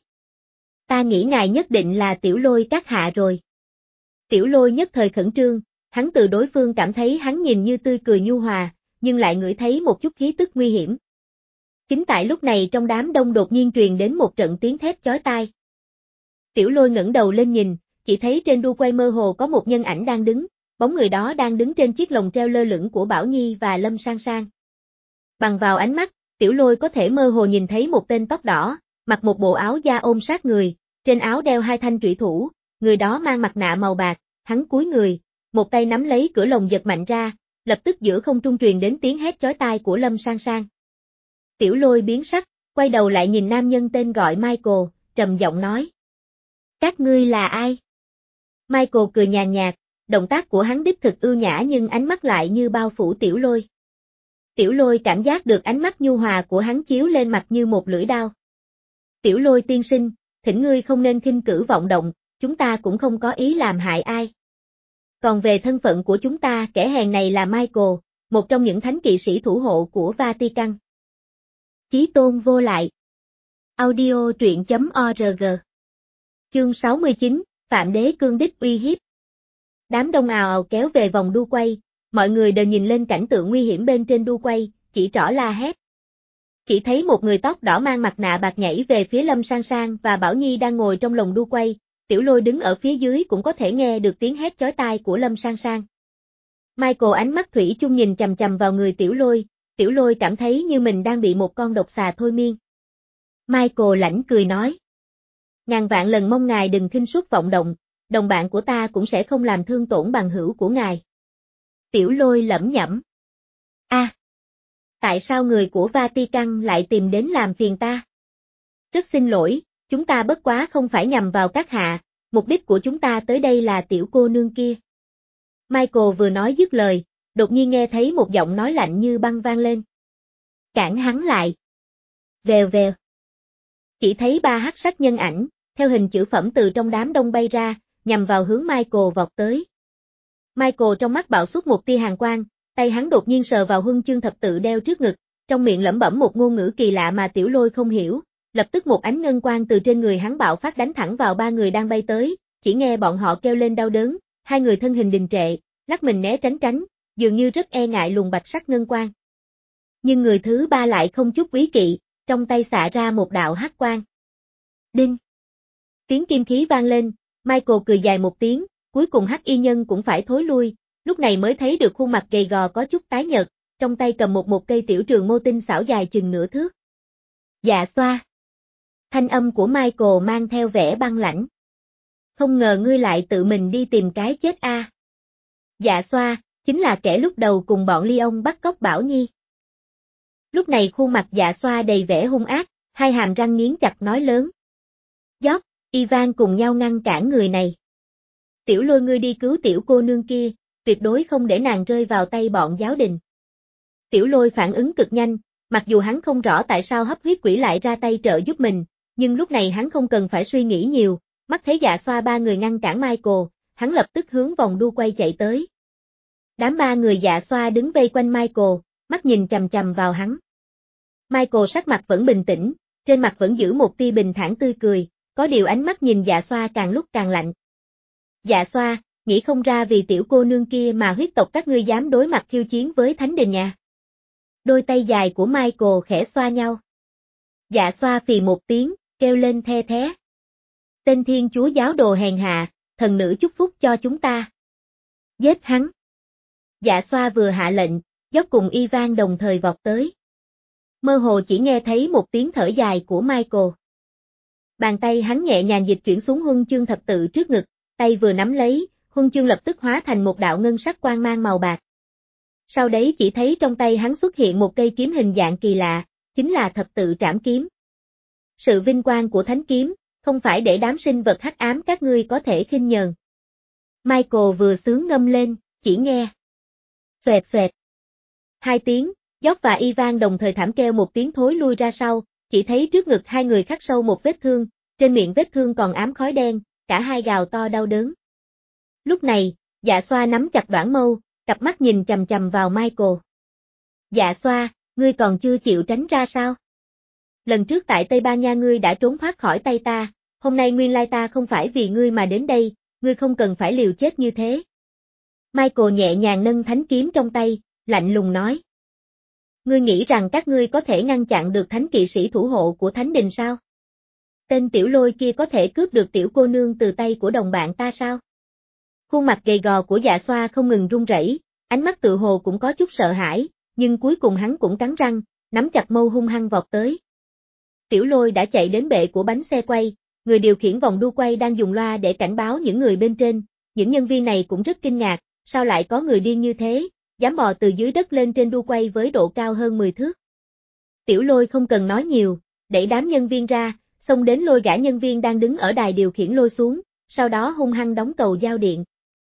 Ta nghĩ ngài nhất định là Tiểu Lôi các hạ rồi. Tiểu Lôi nhất thời khẩn trương, hắn từ đối phương cảm thấy hắn nhìn như tươi cười nhu hòa, nhưng lại ngửi thấy một chút khí tức nguy hiểm. Chính tại lúc này trong đám đông đột nhiên truyền đến một trận tiếng thét chói tai. Tiểu Lôi ngẩng đầu lên nhìn, chỉ thấy trên đu quay mơ hồ có một nhân ảnh đang đứng, bóng người đó đang đứng trên chiếc lồng treo lơ lửng của Bảo Nhi và Lâm Sang Sang. Bằng vào ánh mắt, Tiểu Lôi có thể mơ hồ nhìn thấy một tên tóc đỏ, mặc một bộ áo da ôm sát người, trên áo đeo hai thanh trụy thủ, người đó mang mặt nạ màu bạc, hắn cúi người, một tay nắm lấy cửa lồng giật mạnh ra, lập tức giữa không trung truyền đến tiếng hét chói tai của Lâm Sang Sang. Tiểu Lôi biến sắc, quay đầu lại nhìn nam nhân tên gọi Michael, trầm giọng nói. Các ngươi là ai? Michael cười nhàn nhạt, động tác của hắn đích thực ưu nhã nhưng ánh mắt lại như bao phủ Tiểu Lôi. Tiểu Lôi cảm giác được ánh mắt nhu hòa của hắn chiếu lên mặt như một lưỡi dao. Tiểu Lôi tiên sinh, thỉnh ngươi không nên khinh cử vọng động, chúng ta cũng không có ý làm hại ai. Còn về thân phận của chúng ta, kẻ hèn này là Michael, một trong những thánh kỵ sĩ thủ hộ của Vatican. Chí tôn vô lại. Audio truyện chấm org. Chương sáu mươi chín, Phạm Đế cương đích uy hiếp. Đám đông ào ào kéo về vòng đu quay, mọi người đều nhìn lên cảnh tượng nguy hiểm bên trên đu quay, chỉ trỏ la hét. Chỉ thấy một người tóc đỏ mang mặt nạ bạc nhảy về phía Lâm Sang Sang và Bảo Nhi đang ngồi trong lồng đu quay, Tiểu Lôi đứng ở phía dưới cũng có thể nghe được tiếng hét chói tai của Lâm Sang Sang. Michael ánh mắt thủy chung nhìn chằm chằm vào người Tiểu Lôi, Tiểu Lôi cảm thấy như mình đang bị một con độc xà thôi miên. Michael lãnh cười nói. Ngàn vạn lần mong ngài đừng khinh suất vọng động, đồng bạn của ta cũng sẽ không làm thương tổn bằng hữu của ngài. Tiểu Lôi lẩm nhẩm. A, à, tại sao người của Vatican lại tìm đến làm phiền ta? Rất xin lỗi, chúng ta bất quá không phải nhằm vào các hạ, mục đích của chúng ta tới đây là tiểu cô nương kia. Michael vừa nói dứt lời, đột nhiên nghe thấy một giọng nói lạnh như băng vang lên. Cản hắn lại. Vèo vèo. Chỉ thấy ba hắc sắc nhân ảnh, theo hình chữ phẩm từ trong đám đông bay ra, nhằm vào hướng Michael vọt tới. Michael trong mắt bạo xuất một tia hàn quang, tay hắn đột nhiên sờ vào huân chương thập tự đeo trước ngực, trong miệng lẩm bẩm một ngôn ngữ kỳ lạ mà Tiểu Lôi không hiểu, lập tức một ánh ngân quang từ trên người hắn bạo phát đánh thẳng vào ba người đang bay tới, chỉ nghe bọn họ kêu lên đau đớn, hai người thân hình đình trệ, lắc mình né tránh tránh, dường như rất e ngại luồng bạch sắc ngân quang. Nhưng người thứ ba lại không chút quý kỵ, trong tay xạ ra một đạo hắc quang. Đinh! Tiếng kim khí vang lên, Michael cười dài một tiếng, cuối cùng hắc y nhân cũng phải thối lui, lúc này mới thấy được khuôn mặt gầy gò có chút tái nhợt, trong tay cầm một một cây tiểu trường mâu tinh xảo dài chừng nửa thước. Dạ xoa! Thanh âm của Michael mang theo vẻ băng lãnh. Không ngờ ngươi lại tự mình đi tìm cái chết a. À. Dạ xoa, chính là kẻ lúc đầu cùng bọn Leon bắt cóc Bảo Nhi. Lúc này khuôn mặt dạ xoa đầy vẻ hung ác, hai hàm răng nghiến chặt nói lớn. Giót, Ivan cùng nhau ngăn cản người này. Tiểu Lôi ngươi đi cứu tiểu cô nương kia, tuyệt đối không để nàng rơi vào tay bọn giáo đình. Tiểu Lôi phản ứng cực nhanh, mặc dù hắn không rõ tại sao hấp huyết quỷ lại ra tay trợ giúp mình, nhưng lúc này hắn không cần phải suy nghĩ nhiều, mắt thấy dạ xoa ba người ngăn cản Michael, hắn lập tức hướng vòng đu quay chạy tới. Đám ba người dạ xoa đứng vây quanh Michael, mắt nhìn chằm chằm vào hắn. Michael sắc mặt vẫn bình tĩnh, trên mặt vẫn giữ một tia bình thản tươi cười, có điều ánh mắt nhìn dạ xoa càng lúc càng lạnh. Dạ xoa, nghĩ không ra vì tiểu cô nương kia mà huyết tộc các ngươi dám đối mặt khiêu chiến với thánh đình nhà. Đôi tay dài của Michael khẽ xoa nhau. Dạ xoa phì một tiếng, kêu lên the thé. Tên thiên chúa giáo đồ hèn hạ, thần nữ chúc phúc cho chúng ta. Giết hắn. Dạ xoa vừa hạ lệnh, Giót cùng Ivan đồng thời vọt tới. Mơ hồ chỉ nghe thấy một tiếng thở dài của Michael. Bàn tay hắn nhẹ nhàng dịch chuyển xuống huân chương thập tự trước ngực, tay vừa nắm lấy, huân chương lập tức hóa thành một đạo ngân sắc quang mang màu bạc. Sau đấy chỉ thấy trong tay hắn xuất hiện một cây kiếm hình dạng kỳ lạ, chính là thập tự trảm kiếm. Sự vinh quang của thánh kiếm, không phải để đám sinh vật hắc ám các ngươi có thể khinh nhờn. Michael vừa sướng ngâm lên, chỉ nghe. Xoẹt xoẹt. Hai tiếng, Giót và Ivan đồng thời thảm kêu một tiếng thối lui ra sau, chỉ thấy trước ngực hai người khắc sâu một vết thương, trên miệng vết thương còn ám khói đen, cả hai gào to đau đớn. Lúc này, dạ xoa nắm chặt đoạn mâu, cặp mắt nhìn chằm chằm vào Michael. Dạ xoa, ngươi còn chưa chịu tránh ra sao? Lần trước tại Tây Ban Nha ngươi đã trốn thoát khỏi tay ta, hôm nay nguyên lai ta không phải vì ngươi mà đến đây, ngươi không cần phải liều chết như thế. Michael nhẹ nhàng nâng thánh kiếm trong tay, lạnh lùng nói. Ngươi nghĩ rằng các ngươi có thể ngăn chặn được thánh kỵ sĩ thủ hộ của thánh đình sao? Tên tiểu Lôi kia có thể cướp được tiểu cô nương từ tay của đồng bạn ta sao? Khuôn mặt gầy gò của dạ xoa không ngừng run rẩy, ánh mắt tự hồ cũng có chút sợ hãi, nhưng cuối cùng hắn cũng cắn răng, nắm chặt mâu hung hăng vọt tới. Tiểu Lôi đã chạy đến bệ của bánh xe quay, người điều khiển vòng đu quay đang dùng loa để cảnh báo những người bên trên, những nhân viên này cũng rất kinh ngạc, sao lại có người điên như thế, dám bò từ dưới đất lên trên đu quay với độ cao hơn mười thước. Tiểu Lôi không cần nói nhiều, đẩy đám nhân viên ra, xông đến lôi gã nhân viên đang đứng ở đài điều khiển lôi xuống, sau đó hung hăng đóng cầu giao điện.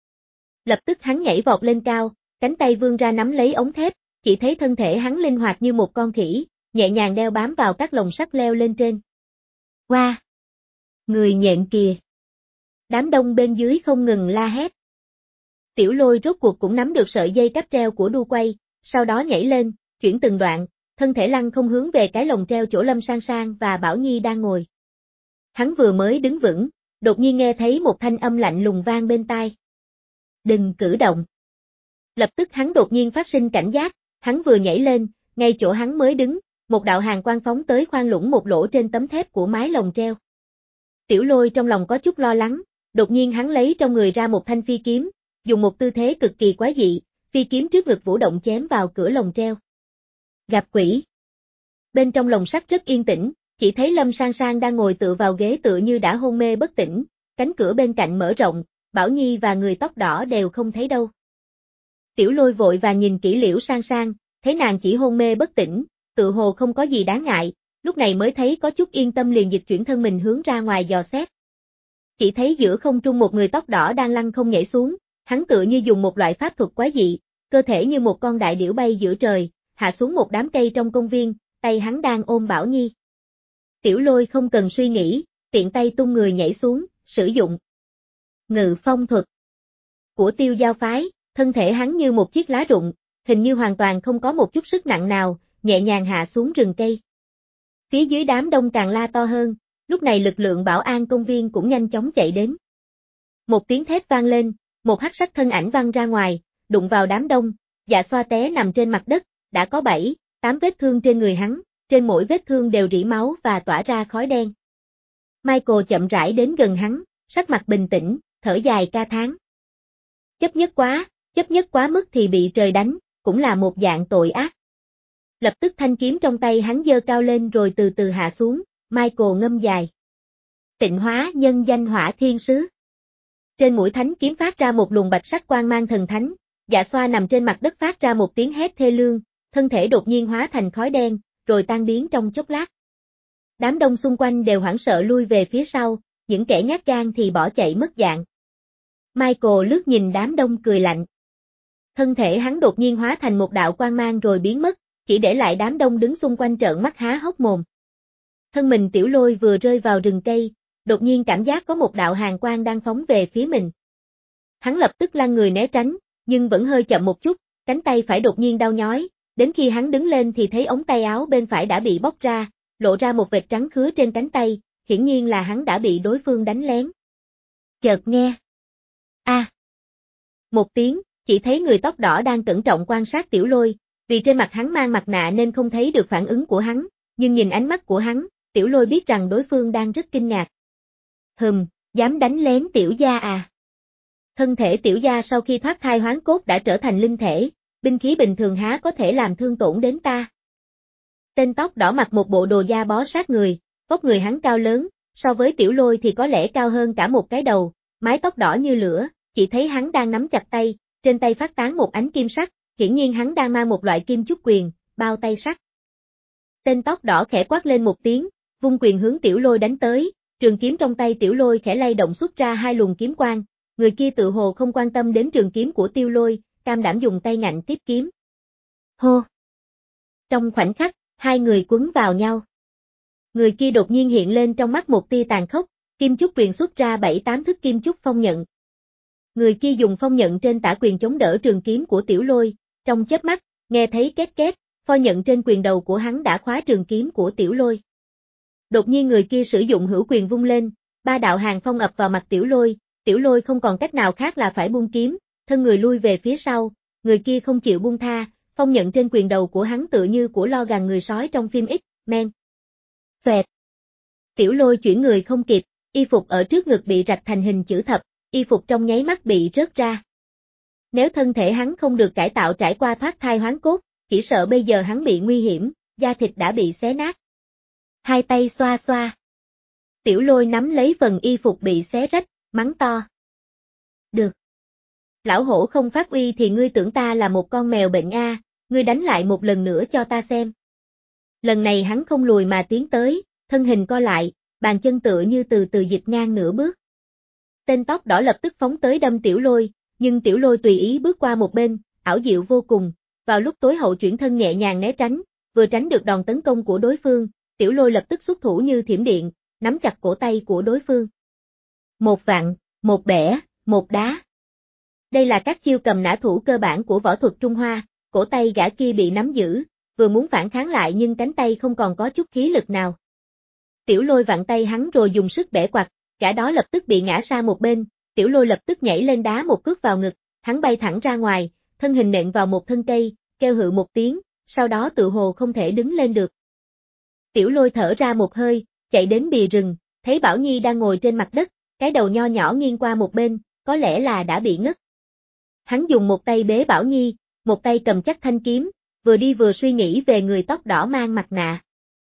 Lập tức hắn nhảy vọt lên cao, cánh tay vươn ra nắm lấy ống thép, chỉ thấy thân thể hắn linh hoạt như một con khỉ, nhẹ nhàng đeo bám vào các lồng sắt leo lên trên. Wow! Người nhện kìa! Đám đông bên dưới không ngừng la hét. Tiểu Lôi rốt cuộc cũng nắm được sợi dây cáp treo của đu quay, sau đó nhảy lên, chuyển từng đoạn, thân thể lăn không hướng về cái lồng treo chỗ Lâm Sang Sang và Bảo Nhi đang ngồi. Hắn vừa mới đứng vững, đột nhiên nghe thấy một thanh âm lạnh lùng vang bên tai. Đừng cử động. Lập tức hắn đột nhiên phát sinh cảnh giác, hắn vừa nhảy lên, ngay chỗ hắn mới đứng, một đạo hàn quang phóng tới khoan lũng một lỗ trên tấm thép của mái lồng treo. Tiểu Lôi trong lòng có chút lo lắng, đột nhiên hắn lấy trong người ra một thanh phi kiếm, dùng một tư thế cực kỳ quái dị, phi kiếm trước ngực vũ động chém vào cửa lồng treo. Gặp quỷ. Bên trong lồng sắt rất yên tĩnh, chỉ thấy Lâm Sang Sang đang ngồi tựa vào ghế tựa như đã hôn mê bất tỉnh, cánh cửa bên cạnh mở rộng, Bảo Nhi và người tóc đỏ đều không thấy đâu. Tiểu Lôi vội vàng nhìn kỹ Liễu Sang Sang, thấy nàng chỉ hôn mê bất tỉnh, tự hồ không có gì đáng ngại, lúc này mới thấy có chút yên tâm liền dịch chuyển thân mình hướng ra ngoài dò xét. Chỉ thấy giữa không trung một người tóc đỏ đang lăn không nhảy xuống, hắn tựa như dùng một loại pháp thuật quái dị, cơ thể như một con đại điểu bay giữa trời, hạ xuống một đám cây trong công viên, tay hắn đang ôm Bảo Nhi. Tiểu Lôi không cần suy nghĩ, tiện tay tung người nhảy xuống, sử dụng Ngự phong thuật của Tiêu Giao phái, thân thể hắn như một chiếc lá rụng, hình như hoàn toàn không có một chút sức nặng nào, nhẹ nhàng hạ xuống rừng cây. Phía dưới đám đông càng la to hơn, lúc này lực lượng bảo an công viên cũng nhanh chóng chạy đến. Một tiếng thét vang lên, một hắc sắc thân ảnh văng ra ngoài, đụng vào đám đông, Dạ Xoa té nằm trên mặt đất, đã có bảy, tám vết thương trên người hắn, trên mỗi vết thương đều rỉ máu và tỏa ra khói đen. Michael chậm rãi đến gần hắn, sắc mặt bình tĩnh, thở dài ca thán. Chấp nhất quá, chấp nhất quá mức thì bị trời đánh, cũng là một dạng tội ác. Lập tức thanh kiếm trong tay hắn giơ cao lên rồi từ từ hạ xuống, Michael ngâm dài. Tịnh hóa nhân danh Hỏa Thiên Sứ. Trên mũi thánh kiếm phát ra một luồng bạch sắc quang mang thần thánh, Dạ Xoa nằm trên mặt đất phát ra một tiếng hét thê lương, thân thể đột nhiên hóa thành khói đen, rồi tan biến trong chốc lát. Đám đông xung quanh đều hoảng sợ lui về phía sau, những kẻ nhát gan thì bỏ chạy mất dạng. Michael lướt nhìn đám đông cười lạnh. Thân thể hắn đột nhiên hóa thành một đạo quang mang rồi biến mất, chỉ để lại đám đông đứng xung quanh trợn mắt há hốc mồm. Thân mình Tiểu Lôi vừa rơi vào rừng cây, đột nhiên cảm giác có một đạo hàn quang đang phóng về phía mình. Hắn lập tức lăn người né tránh, nhưng vẫn hơi chậm một chút, cánh tay phải đột nhiên đau nhói, đến khi hắn đứng lên thì thấy ống tay áo bên phải đã bị bóc ra, lộ ra một vệt trắng khứa trên cánh tay, hiển nhiên là hắn đã bị đối phương đánh lén. Chợt nghe. A. À. Một tiếng, chỉ thấy người tóc đỏ đang cẩn trọng quan sát Tiểu Lôi, vì trên mặt hắn mang mặt nạ nên không thấy được phản ứng của hắn, nhưng nhìn ánh mắt của hắn, Tiểu Lôi biết rằng đối phương đang rất kinh ngạc. Hừm, dám đánh lén tiểu gia à? Thân thể tiểu gia sau khi thoát thai hoán cốt đã trở thành linh thể, binh khí bình thường há có thể làm thương tổn đến ta. Tên tóc đỏ mặc một bộ đồ da bó sát người, vóc người hắn cao lớn, so với Tiểu Lôi thì có lẽ cao hơn cả một cái đầu, mái tóc đỏ như lửa, chỉ thấy hắn đang nắm chặt tay, trên tay phát tán một ánh kim sắc, hiển nhiên hắn đang mang một loại kim chúc quyền, bao tay sắt. Tên tóc đỏ khẽ quát lên một tiếng, vung quyền hướng Tiểu Lôi đánh tới, trường kiếm trong tay Tiểu Lôi khẽ lay động xuất ra hai luồng kiếm quang, người kia tự hồ không quan tâm đến trường kiếm của Tiểu Lôi, cam đảm dùng tay ngạnh tiếp kiếm. Hô! Trong khoảnh khắc, hai người quấn vào nhau. Người kia đột nhiên hiện lên trong mắt một tia tàn khốc, kim chúc quyền xuất ra bảy tám thức kim chúc phong nhận. Người kia dùng phong nhận trên tả quyền chống đỡ trường kiếm của Tiểu Lôi, trong chớp mắt, nghe thấy két két, phong nhận trên quyền đầu của hắn đã khóa trường kiếm của Tiểu Lôi. Đột nhiên người kia sử dụng hữu quyền vung lên, ba đạo hàn phong ập vào mặt Tiểu Lôi, Tiểu Lôi không còn cách nào khác là phải buông kiếm, thân người lui về phía sau, người kia không chịu buông tha, phong nhận trên quyền đầu của hắn tựa như của lo gàn người sói trong phim X-Men. Xoẹt. Tiểu Lôi chuyển người không kịp, y phục ở trước ngực bị rạch thành hình chữ thập, y phục trong nháy mắt bị rớt ra. Nếu thân thể hắn không được cải tạo trải qua thoát thai hoán cốt, chỉ sợ bây giờ hắn bị nguy hiểm, da thịt đã bị xé nát. Hai tay xoa xoa. Tiểu Lôi nắm lấy phần y phục bị xé rách, mắng to. Được. Lão hổ không phát uy thì ngươi tưởng ta là một con mèo bệnh a, à, ngươi đánh lại một lần nữa cho ta xem. Lần này hắn không lùi mà tiến tới, thân hình co lại, bàn chân tựa như từ từ dịch ngang nửa bước. Tên tóc đỏ lập tức phóng tới đâm Tiểu Lôi, nhưng Tiểu Lôi tùy ý bước qua một bên, ảo diệu vô cùng, vào lúc tối hậu chuyển thân nhẹ nhàng né tránh, vừa tránh được đòn tấn công của đối phương, Tiểu Lôi lập tức xuất thủ như thiểm điện, nắm chặt cổ tay của đối phương. Một vặn, một bẻ, một đá. Đây là các chiêu cầm nã thủ cơ bản của võ thuật Trung Hoa, cổ tay gã kia bị nắm giữ, vừa muốn phản kháng lại nhưng cánh tay không còn có chút khí lực nào. Tiểu Lôi vặn tay hắn rồi dùng sức bẻ quạt, gã đó lập tức bị ngã sang một bên, Tiểu Lôi lập tức nhảy lên đá một cước vào ngực, hắn bay thẳng ra ngoài, thân hình nện vào một thân cây, kêu hự một tiếng, sau đó tự hồ không thể đứng lên được. Tiểu Lôi thở ra một hơi, chạy đến bìa rừng, thấy Bảo Nhi đang ngồi trên mặt đất, cái đầu nho nhỏ nghiêng qua một bên, có lẽ là đã bị ngất. Hắn dùng một tay bế Bảo Nhi, một tay cầm chắc thanh kiếm, vừa đi vừa suy nghĩ về người tóc đỏ mang mặt nạ.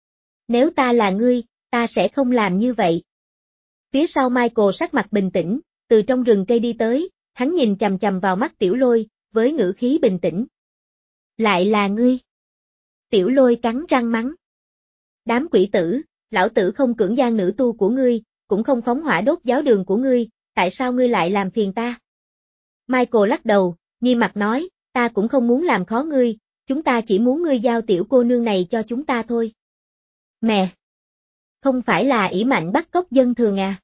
Nếu ta là ngươi, ta sẽ không làm như vậy. Phía sau Michael sắc mặt bình tĩnh, từ trong rừng cây đi tới, hắn nhìn chằm chằm vào mắt Tiểu Lôi, với ngữ khí bình tĩnh. Lại là ngươi. Tiểu Lôi cắn răng mắng. Đám quỷ tử, lão tử không cưỡng gian nữ tu của ngươi, cũng không phóng hỏa đốt giáo đường của ngươi, tại sao ngươi lại làm phiền ta? Michael lắc đầu, nghiêm mặt nói, ta cũng không muốn làm khó ngươi, chúng ta chỉ muốn ngươi giao tiểu cô nương này cho chúng ta thôi. Mẹ! Không phải là ỷ mạnh bắt cóc dân thường à?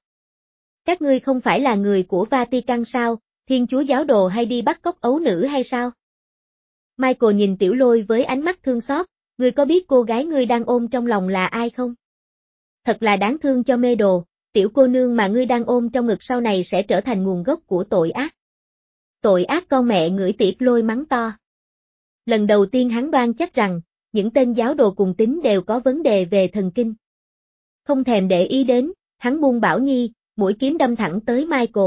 Các ngươi không phải là người của Vatican sao, Thiên Chúa giáo đồ hay đi bắt cóc ấu nữ hay sao? Michael nhìn Tiểu Lôi với ánh mắt thương xót, ngươi có biết cô gái ngươi đang ôm trong lòng là ai không? Thật là đáng thương cho mê đồ, tiểu cô nương mà ngươi đang ôm trong ngực sau này sẽ trở thành nguồn gốc của tội ác. Tội ác con mẹ ngửi Tiệp Lôi mắng to. Lần đầu tiên hắn đoan chắc rằng, những tên giáo đồ cùng tín đều có vấn đề về thần kinh. Không thèm để ý đến, hắn buông Bảo Nhi, mũi kiếm đâm thẳng tới Michael.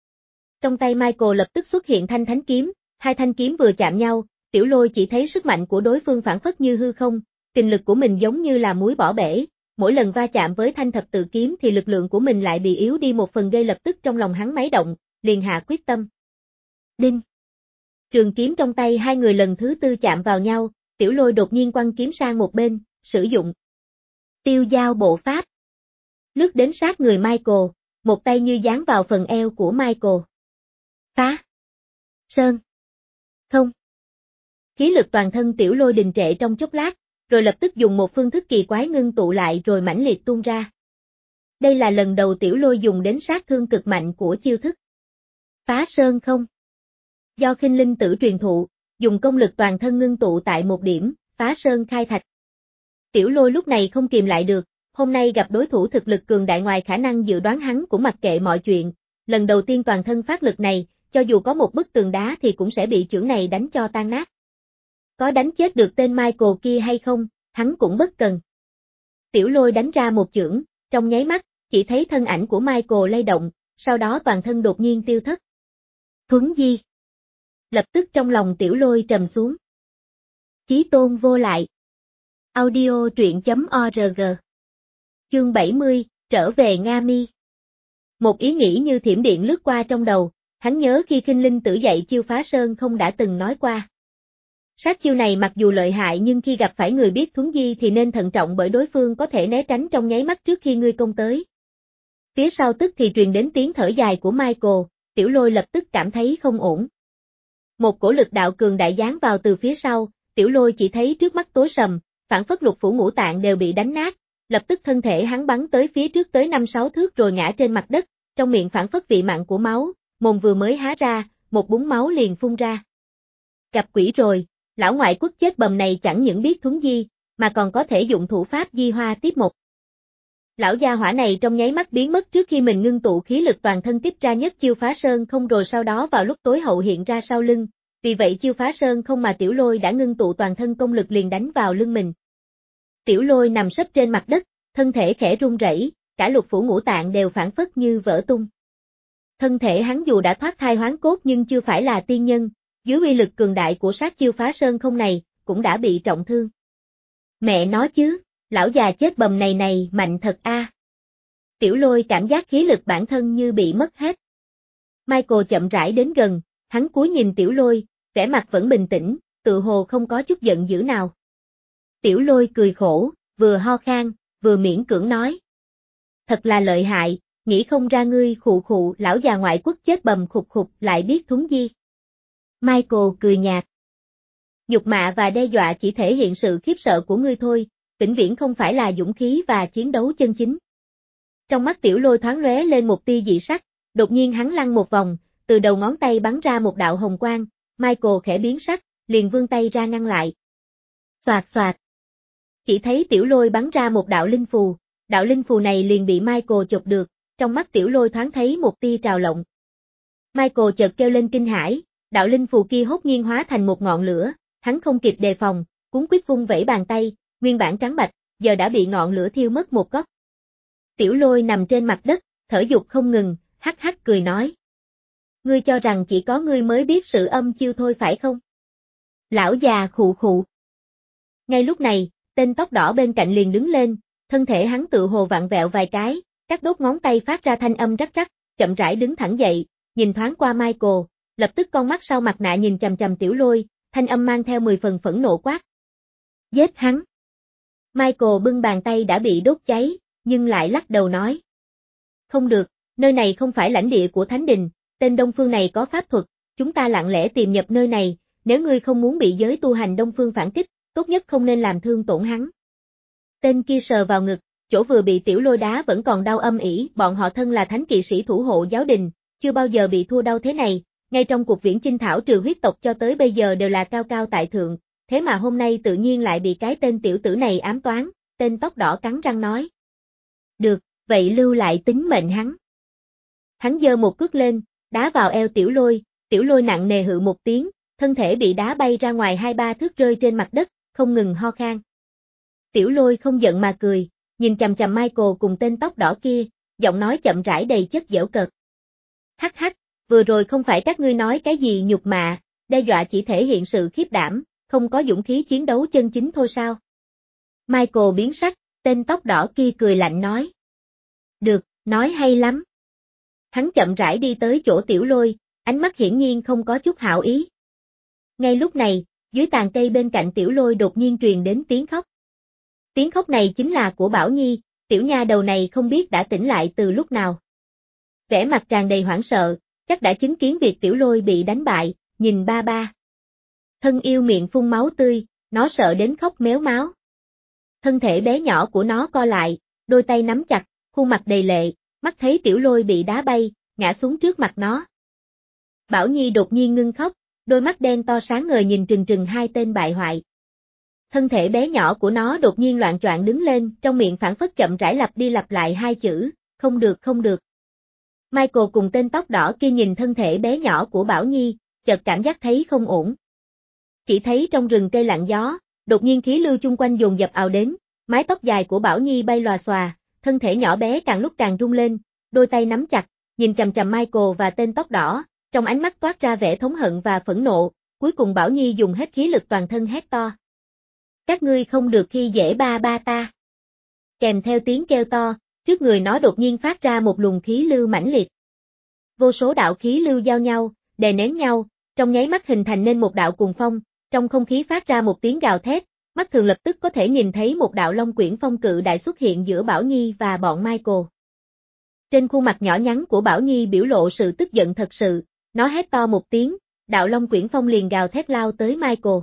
Trong tay Michael lập tức xuất hiện thanh thánh kiếm, hai thanh kiếm vừa chạm nhau, Tiểu Lôi chỉ thấy sức mạnh của đối phương phản phất như hư không, kình lực của mình giống như là muối bỏ bể, mỗi lần va chạm với thanh thập tự kiếm thì lực lượng của mình lại bị yếu đi một phần, gây lập tức trong lòng hắn máy động, liền hạ quyết tâm. Đinh! Trường kiếm trong tay hai người lần thứ tư chạm vào nhau, Tiểu Lôi đột nhiên quăng kiếm sang một bên, sử dụng tiêu dao bộ pháp. Lướt đến sát người Michael, một tay như dán vào phần eo của Michael. Phá! Sơn! Không! Khí lực toàn thân Tiểu Lôi đình trệ trong chốc lát, rồi lập tức dùng một phương thức kỳ quái ngưng tụ lại rồi mãnh liệt tuôn ra. Đây là lần đầu Tiểu Lôi dùng đến sát thương cực mạnh của chiêu thức Phá Sơn Không. Do Khinh Linh Tử truyền thụ, dùng công lực toàn thân ngưng tụ tại một điểm, phá sơn khai thạch. Tiểu Lôi lúc này không kìm lại được, hôm nay gặp đối thủ thực lực cường đại ngoài khả năng dự đoán, hắn cũng mặc kệ mọi chuyện, lần đầu tiên toàn thân phát lực này, cho dù có một bức tường đá thì cũng sẽ bị chưởng này đánh cho tan nát. Có đánh chết được tên Michael kia hay không, hắn cũng bất cần. Tiểu Lôi đánh ra một chưởng, trong nháy mắt, chỉ thấy thân ảnh của Michael lay động, sau đó toàn thân đột nhiên tiêu thất. Thuấn di. Lập tức trong lòng Tiểu Lôi trầm xuống. Chí tôn vô lại. Audio truyện chấm org. Chương bảy mươi, trở về Nga Mi. Một ý nghĩ như thiểm điện lướt qua trong đầu, hắn nhớ khi Khinh Linh Tử dạy chiêu phá sơn không đã từng nói qua. Sát chiêu này mặc dù lợi hại nhưng khi gặp phải người biết thuấn di thì nên thận trọng, bởi đối phương có thể né tránh trong nháy mắt trước khi ngươi công tới. Phía sau tức thì truyền đến tiếng thở dài của Michael, Tiểu Lôi lập tức cảm thấy không ổn. Một cổ lực đạo cường đại giáng vào từ phía sau, Tiểu Lôi chỉ thấy trước mắt tối sầm, phản phất lục phủ ngũ tạng đều bị đánh nát, lập tức thân thể hắn bắn tới phía trước tới năm sáu thước rồi ngã trên mặt đất, trong miệng phản phất vị mặn của máu, mồm vừa mới há ra, một búng máu liền phun ra. Gặp quỷ rồi, lão ngoại quốc chết bầm này chẳng những biết thuấn di, mà còn có thể dụng thủ pháp di hoa tiếp một. Lão gia hỏa này trong nháy mắt biến mất trước khi mình ngưng tụ khí lực toàn thân tiếp ra nhất chiêu phá sơn không, rồi sau đó vào lúc tối hậu hiện ra sau lưng, vì vậy chiêu phá sơn không mà Tiểu Lôi đã ngưng tụ toàn thân công lực liền đánh vào lưng mình. Tiểu Lôi nằm sấp trên mặt đất, thân thể khẽ run rẩy, cả lục phủ ngũ tạng đều phản phất như vỡ tung. Thân thể hắn dù đã thoát thai hoán cốt nhưng chưa phải là tiên nhân, dưới uy lực cường đại của sát chiêu phá sơn không này, cũng đã bị trọng thương. Mẹ nó chứ, lão già chết bầm này này mạnh thật a. À. Tiểu Lôi cảm giác khí lực bản thân như bị mất hết. Michael chậm rãi đến gần, hắn cúi nhìn Tiểu Lôi, vẻ mặt vẫn bình tĩnh, tự hồ không có chút giận dữ nào. Tiểu Lôi cười khổ, vừa ho khan, vừa miễn cưỡng nói. Thật là lợi hại, nghĩ không ra ngươi khụ khụ lão già ngoại quốc chết bầm khục khục lại biết thuấn di. Michael cười nhạt. Nhục mạ và đe dọa chỉ thể hiện sự khiếp sợ của ngươi thôi, vĩnh viễn không phải là dũng khí và chiến đấu chân chính. Trong mắt Tiểu Lôi thoáng lóe lên một tia dị sắc, đột nhiên hắn lăn một vòng, từ đầu ngón tay bắn ra một đạo hồng quang, Michael khẽ biến sắc, liền vươn tay ra ngăn lại. Xoạt xoạt. Chỉ thấy Tiểu Lôi bắn ra một đạo linh phù, đạo linh phù này liền bị Michael chộp được, trong mắt Tiểu Lôi thoáng thấy một tia trào lộng. Michael chợt kêu lên kinh hãi, đạo linh phù kia hốt nhiên hóa thành một ngọn lửa, hắn không kịp đề phòng, cuống quýt vung vẩy bàn tay, nguyên bản trắng bạch, giờ đã bị ngọn lửa thiêu mất một góc. Tiểu Lôi nằm trên mặt đất, thở dục không ngừng, hắc hắc cười nói. Ngươi cho rằng chỉ có ngươi mới biết sự âm chiêu thôi phải không? Lão già khụ khụ. Ngay lúc này, tên tóc đỏ bên cạnh liền đứng lên, thân thể hắn tự hồ vặn vẹo vài cái, các đốt ngón tay phát ra thanh âm rắc rắc, chậm rãi đứng thẳng dậy, nhìn thoáng qua Michael, lập tức con mắt sau mặt nạ nhìn chằm chằm Tiểu Lôi, thanh âm mang theo mười phần phẫn nộ quát. Giết hắn. Michael bưng bàn tay đã bị đốt cháy, nhưng lại lắc đầu nói. Không được, nơi này không phải lãnh địa của Thánh Đình, tên Đông Phương này có pháp thuật, chúng ta lặng lẽ tìm nhập nơi này, nếu ngươi không muốn bị giới tu hành Đông Phương phản kích, tốt nhất không nên làm thương tổn hắn. Tên kia sờ vào ngực, chỗ vừa bị Tiểu Lôi đá vẫn còn đau âm ỉ, bọn họ thân là thánh kỵ sĩ thủ hộ giáo đình, chưa bao giờ bị thua đau thế này, ngay trong cuộc viễn chinh thảo trừ huyết tộc cho tới bây giờ đều là cao cao tại thượng, thế mà hôm nay tự nhiên lại bị cái tên tiểu tử này ám toán, tên tóc đỏ cắn răng nói. Được, vậy lưu lại tính mệnh hắn. Hắn giơ một cước lên, đá vào eo Tiểu Lôi, Tiểu Lôi nặng nề hự một tiếng, thân thể bị đá bay ra ngoài hai ba thước rơi trên mặt đất, không ngừng ho khan. Tiểu Lôi không giận mà cười, nhìn chằm chằm Michael cùng tên tóc đỏ kia, giọng nói chậm rãi đầy chất giễu cợt. Hắc hắc, vừa rồi không phải các ngươi nói cái gì nhục mạ, đe dọa chỉ thể hiện sự khiếp đảm, không có dũng khí chiến đấu chân chính thôi sao? Michael biến sắc, tên tóc đỏ kia cười lạnh nói. Được, nói hay lắm. Hắn chậm rãi đi tới chỗ Tiểu Lôi, ánh mắt hiển nhiên không có chút hảo ý. Ngay lúc này, dưới tàn cây bên cạnh Tiểu Lôi đột nhiên truyền đến tiếng khóc. Tiếng khóc này chính là của Bảo Nhi, tiểu nha đầu này không biết đã tỉnh lại từ lúc nào. Vẻ mặt tràn đầy hoảng sợ, chắc đã chứng kiến việc Tiểu Lôi bị đánh bại, nhìn ba ba. Thân yêu miệng phun máu tươi, nó sợ đến khóc méo máu. Thân thể bé nhỏ của nó co lại, đôi tay nắm chặt, khuôn mặt đầy lệ, mắt thấy Tiểu Lôi bị đá bay, ngã xuống trước mặt nó. Bảo Nhi đột nhiên ngưng khóc, đôi mắt đen to sáng ngời nhìn trừng trừng hai tên bại hoại. Thân thể bé nhỏ của nó đột nhiên loạng choạng đứng lên, trong miệng phảng phất chậm rãi lặp đi lặp lại hai chữ, không được không được. Michael cùng tên tóc đỏ kia nhìn thân thể bé nhỏ của Bảo Nhi, chợt cảm giác thấy không ổn. Chỉ thấy trong rừng cây lặng gió, đột nhiên khí lưu chung quanh dồn dập ào đến, mái tóc dài của Bảo Nhi bay lòa xòa, thân thể nhỏ bé càng lúc càng rung lên, đôi tay nắm chặt, nhìn chằm chằm Michael và tên tóc đỏ, trong ánh mắt toát ra vẻ thống hận và phẫn nộ, cuối cùng Bảo Nhi dùng hết khí lực toàn thân hét to. Các ngươi không được khi dễ ba ba ta. Kèm theo tiếng kêu to, trước người nó đột nhiên phát ra một luồng khí lưu mãnh liệt. Vô số đạo khí lưu giao nhau, đè nén nhau, trong nháy mắt hình thành nên một đạo cuồng phong, trong không khí phát ra một tiếng gào thét, mắt thường lập tức có thể nhìn thấy một đạo long quyển phong cự đại xuất hiện giữa Bảo Nhi và bọn Michael. Trên khuôn mặt nhỏ nhắn của Bảo Nhi biểu lộ sự tức giận thật sự, nó hét to một tiếng, đạo long quyển phong liền gào thét lao tới Michael.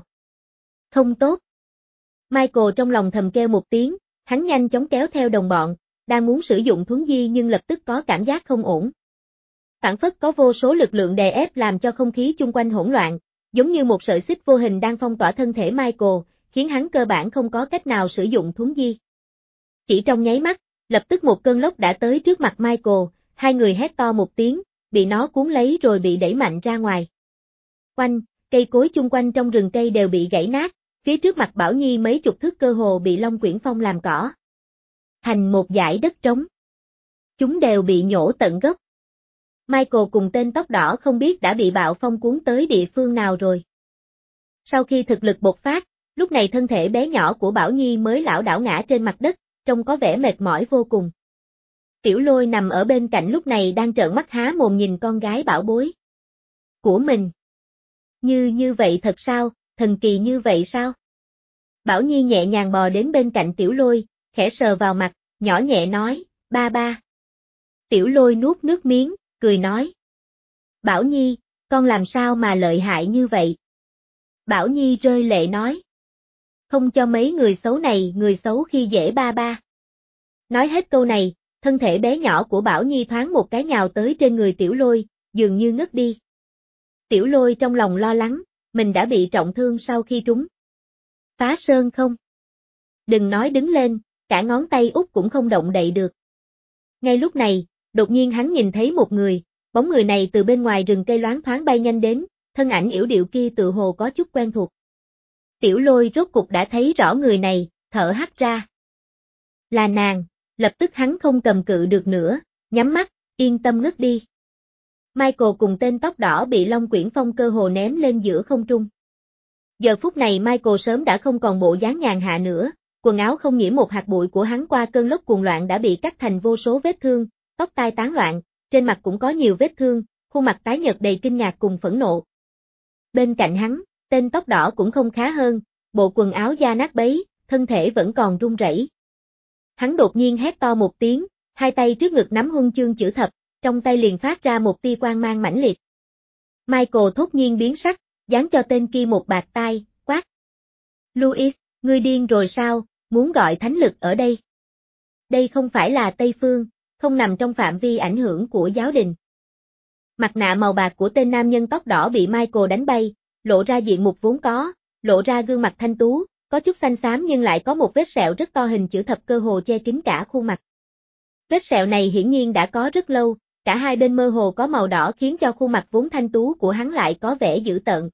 Không tốt. Michael trong lòng thầm kêu một tiếng, hắn nhanh chóng kéo theo đồng bọn, đang muốn sử dụng thuấn di nhưng lập tức có cảm giác không ổn. Phản phất có vô số lực lượng đè ép làm cho không khí chung quanh hỗn loạn, giống như một sợi xích vô hình đang phong tỏa thân thể Michael, khiến hắn cơ bản không có cách nào sử dụng thuấn di. Chỉ trong nháy mắt, lập tức một cơn lốc đã tới trước mặt Michael, hai người hét to một tiếng, bị nó cuốn lấy rồi bị đẩy mạnh ra ngoài. Quanh, cây cối chung quanh trong rừng cây đều bị gãy nát, phía trước mặt Bảo Nhi mấy chục thước cơ hồ bị Long Quyển Phong làm cỏ. Thành một dải đất trống. Chúng đều bị nhổ tận gốc. Michael cùng tên tóc đỏ không biết đã bị bạo phong cuốn tới địa phương nào rồi. Sau khi thực lực bộc phát, lúc này thân thể bé nhỏ của Bảo Nhi mới lảo đảo ngã trên mặt đất, trông có vẻ mệt mỏi vô cùng. Tiểu Lôi nằm ở bên cạnh lúc này đang trợn mắt há mồm nhìn con gái bảo bối của mình. Như như vậy thật sao, thần kỳ như vậy sao? Bảo Nhi nhẹ nhàng bò đến bên cạnh Tiểu Lôi, khẽ sờ vào mặt, nhỏ nhẹ nói, ba ba. Tiểu Lôi nuốt nước miếng, cười nói. Bảo Nhi, con làm sao mà lợi hại như vậy? Bảo Nhi rơi lệ nói. Không cho mấy người xấu này người xấu khi dễ ba ba. Nói hết câu này, thân thể bé nhỏ của Bảo Nhi thoáng một cái nhào tới trên người Tiểu Lôi, dường như ngất đi. Tiểu Lôi trong lòng lo lắng, mình đã bị trọng thương sau khi trúng phá sơn không? Đừng nói đứng lên, cả ngón tay út cũng không động đậy được. Ngay lúc này, đột nhiên hắn nhìn thấy một người, bóng người này từ bên ngoài rừng cây loáng thoáng bay nhanh đến, thân ảnh yểu điệu kia tự hồ có chút quen thuộc. Tiểu Lôi rốt cục đã thấy rõ người này, thở hắt ra. Là nàng, lập tức hắn không cầm cự được nữa, nhắm mắt, yên tâm ngất đi. Michael cùng tên tóc đỏ bị Long Quyển Phong cơ hồ ném lên giữa không trung. Giờ phút này Michael sớm đã không còn bộ dáng nhàn hạ nữa, quần áo không nhiễm một hạt bụi của hắn qua cơn lốc cuồng loạn đã bị cắt thành vô số vết thương, tóc tai tán loạn, trên mặt cũng có nhiều vết thương, khuôn mặt tái nhợt đầy kinh ngạc cùng phẫn nộ. Bên cạnh hắn, tên tóc đỏ cũng không khá hơn, bộ quần áo da nát bấy, thân thể vẫn còn run rẩy. Hắn đột nhiên hét to một tiếng, hai tay trước ngực nắm huân chương chữ thập, trong tay liền phát ra một tia quang mang mãnh liệt. Michael thốt nhiên biến sắc, giáng cho tên kia một bạt tai, quát. Louis, ngươi điên rồi sao, muốn gọi thánh lực ở đây? Đây không phải là Tây Phương, không nằm trong phạm vi ảnh hưởng của giáo đình. Mặt nạ màu bạc của tên nam nhân tóc đỏ bị Michael đánh bay, lộ ra diện mục vốn có, lộ ra gương mặt thanh tú, có chút xanh xám nhưng lại có một vết sẹo rất to hình chữ thập cơ hồ che kín cả khuôn mặt. Vết sẹo này hiển nhiên đã có rất lâu, cả hai bên mơ hồ có màu đỏ khiến cho khuôn mặt vốn thanh tú của hắn lại có vẻ dữ tợn.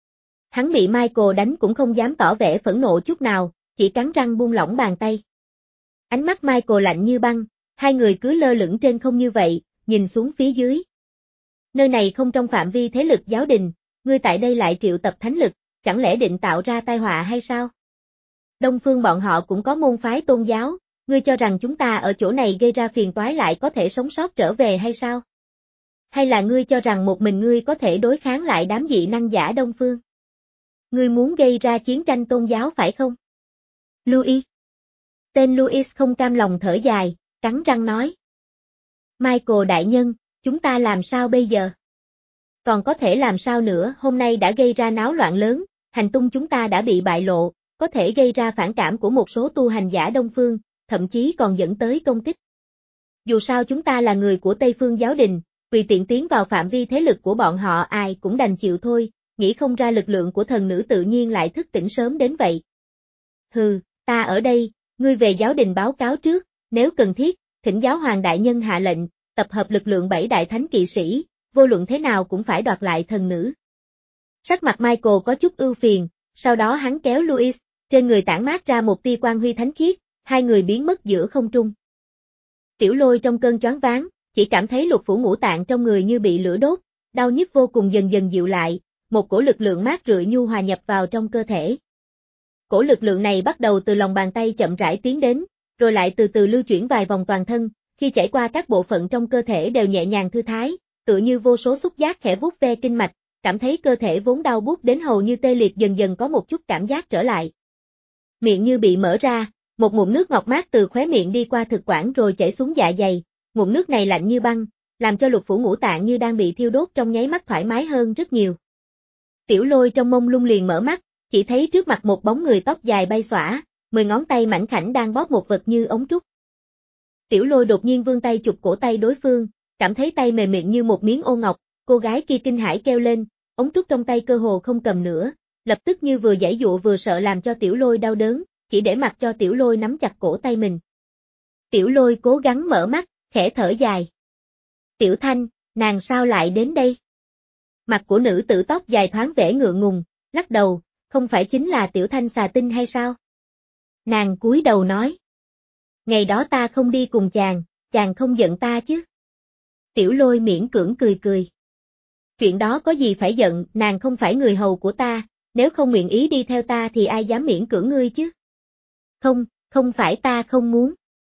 Hắn bị Michael đánh cũng không dám tỏ vẻ phẫn nộ chút nào, chỉ cắn răng buông lỏng bàn tay. Ánh mắt Michael lạnh như băng, hai người cứ lơ lửng trên không như vậy, nhìn xuống phía dưới. Nơi này không trong phạm vi thế lực giáo đình, ngươi tại đây lại triệu tập thánh lực, chẳng lẽ định tạo ra tai họa hay sao? Đông phương bọn họ cũng có môn phái tôn giáo, ngươi cho rằng chúng ta ở chỗ này gây ra phiền toái lại có thể sống sót trở về hay sao? Hay là ngươi cho rằng một mình ngươi có thể đối kháng lại đám dị năng giả Đông phương? Ngươi muốn gây ra chiến tranh tôn giáo phải không? Louis. Tên Louis không cam lòng thở dài, cắn răng nói. Michael đại nhân, chúng ta làm sao bây giờ? Còn có thể làm sao nữa, hôm nay đã gây ra náo loạn lớn, hành tung chúng ta đã bị bại lộ, có thể gây ra phản cảm của một số tu hành giả Đông phương, thậm chí còn dẫn tới công kích. Dù sao chúng ta là người của Tây phương giáo đình, vì tiện tiến vào phạm vi thế lực của bọn họ ai cũng đành chịu thôi, nghĩ không ra lực lượng của thần nữ tự nhiên lại thức tỉnh sớm đến vậy. Hừ, ta ở đây, ngươi về giáo đình báo cáo trước, nếu cần thiết, thỉnh giáo hoàng đại nhân hạ lệnh, tập hợp lực lượng bảy đại thánh kỵ sĩ, vô luận thế nào cũng phải đoạt lại thần nữ. Sắc mặt Michael có chút ưu phiền, sau đó hắn kéo Louis, trên người tản mát ra một tia quang huy thánh khiết, hai người biến mất giữa không trung. Tiểu Lôi trong cơn choáng váng, chỉ cảm thấy lục phủ ngũ tạng trong người như bị lửa đốt, đau nhức vô cùng dần dần dịu lại, một cổ lực lượng mát rượi nhu hòa nhập vào trong cơ thể. Cổ lực lượng này bắt đầu từ lòng bàn tay chậm rãi tiến đến, rồi lại từ từ lưu chuyển vài vòng toàn thân, khi chảy qua các bộ phận trong cơ thể đều nhẹ nhàng thư thái, tựa như vô số xúc giác khẽ vuốt ve kinh mạch, cảm thấy cơ thể vốn đau buốt đến hầu như tê liệt dần dần có một chút cảm giác trở lại. Miệng như bị mở ra, một ngụm nước ngọt mát từ khóe miệng đi qua thực quản rồi chảy xuống dạ dày, ngụm nước này lạnh như băng, làm cho lục phủ ngũ tạng như đang bị thiêu đốt trong nháy mắt thoải mái hơn rất nhiều. Tiểu Lôi trong mông lung liền mở mắt, chỉ thấy trước mặt một bóng người tóc dài bay xõa, mười ngón tay mảnh khảnh đang bóp một vật như ống trúc. Tiểu Lôi đột nhiên vươn tay chụp cổ tay đối phương, cảm thấy tay mềm mịn như một miếng ô ngọc, cô gái kia kinh hãi kêu lên, ống trúc trong tay cơ hồ không cầm nữa, lập tức như vừa giãy giụa vừa sợ làm cho Tiểu Lôi đau đớn, chỉ để mặc cho Tiểu Lôi nắm chặt cổ tay mình. Tiểu Lôi cố gắng mở mắt, khẽ thở dài. Tiểu Thanh, nàng sao lại đến đây? Mặt của nữ tử tóc dài thoáng vẻ ngượng ngùng, lắc đầu, không phải chính là Tiểu Thanh xà tinh hay sao? Nàng cúi đầu nói. Ngày đó ta không đi cùng chàng, chàng không giận ta chứ? Tiểu Lôi miễn cưỡng cười cười. Chuyện đó có gì phải giận, nàng không phải người hầu của ta, nếu không nguyện ý đi theo ta thì ai dám miễn cưỡng ngươi chứ? Không, không phải ta không muốn.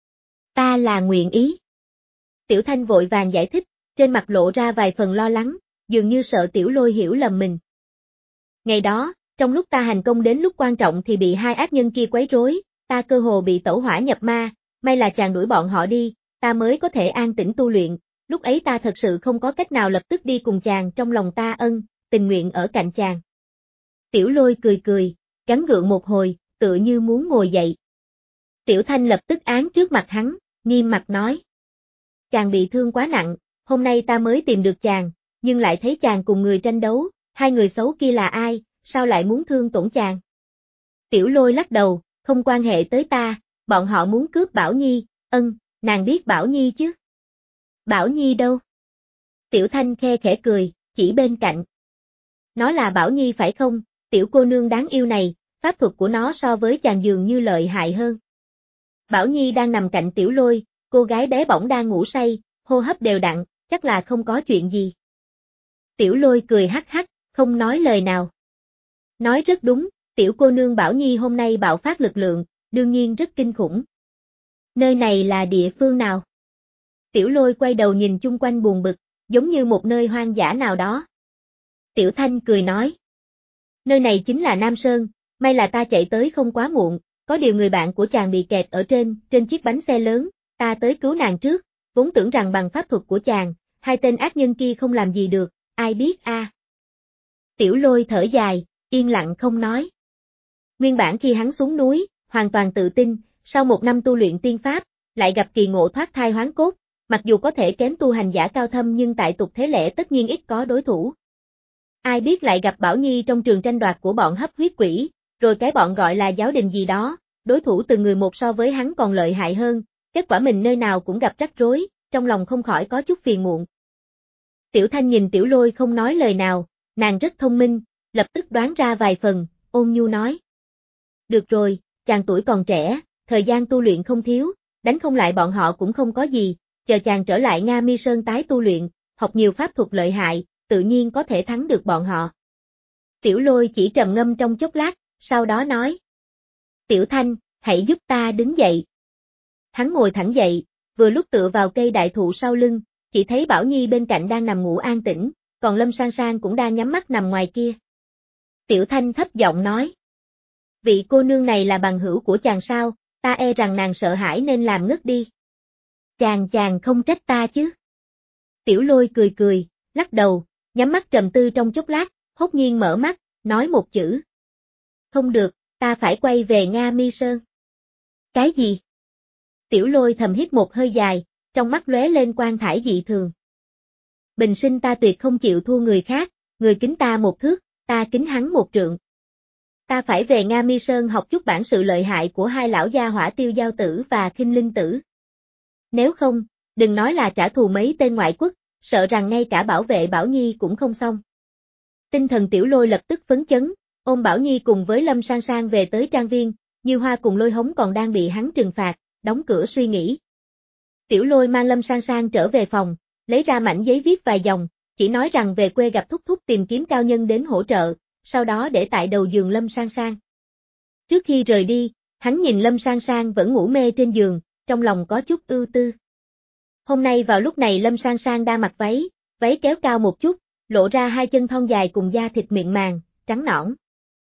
Ta là nguyện ý. Tiểu Thanh vội vàng giải thích, trên mặt lộ ra vài phần lo lắng, dường như sợ Tiểu Lôi hiểu lầm mình. Ngày đó, trong lúc ta hành công đến lúc quan trọng thì bị hai ác nhân kia quấy rối, ta cơ hồ bị tẩu hỏa nhập ma, may là chàng đuổi bọn họ đi, ta mới có thể an tĩnh tu luyện, lúc ấy ta thật sự không có cách nào lập tức đi cùng chàng, trong lòng ta ân, tình nguyện ở cạnh chàng. Tiểu Lôi cười cười, gắng gượng một hồi, tựa như muốn ngồi dậy. Tiểu Thanh lập tức án trước mặt hắn, nghiêm mặt nói. Chàng bị thương quá nặng, hôm nay ta mới tìm được chàng, nhưng lại thấy chàng cùng người tranh đấu, hai người xấu kia là ai, sao lại muốn thương tổn chàng? Tiểu Lôi lắc đầu, không quan hệ tới ta, bọn họ muốn cướp Bảo Nhi, ân, nàng biết Bảo Nhi chứ? Bảo Nhi đâu? Tiểu Thanh khe khẽ cười, chỉ bên cạnh. Nó là Bảo Nhi phải không, tiểu cô nương đáng yêu này, pháp thuật của nó so với chàng dường như lợi hại hơn. Bảo Nhi đang nằm cạnh Tiểu Lôi, cô gái bé bỏng đang ngủ say, hô hấp đều đặn, chắc là không có chuyện gì. Tiểu Lôi cười hắc hắc, không nói lời nào. Nói rất đúng, tiểu cô nương Bảo Nhi hôm nay bạo phát lực lượng, đương nhiên rất kinh khủng. Nơi này là địa phương nào? Tiểu Lôi quay đầu nhìn chung quanh buồn bực, giống như một nơi hoang dã nào đó. Tiểu Thanh cười nói. Nơi này chính là Nam Sơn, may là ta chạy tới không quá muộn, có điều người bạn của chàng bị kẹt ở trên, trên chiếc bánh xe lớn, ta tới cứu nàng trước, vốn tưởng rằng bằng pháp thuật của chàng, hai tên ác nhân kia không làm gì được, ai biết a. À. Tiểu Lôi thở dài, yên lặng không nói. Nguyên bản khi hắn xuống núi, hoàn toàn tự tin, sau một năm tu luyện tiên pháp, lại gặp kỳ ngộ thoát thai hoán cốt, mặc dù có thể kém tu hành giả cao thâm nhưng tại tục thế lẽ tất nhiên ít có đối thủ. Ai biết lại gặp Bảo Nhi trong trường tranh đoạt của bọn hấp huyết quỷ, rồi cái bọn gọi là giáo đình gì đó, đối thủ từng người một so với hắn còn lợi hại hơn, kết quả mình nơi nào cũng gặp rắc rối, trong lòng không khỏi có chút phiền muộn. Tiểu Thanh nhìn Tiểu Lôi không nói lời nào, nàng rất thông minh, lập tức đoán ra vài phần, ôn nhu nói. Được rồi, chàng tuổi còn trẻ, thời gian tu luyện không thiếu, đánh không lại bọn họ cũng không có gì, chờ chàng trở lại Nga Mi Sơn tái tu luyện, học nhiều pháp thuật lợi hại, tự nhiên có thể thắng được bọn họ. Tiểu Lôi chỉ trầm ngâm trong chốc lát, sau đó nói. Tiểu Thanh, hãy giúp ta đứng dậy. Hắn ngồi thẳng dậy, vừa lúc tựa vào cây đại thụ sau lưng, chỉ thấy Bảo Nhi bên cạnh đang nằm ngủ an tĩnh, còn Lâm Sang Sang cũng đang nhắm mắt nằm ngoài kia. Tiểu Thanh thấp giọng nói. Vị cô nương này là bằng hữu của chàng sao, ta e rằng nàng sợ hãi nên làm ngất đi. Chàng chàng không trách ta chứ. Tiểu Lôi cười cười, lắc đầu, nhắm mắt trầm tư trong chốc lát, hốt nhiên mở mắt, nói một chữ. Không được, ta phải quay về Nga Mi Sơn. Cái gì? Tiểu Lôi thầm hít một hơi dài, trong mắt lóe lên quang thải dị thường. Bình sinh ta tuyệt không chịu thua người khác, người kính ta một thước, ta kính hắn một trượng. Ta phải về Nga Mi Sơn học chút bản sự lợi hại của hai lão gia hỏa Tiêu Giao Tử và Khinh Linh Tử. Nếu không, đừng nói là trả thù mấy tên ngoại quốc, sợ rằng ngay cả bảo vệ Bảo Nhi cũng không xong. Tinh thần Tiểu Lôi lập tức phấn chấn, ôm Bảo Nhi cùng với Lâm Sang Sang về tới trang viên, Như Hoa cùng Lôi Hống còn đang bị hắn trừng phạt, đóng cửa suy nghĩ. Tiểu Lôi mang Lâm Sang Sang trở về phòng, lấy ra mảnh giấy viết vài dòng, chỉ nói rằng về quê gặp thúc thúc tìm kiếm cao nhân đến hỗ trợ, sau đó để tại đầu giường Lâm Sang Sang. Trước khi rời đi, hắn nhìn Lâm Sang Sang vẫn ngủ mê trên giường, trong lòng có chút ưu tư. Hôm nay vào lúc này Lâm Sang Sang đang mặc váy, váy kéo cao một chút, lộ ra hai chân thon dài cùng da thịt mịn màng, trắng nõn.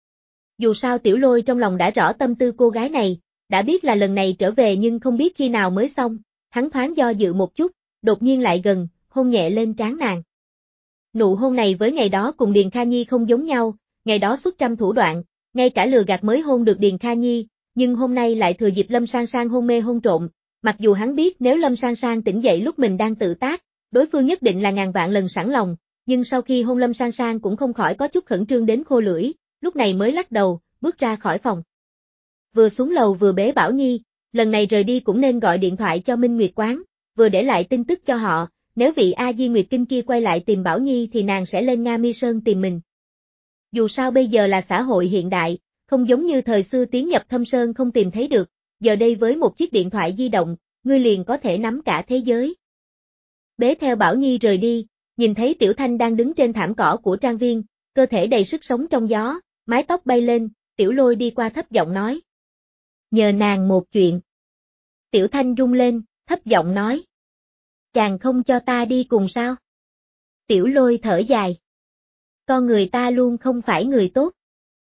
Dù sao Tiểu Lôi trong lòng đã rõ tâm tư cô gái này, đã biết là lần này trở về nhưng không biết khi nào mới xong, hắn thoáng do dự một chút, đột nhiên lại gần, hôn nhẹ lên trán nàng. Nụ hôn này với ngày đó cùng Điền Kha Nhi không giống nhau, ngày đó xuất trăm thủ đoạn, ngay cả lừa gạt mới hôn được Điền Kha Nhi, nhưng hôm nay lại thừa dịp Lâm Sang Sang hôn mê hôn trộm, mặc dù hắn biết nếu Lâm Sang Sang tỉnh dậy lúc mình đang tự tác, đối phương nhất định là ngàn vạn lần sẵn lòng, nhưng sau khi hôn Lâm Sang Sang cũng không khỏi có chút khẩn trương đến khô lưỡi, lúc này mới lắc đầu, bước ra khỏi phòng. Vừa xuống lầu vừa bế Bảo Nhi, lần này rời đi cũng nên gọi điện thoại cho Minh Nguyệt Quán, vừa để lại tin tức cho họ, nếu vị A Di Nguyệt Kinh kia quay lại tìm Bảo Nhi thì nàng sẽ lên Nga Mi Sơn tìm mình. Dù sao bây giờ là xã hội hiện đại, không giống như thời xưa tiến nhập thâm sơn không tìm thấy được, giờ đây với một chiếc điện thoại di động, ngươi liền có thể nắm cả thế giới. Bế theo Bảo Nhi rời đi, nhìn thấy Tiểu Thanh đang đứng trên thảm cỏ của trang viên, cơ thể đầy sức sống trong gió, mái tóc bay lên, Tiểu Lôi đi qua thấp giọng nói. Nhờ nàng một chuyện. Tiểu Thanh rung lên, thấp giọng nói. Chàng không cho ta đi cùng sao? Tiểu Lôi thở dài. Con người ta luôn không phải người tốt.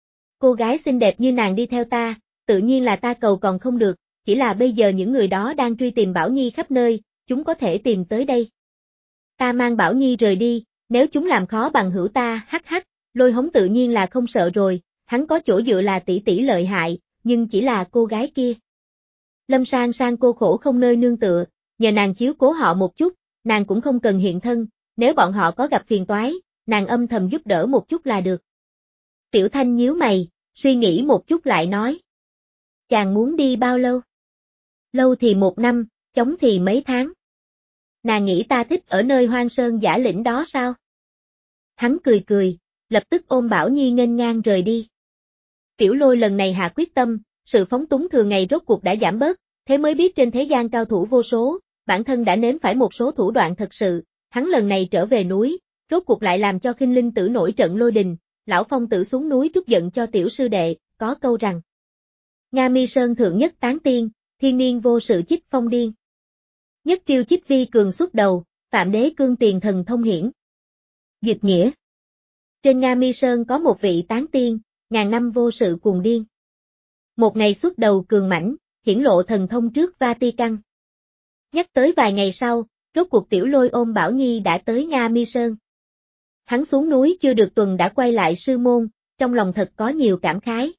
Cô gái xinh đẹp như nàng đi theo ta, tự nhiên là ta cầu còn không được, chỉ là bây giờ những người đó đang truy tìm Bảo Nhi khắp nơi, chúng có thể tìm tới đây. Ta mang Bảo Nhi rời đi, nếu chúng làm khó bằng hữu ta, hắc hắc, Lôi Hống tự nhiên là không sợ rồi, hắn có chỗ dựa là tỷ tỷ lợi hại, nhưng chỉ là cô gái kia. Lâm Sang Sang cô khổ không nơi nương tựa, nhờ nàng chiếu cố họ một chút, nàng cũng không cần hiện thân, nếu bọn họ có gặp phiền toái, nàng âm thầm giúp đỡ một chút là được. Tiểu Thanh nhíu mày, suy nghĩ một chút lại nói. Chàng muốn đi bao lâu? Lâu thì một năm, chóng thì mấy tháng. Nàng nghĩ ta thích ở nơi hoang sơn giả lĩnh đó sao? Hắn cười cười, lập tức ôm Bảo Nhi nghênh ngang rời đi. Tiểu Lôi lần này hạ quyết tâm, sự phóng túng thường ngày rốt cuộc đã giảm bớt, thế mới biết trên thế gian cao thủ vô số, bản thân đã nếm phải một số thủ đoạn thật sự, hắn lần này trở về núi, rốt cuộc lại làm cho Khinh Linh Tử nổi trận lôi đình, lão Phong Tử xuống núi trút giận cho tiểu sư đệ, có câu rằng: Nga Mi Sơn thượng nhất tán tiên, thiên niên vô sự chích phong điên. Nhất triêu chích vi cường xuất đầu, phạm đế cương tiền thần thông hiển. Dịch nghĩa: trên Nga Mi Sơn có một vị tán tiên, ngàn năm vô sự cuồng điên. Một ngày xuất đầu cường mãnh, hiển lộ thần thông trước Vati Căn. Nhắc tới vài ngày sau, rốt cuộc Tiểu Lôi ôm Bảo Nhi đã tới Nga Mi Sơn. Hắn xuống núi chưa được tuần đã quay lại sư môn, trong lòng thật có nhiều cảm khái.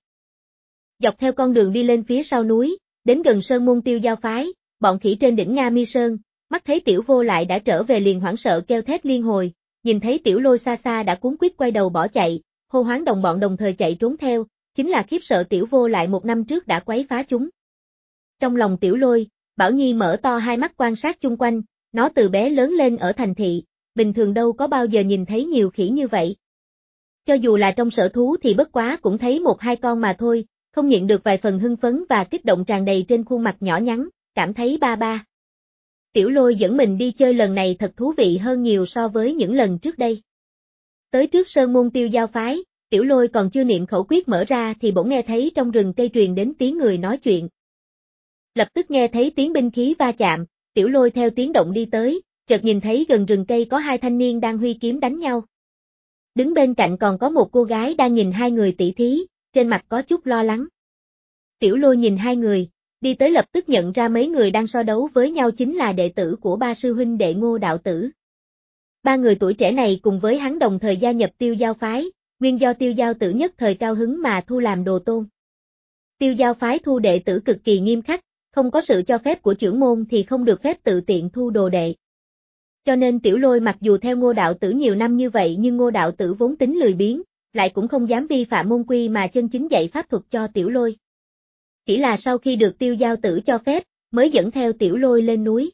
Dọc theo con đường đi lên phía sau núi, đến gần sơn môn Tiêu Giao phái, bọn khỉ trên đỉnh Nga Mi Sơn, mắt thấy Tiểu Vô lại đã trở về liền hoảng sợ kêu thét liên hồi, nhìn thấy Tiểu Lôi xa xa đã cuống quýt quay đầu bỏ chạy, hô hoáng đồng bọn đồng thời chạy trốn theo, chính là khiếp sợ Tiểu Vô lại một năm trước đã quấy phá chúng. Trong lòng Tiểu Lôi, Bảo Nhi mở to hai mắt quan sát chung quanh, nó từ bé lớn lên ở thành thị, bình thường đâu có bao giờ nhìn thấy nhiều khỉ như vậy. Cho dù là trong sở thú thì bất quá cũng thấy một hai con mà thôi, không nhịn được vài phần hưng phấn và kích động tràn đầy trên khuôn mặt nhỏ nhắn, cảm thấy ba ba. Tiểu Lôi dẫn mình đi chơi lần này thật thú vị hơn nhiều so với những lần trước đây. Tới trước sơn môn Tiêu Giao phái, Tiểu Lôi còn chưa niệm khẩu quyết mở ra thì bỗng nghe thấy trong rừng cây truyền đến tiếng người nói chuyện. Lập tức nghe thấy tiếng binh khí va chạm, Tiểu Lôi theo tiếng động đi tới, chợt nhìn thấy gần rừng cây có hai thanh niên đang huy kiếm đánh nhau. Đứng bên cạnh còn có một cô gái đang nhìn hai người tỉ thí, trên mặt có chút lo lắng. Tiểu Lôi nhìn hai người, đi tới lập tức nhận ra mấy người đang so đấu với nhau chính là đệ tử của ba sư huynh đệ Ngô đạo tử. Ba người tuổi trẻ này cùng với hắn đồng thời gia nhập Tiêu Giao phái, nguyên do Tiêu Giao tử nhất thời cao hứng mà thu làm đồ tôn. Tiêu Giao phái thu đệ tử cực kỳ nghiêm khắc, không có sự cho phép của trưởng môn thì không được phép tự tiện thu đồ đệ. Cho nên Tiểu Lôi mặc dù theo Ngô đạo tử nhiều năm như vậy nhưng Ngô đạo tử vốn tính lười biếng, lại cũng không dám vi phạm môn quy mà chân chính dạy pháp thuật cho Tiểu Lôi. Chỉ là sau khi được Tiêu Giao tử cho phép, mới dẫn theo Tiểu Lôi lên núi.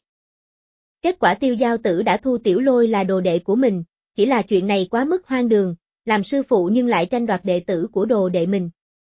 Kết quả Tiêu Giao tử đã thu Tiểu Lôi là đồ đệ của mình, chỉ là chuyện này quá mức hoang đường, làm sư phụ nhưng lại tranh đoạt đệ tử của đồ đệ mình.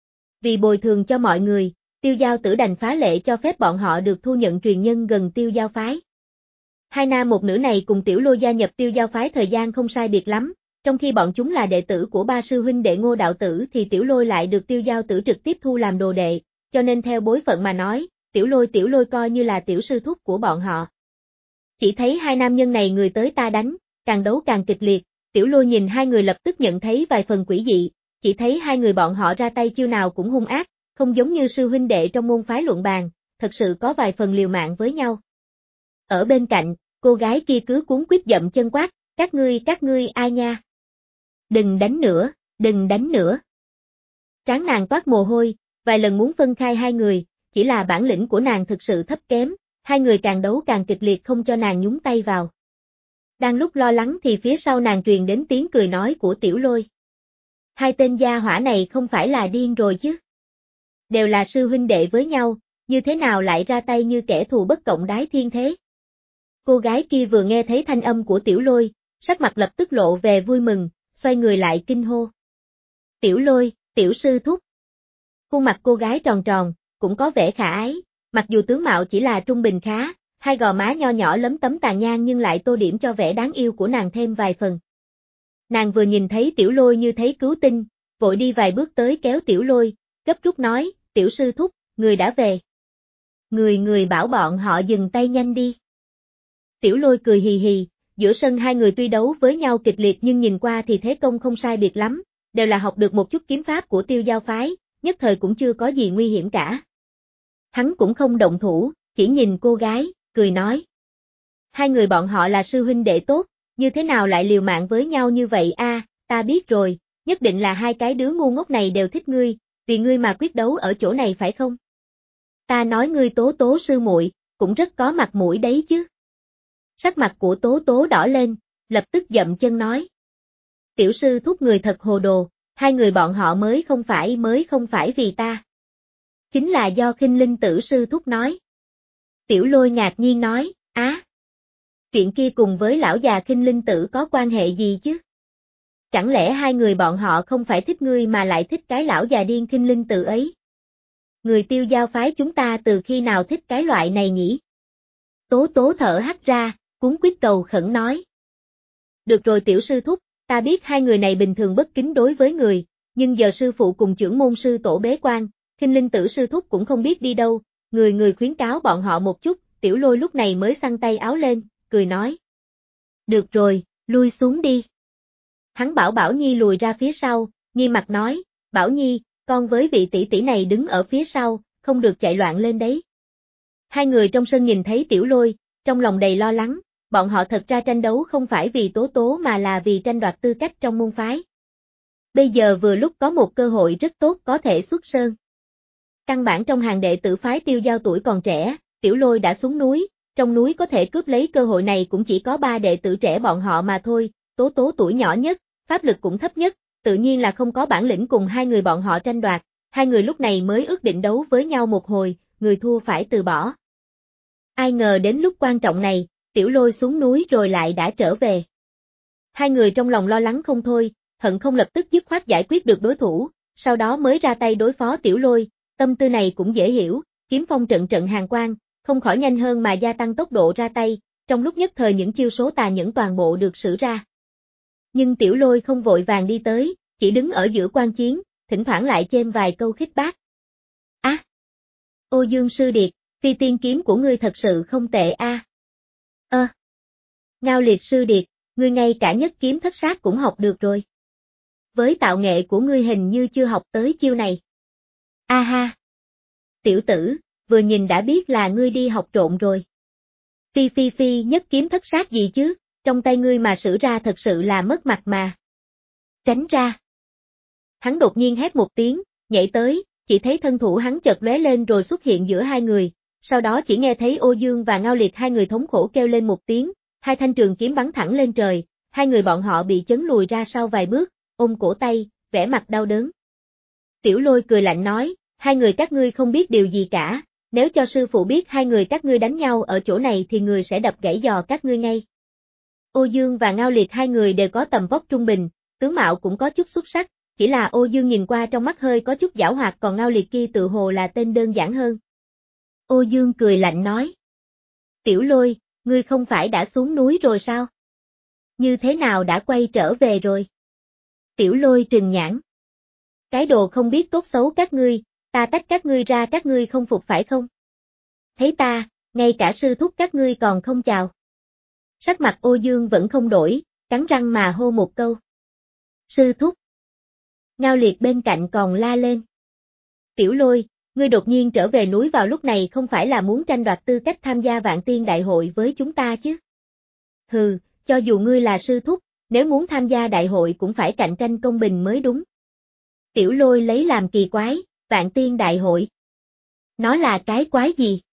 Vì bồi thường cho mọi người, Tiêu Giao tử đành phá lệ cho phép bọn họ được thu nhận truyền nhân gần Tiêu Giao phái. Hai nam một nữ này cùng Tiểu Lôi gia nhập Tiêu Giao phái thời gian không sai biệt lắm, trong khi bọn chúng là đệ tử của ba sư huynh đệ Ngô đạo tử thì Tiểu Lôi lại được Tiêu Giao tử trực tiếp thu làm đồ đệ, cho nên theo bối phận mà nói, Tiểu Lôi Tiểu Lôi coi như là tiểu sư thúc của bọn họ. Chỉ thấy hai nam nhân này người tới ta đánh, càng đấu càng kịch liệt, Tiểu Lôi nhìn hai người lập tức nhận thấy vài phần quỷ dị, chỉ thấy hai người bọn họ ra tay chiêu nào cũng hung ác, không giống như sư huynh đệ trong môn phái luận bàn, thật sự có vài phần liều mạng với nhau. Ở bên cạnh, cô gái kia cứ cuống quýt dậm chân quát, các ngươi các ngươi ai nha? Đừng đánh nữa, đừng đánh nữa. Trán nàng toát mồ hôi, vài lần muốn phân khai hai người, chỉ là bản lĩnh của nàng thực sự thấp kém, hai người càng đấu càng kịch liệt không cho nàng nhúng tay vào. Đang lúc lo lắng thì phía sau nàng truyền đến tiếng cười nói của Tiểu Lôi. Hai tên gia hỏa này không phải là điên rồi chứ? Đều là sư huynh đệ với nhau, như thế nào lại ra tay như kẻ thù bất cộng đái thiên thế? Cô gái kia vừa nghe thấy thanh âm của Tiểu Lôi, sắc mặt lập tức lộ về vui mừng, xoay người lại kinh hô. Tiểu Lôi, tiểu sư thúc. Khuôn mặt cô gái tròn tròn, cũng có vẻ khả ái, mặc dù tướng mạo chỉ là trung bình khá, hai gò má nho nhỏ lấm tấm tàn nhang nhưng lại tô điểm cho vẻ đáng yêu của nàng thêm vài phần. Nàng vừa nhìn thấy Tiểu Lôi như thấy cứu tinh, vội đi vài bước tới kéo Tiểu Lôi, gấp rút nói, tiểu sư thúc, người đã về. Người người bảo bọn họ dừng tay nhanh đi. Tiểu Lôi cười hì hì, giữa sân hai người tuy đấu với nhau kịch liệt nhưng nhìn qua thì thế công không sai biệt lắm, đều là học được một chút kiếm pháp của Tiêu Giao phái, nhất thời cũng chưa có gì nguy hiểm cả. Hắn cũng không động thủ, chỉ nhìn cô gái, cười nói. Hai người bọn họ là sư huynh đệ tốt, như thế nào lại liều mạng với nhau như vậy a? À, ta biết rồi, nhất định là hai cái đứa ngu ngốc này đều thích ngươi, vì ngươi mà quyết đấu ở chỗ này phải không? Ta nói ngươi Tố Tố sư muội, cũng rất có mặt mũi đấy chứ. Sắc mặt của Tố Tố đỏ lên, lập tức dậm chân nói. Tiểu sư thúc người thật hồ đồ, hai người bọn họ mới không phải mới không phải vì ta. Chính là do Khinh Linh tử sư thúc nói. Tiểu Lôi ngạc nhiên nói, á. Chuyện kia cùng với lão già Khinh Linh tử có quan hệ gì chứ? Chẳng lẽ hai người bọn họ không phải thích ngươi mà lại thích cái lão già điên Khinh Linh tử ấy? Người Tiêu Giao phái chúng ta từ khi nào thích cái loại này nhỉ? Tố Tố thở hắt ra, cuống quýt cầu khẩn nói. Được rồi tiểu sư thúc, ta biết hai người này bình thường bất kính đối với người, nhưng giờ sư phụ cùng trưởng môn sư tổ bế quan, Khinh Linh tử sư thúc cũng không biết đi đâu, người người khuyến cáo bọn họ một chút, Tiểu Lôi lúc này mới xăng tay áo lên, cười nói. Được rồi, lui xuống đi. Hắn bảo Bảo Nhi lùi ra phía sau, nghi mặt nói, Bảo Nhi, con với vị tỷ tỷ này đứng ở phía sau, không được chạy loạn lên đấy. Hai người trong sân nhìn thấy Tiểu Lôi, trong lòng đầy lo lắng, bọn họ thật ra tranh đấu không phải vì Tố Tố mà là vì tranh đoạt tư cách trong môn phái. Bây giờ vừa lúc có một cơ hội rất tốt có thể xuất sơn. Căn bản trong hàng đệ tử phái Tiêu Giao tuổi còn trẻ, Tiểu Lôi đã xuống núi, trong núi có thể cướp lấy cơ hội này cũng chỉ có ba đệ tử trẻ bọn họ mà thôi, Tố Tố tuổi nhỏ nhất, pháp lực cũng thấp nhất, tự nhiên là không có bản lĩnh cùng hai người bọn họ tranh đoạt, hai người lúc này mới ước định đấu với nhau một hồi, người thua phải từ bỏ. Ai ngờ đến lúc quan trọng này, Tiểu Lôi xuống núi rồi lại đã trở về. Hai người trong lòng lo lắng không thôi, hận không lập tức dứt khoát giải quyết được đối thủ, sau đó mới ra tay đối phó Tiểu Lôi, tâm tư này cũng dễ hiểu, kiếm phong trận trận hàng quang, không khỏi nhanh hơn mà gia tăng tốc độ ra tay, trong lúc nhất thời những chiêu số tà nhẫn toàn bộ được sử ra. Nhưng Tiểu Lôi không vội vàng đi tới, chỉ đứng ở giữa quan chiến, thỉnh thoảng lại chêm vài câu khích bác. Á! À, Ô Dương sư điệt, phi tiên kiếm của ngươi thật sự không tệ a. À. Ơ! À, Ngao Liệt sư điệt, ngươi ngay cả nhất kiếm thất sát cũng học được rồi. Với tạo nghệ của ngươi hình như chưa học tới chiêu này. A ha! Tiểu tử, vừa nhìn đã biết là ngươi đi học trộn rồi. Phi phi phi nhất kiếm thất sát gì chứ, trong tay ngươi mà sử ra thật sự là mất mặt mà. Tránh ra. Hắn đột nhiên hét một tiếng, nhảy tới, chỉ thấy thân thủ hắn chợt lóe lên rồi xuất hiện giữa hai người, sau đó chỉ nghe thấy Ô Dương và Ngao Liệt hai người thống khổ kêu lên một tiếng, hai thanh trường kiếm bắn thẳng lên trời, hai người bọn họ bị chấn lùi ra sau vài bước, ôm cổ tay, vẻ mặt đau đớn. Tiểu Lôi cười lạnh nói, hai người các ngươi không biết điều gì cả, nếu cho sư phụ biết hai người các ngươi đánh nhau ở chỗ này thì người sẽ đập gãy giò các ngươi ngay. Ô Dương và Ngao Liệt hai người đều có tầm vóc trung bình, tướng mạo cũng có chút xuất sắc, chỉ là Ô Dương nhìn qua trong mắt hơi có chút giảo hoạt còn Ngao Liệt kia tự hồ là tên đơn giản hơn. Ô Dương cười lạnh nói. Tiểu Lôi, ngươi không phải đã xuống núi rồi sao? Như thế nào đã quay trở về rồi? Tiểu Lôi trừng nhãn. Cái đồ không biết tốt xấu các ngươi, ta tách các ngươi ra các ngươi không phục phải không? Thấy ta, ngay cả sư thúc các ngươi còn không chào. Sắc mặt Ô Dương vẫn không đổi, cắn răng mà hô một câu. Sư thúc. Ngao Liệt bên cạnh còn la lên. Tiểu Lôi, ngươi đột nhiên trở về núi vào lúc này không phải là muốn tranh đoạt tư cách tham gia Vạn Tiên Đại hội với chúng ta chứ? Hừ, cho dù ngươi là sư thúc, nếu muốn tham gia đại hội cũng phải cạnh tranh công bình mới đúng. Tiểu Lôi lấy làm kỳ quái, Vạn Tiên Đại hội. Nó là cái quái gì?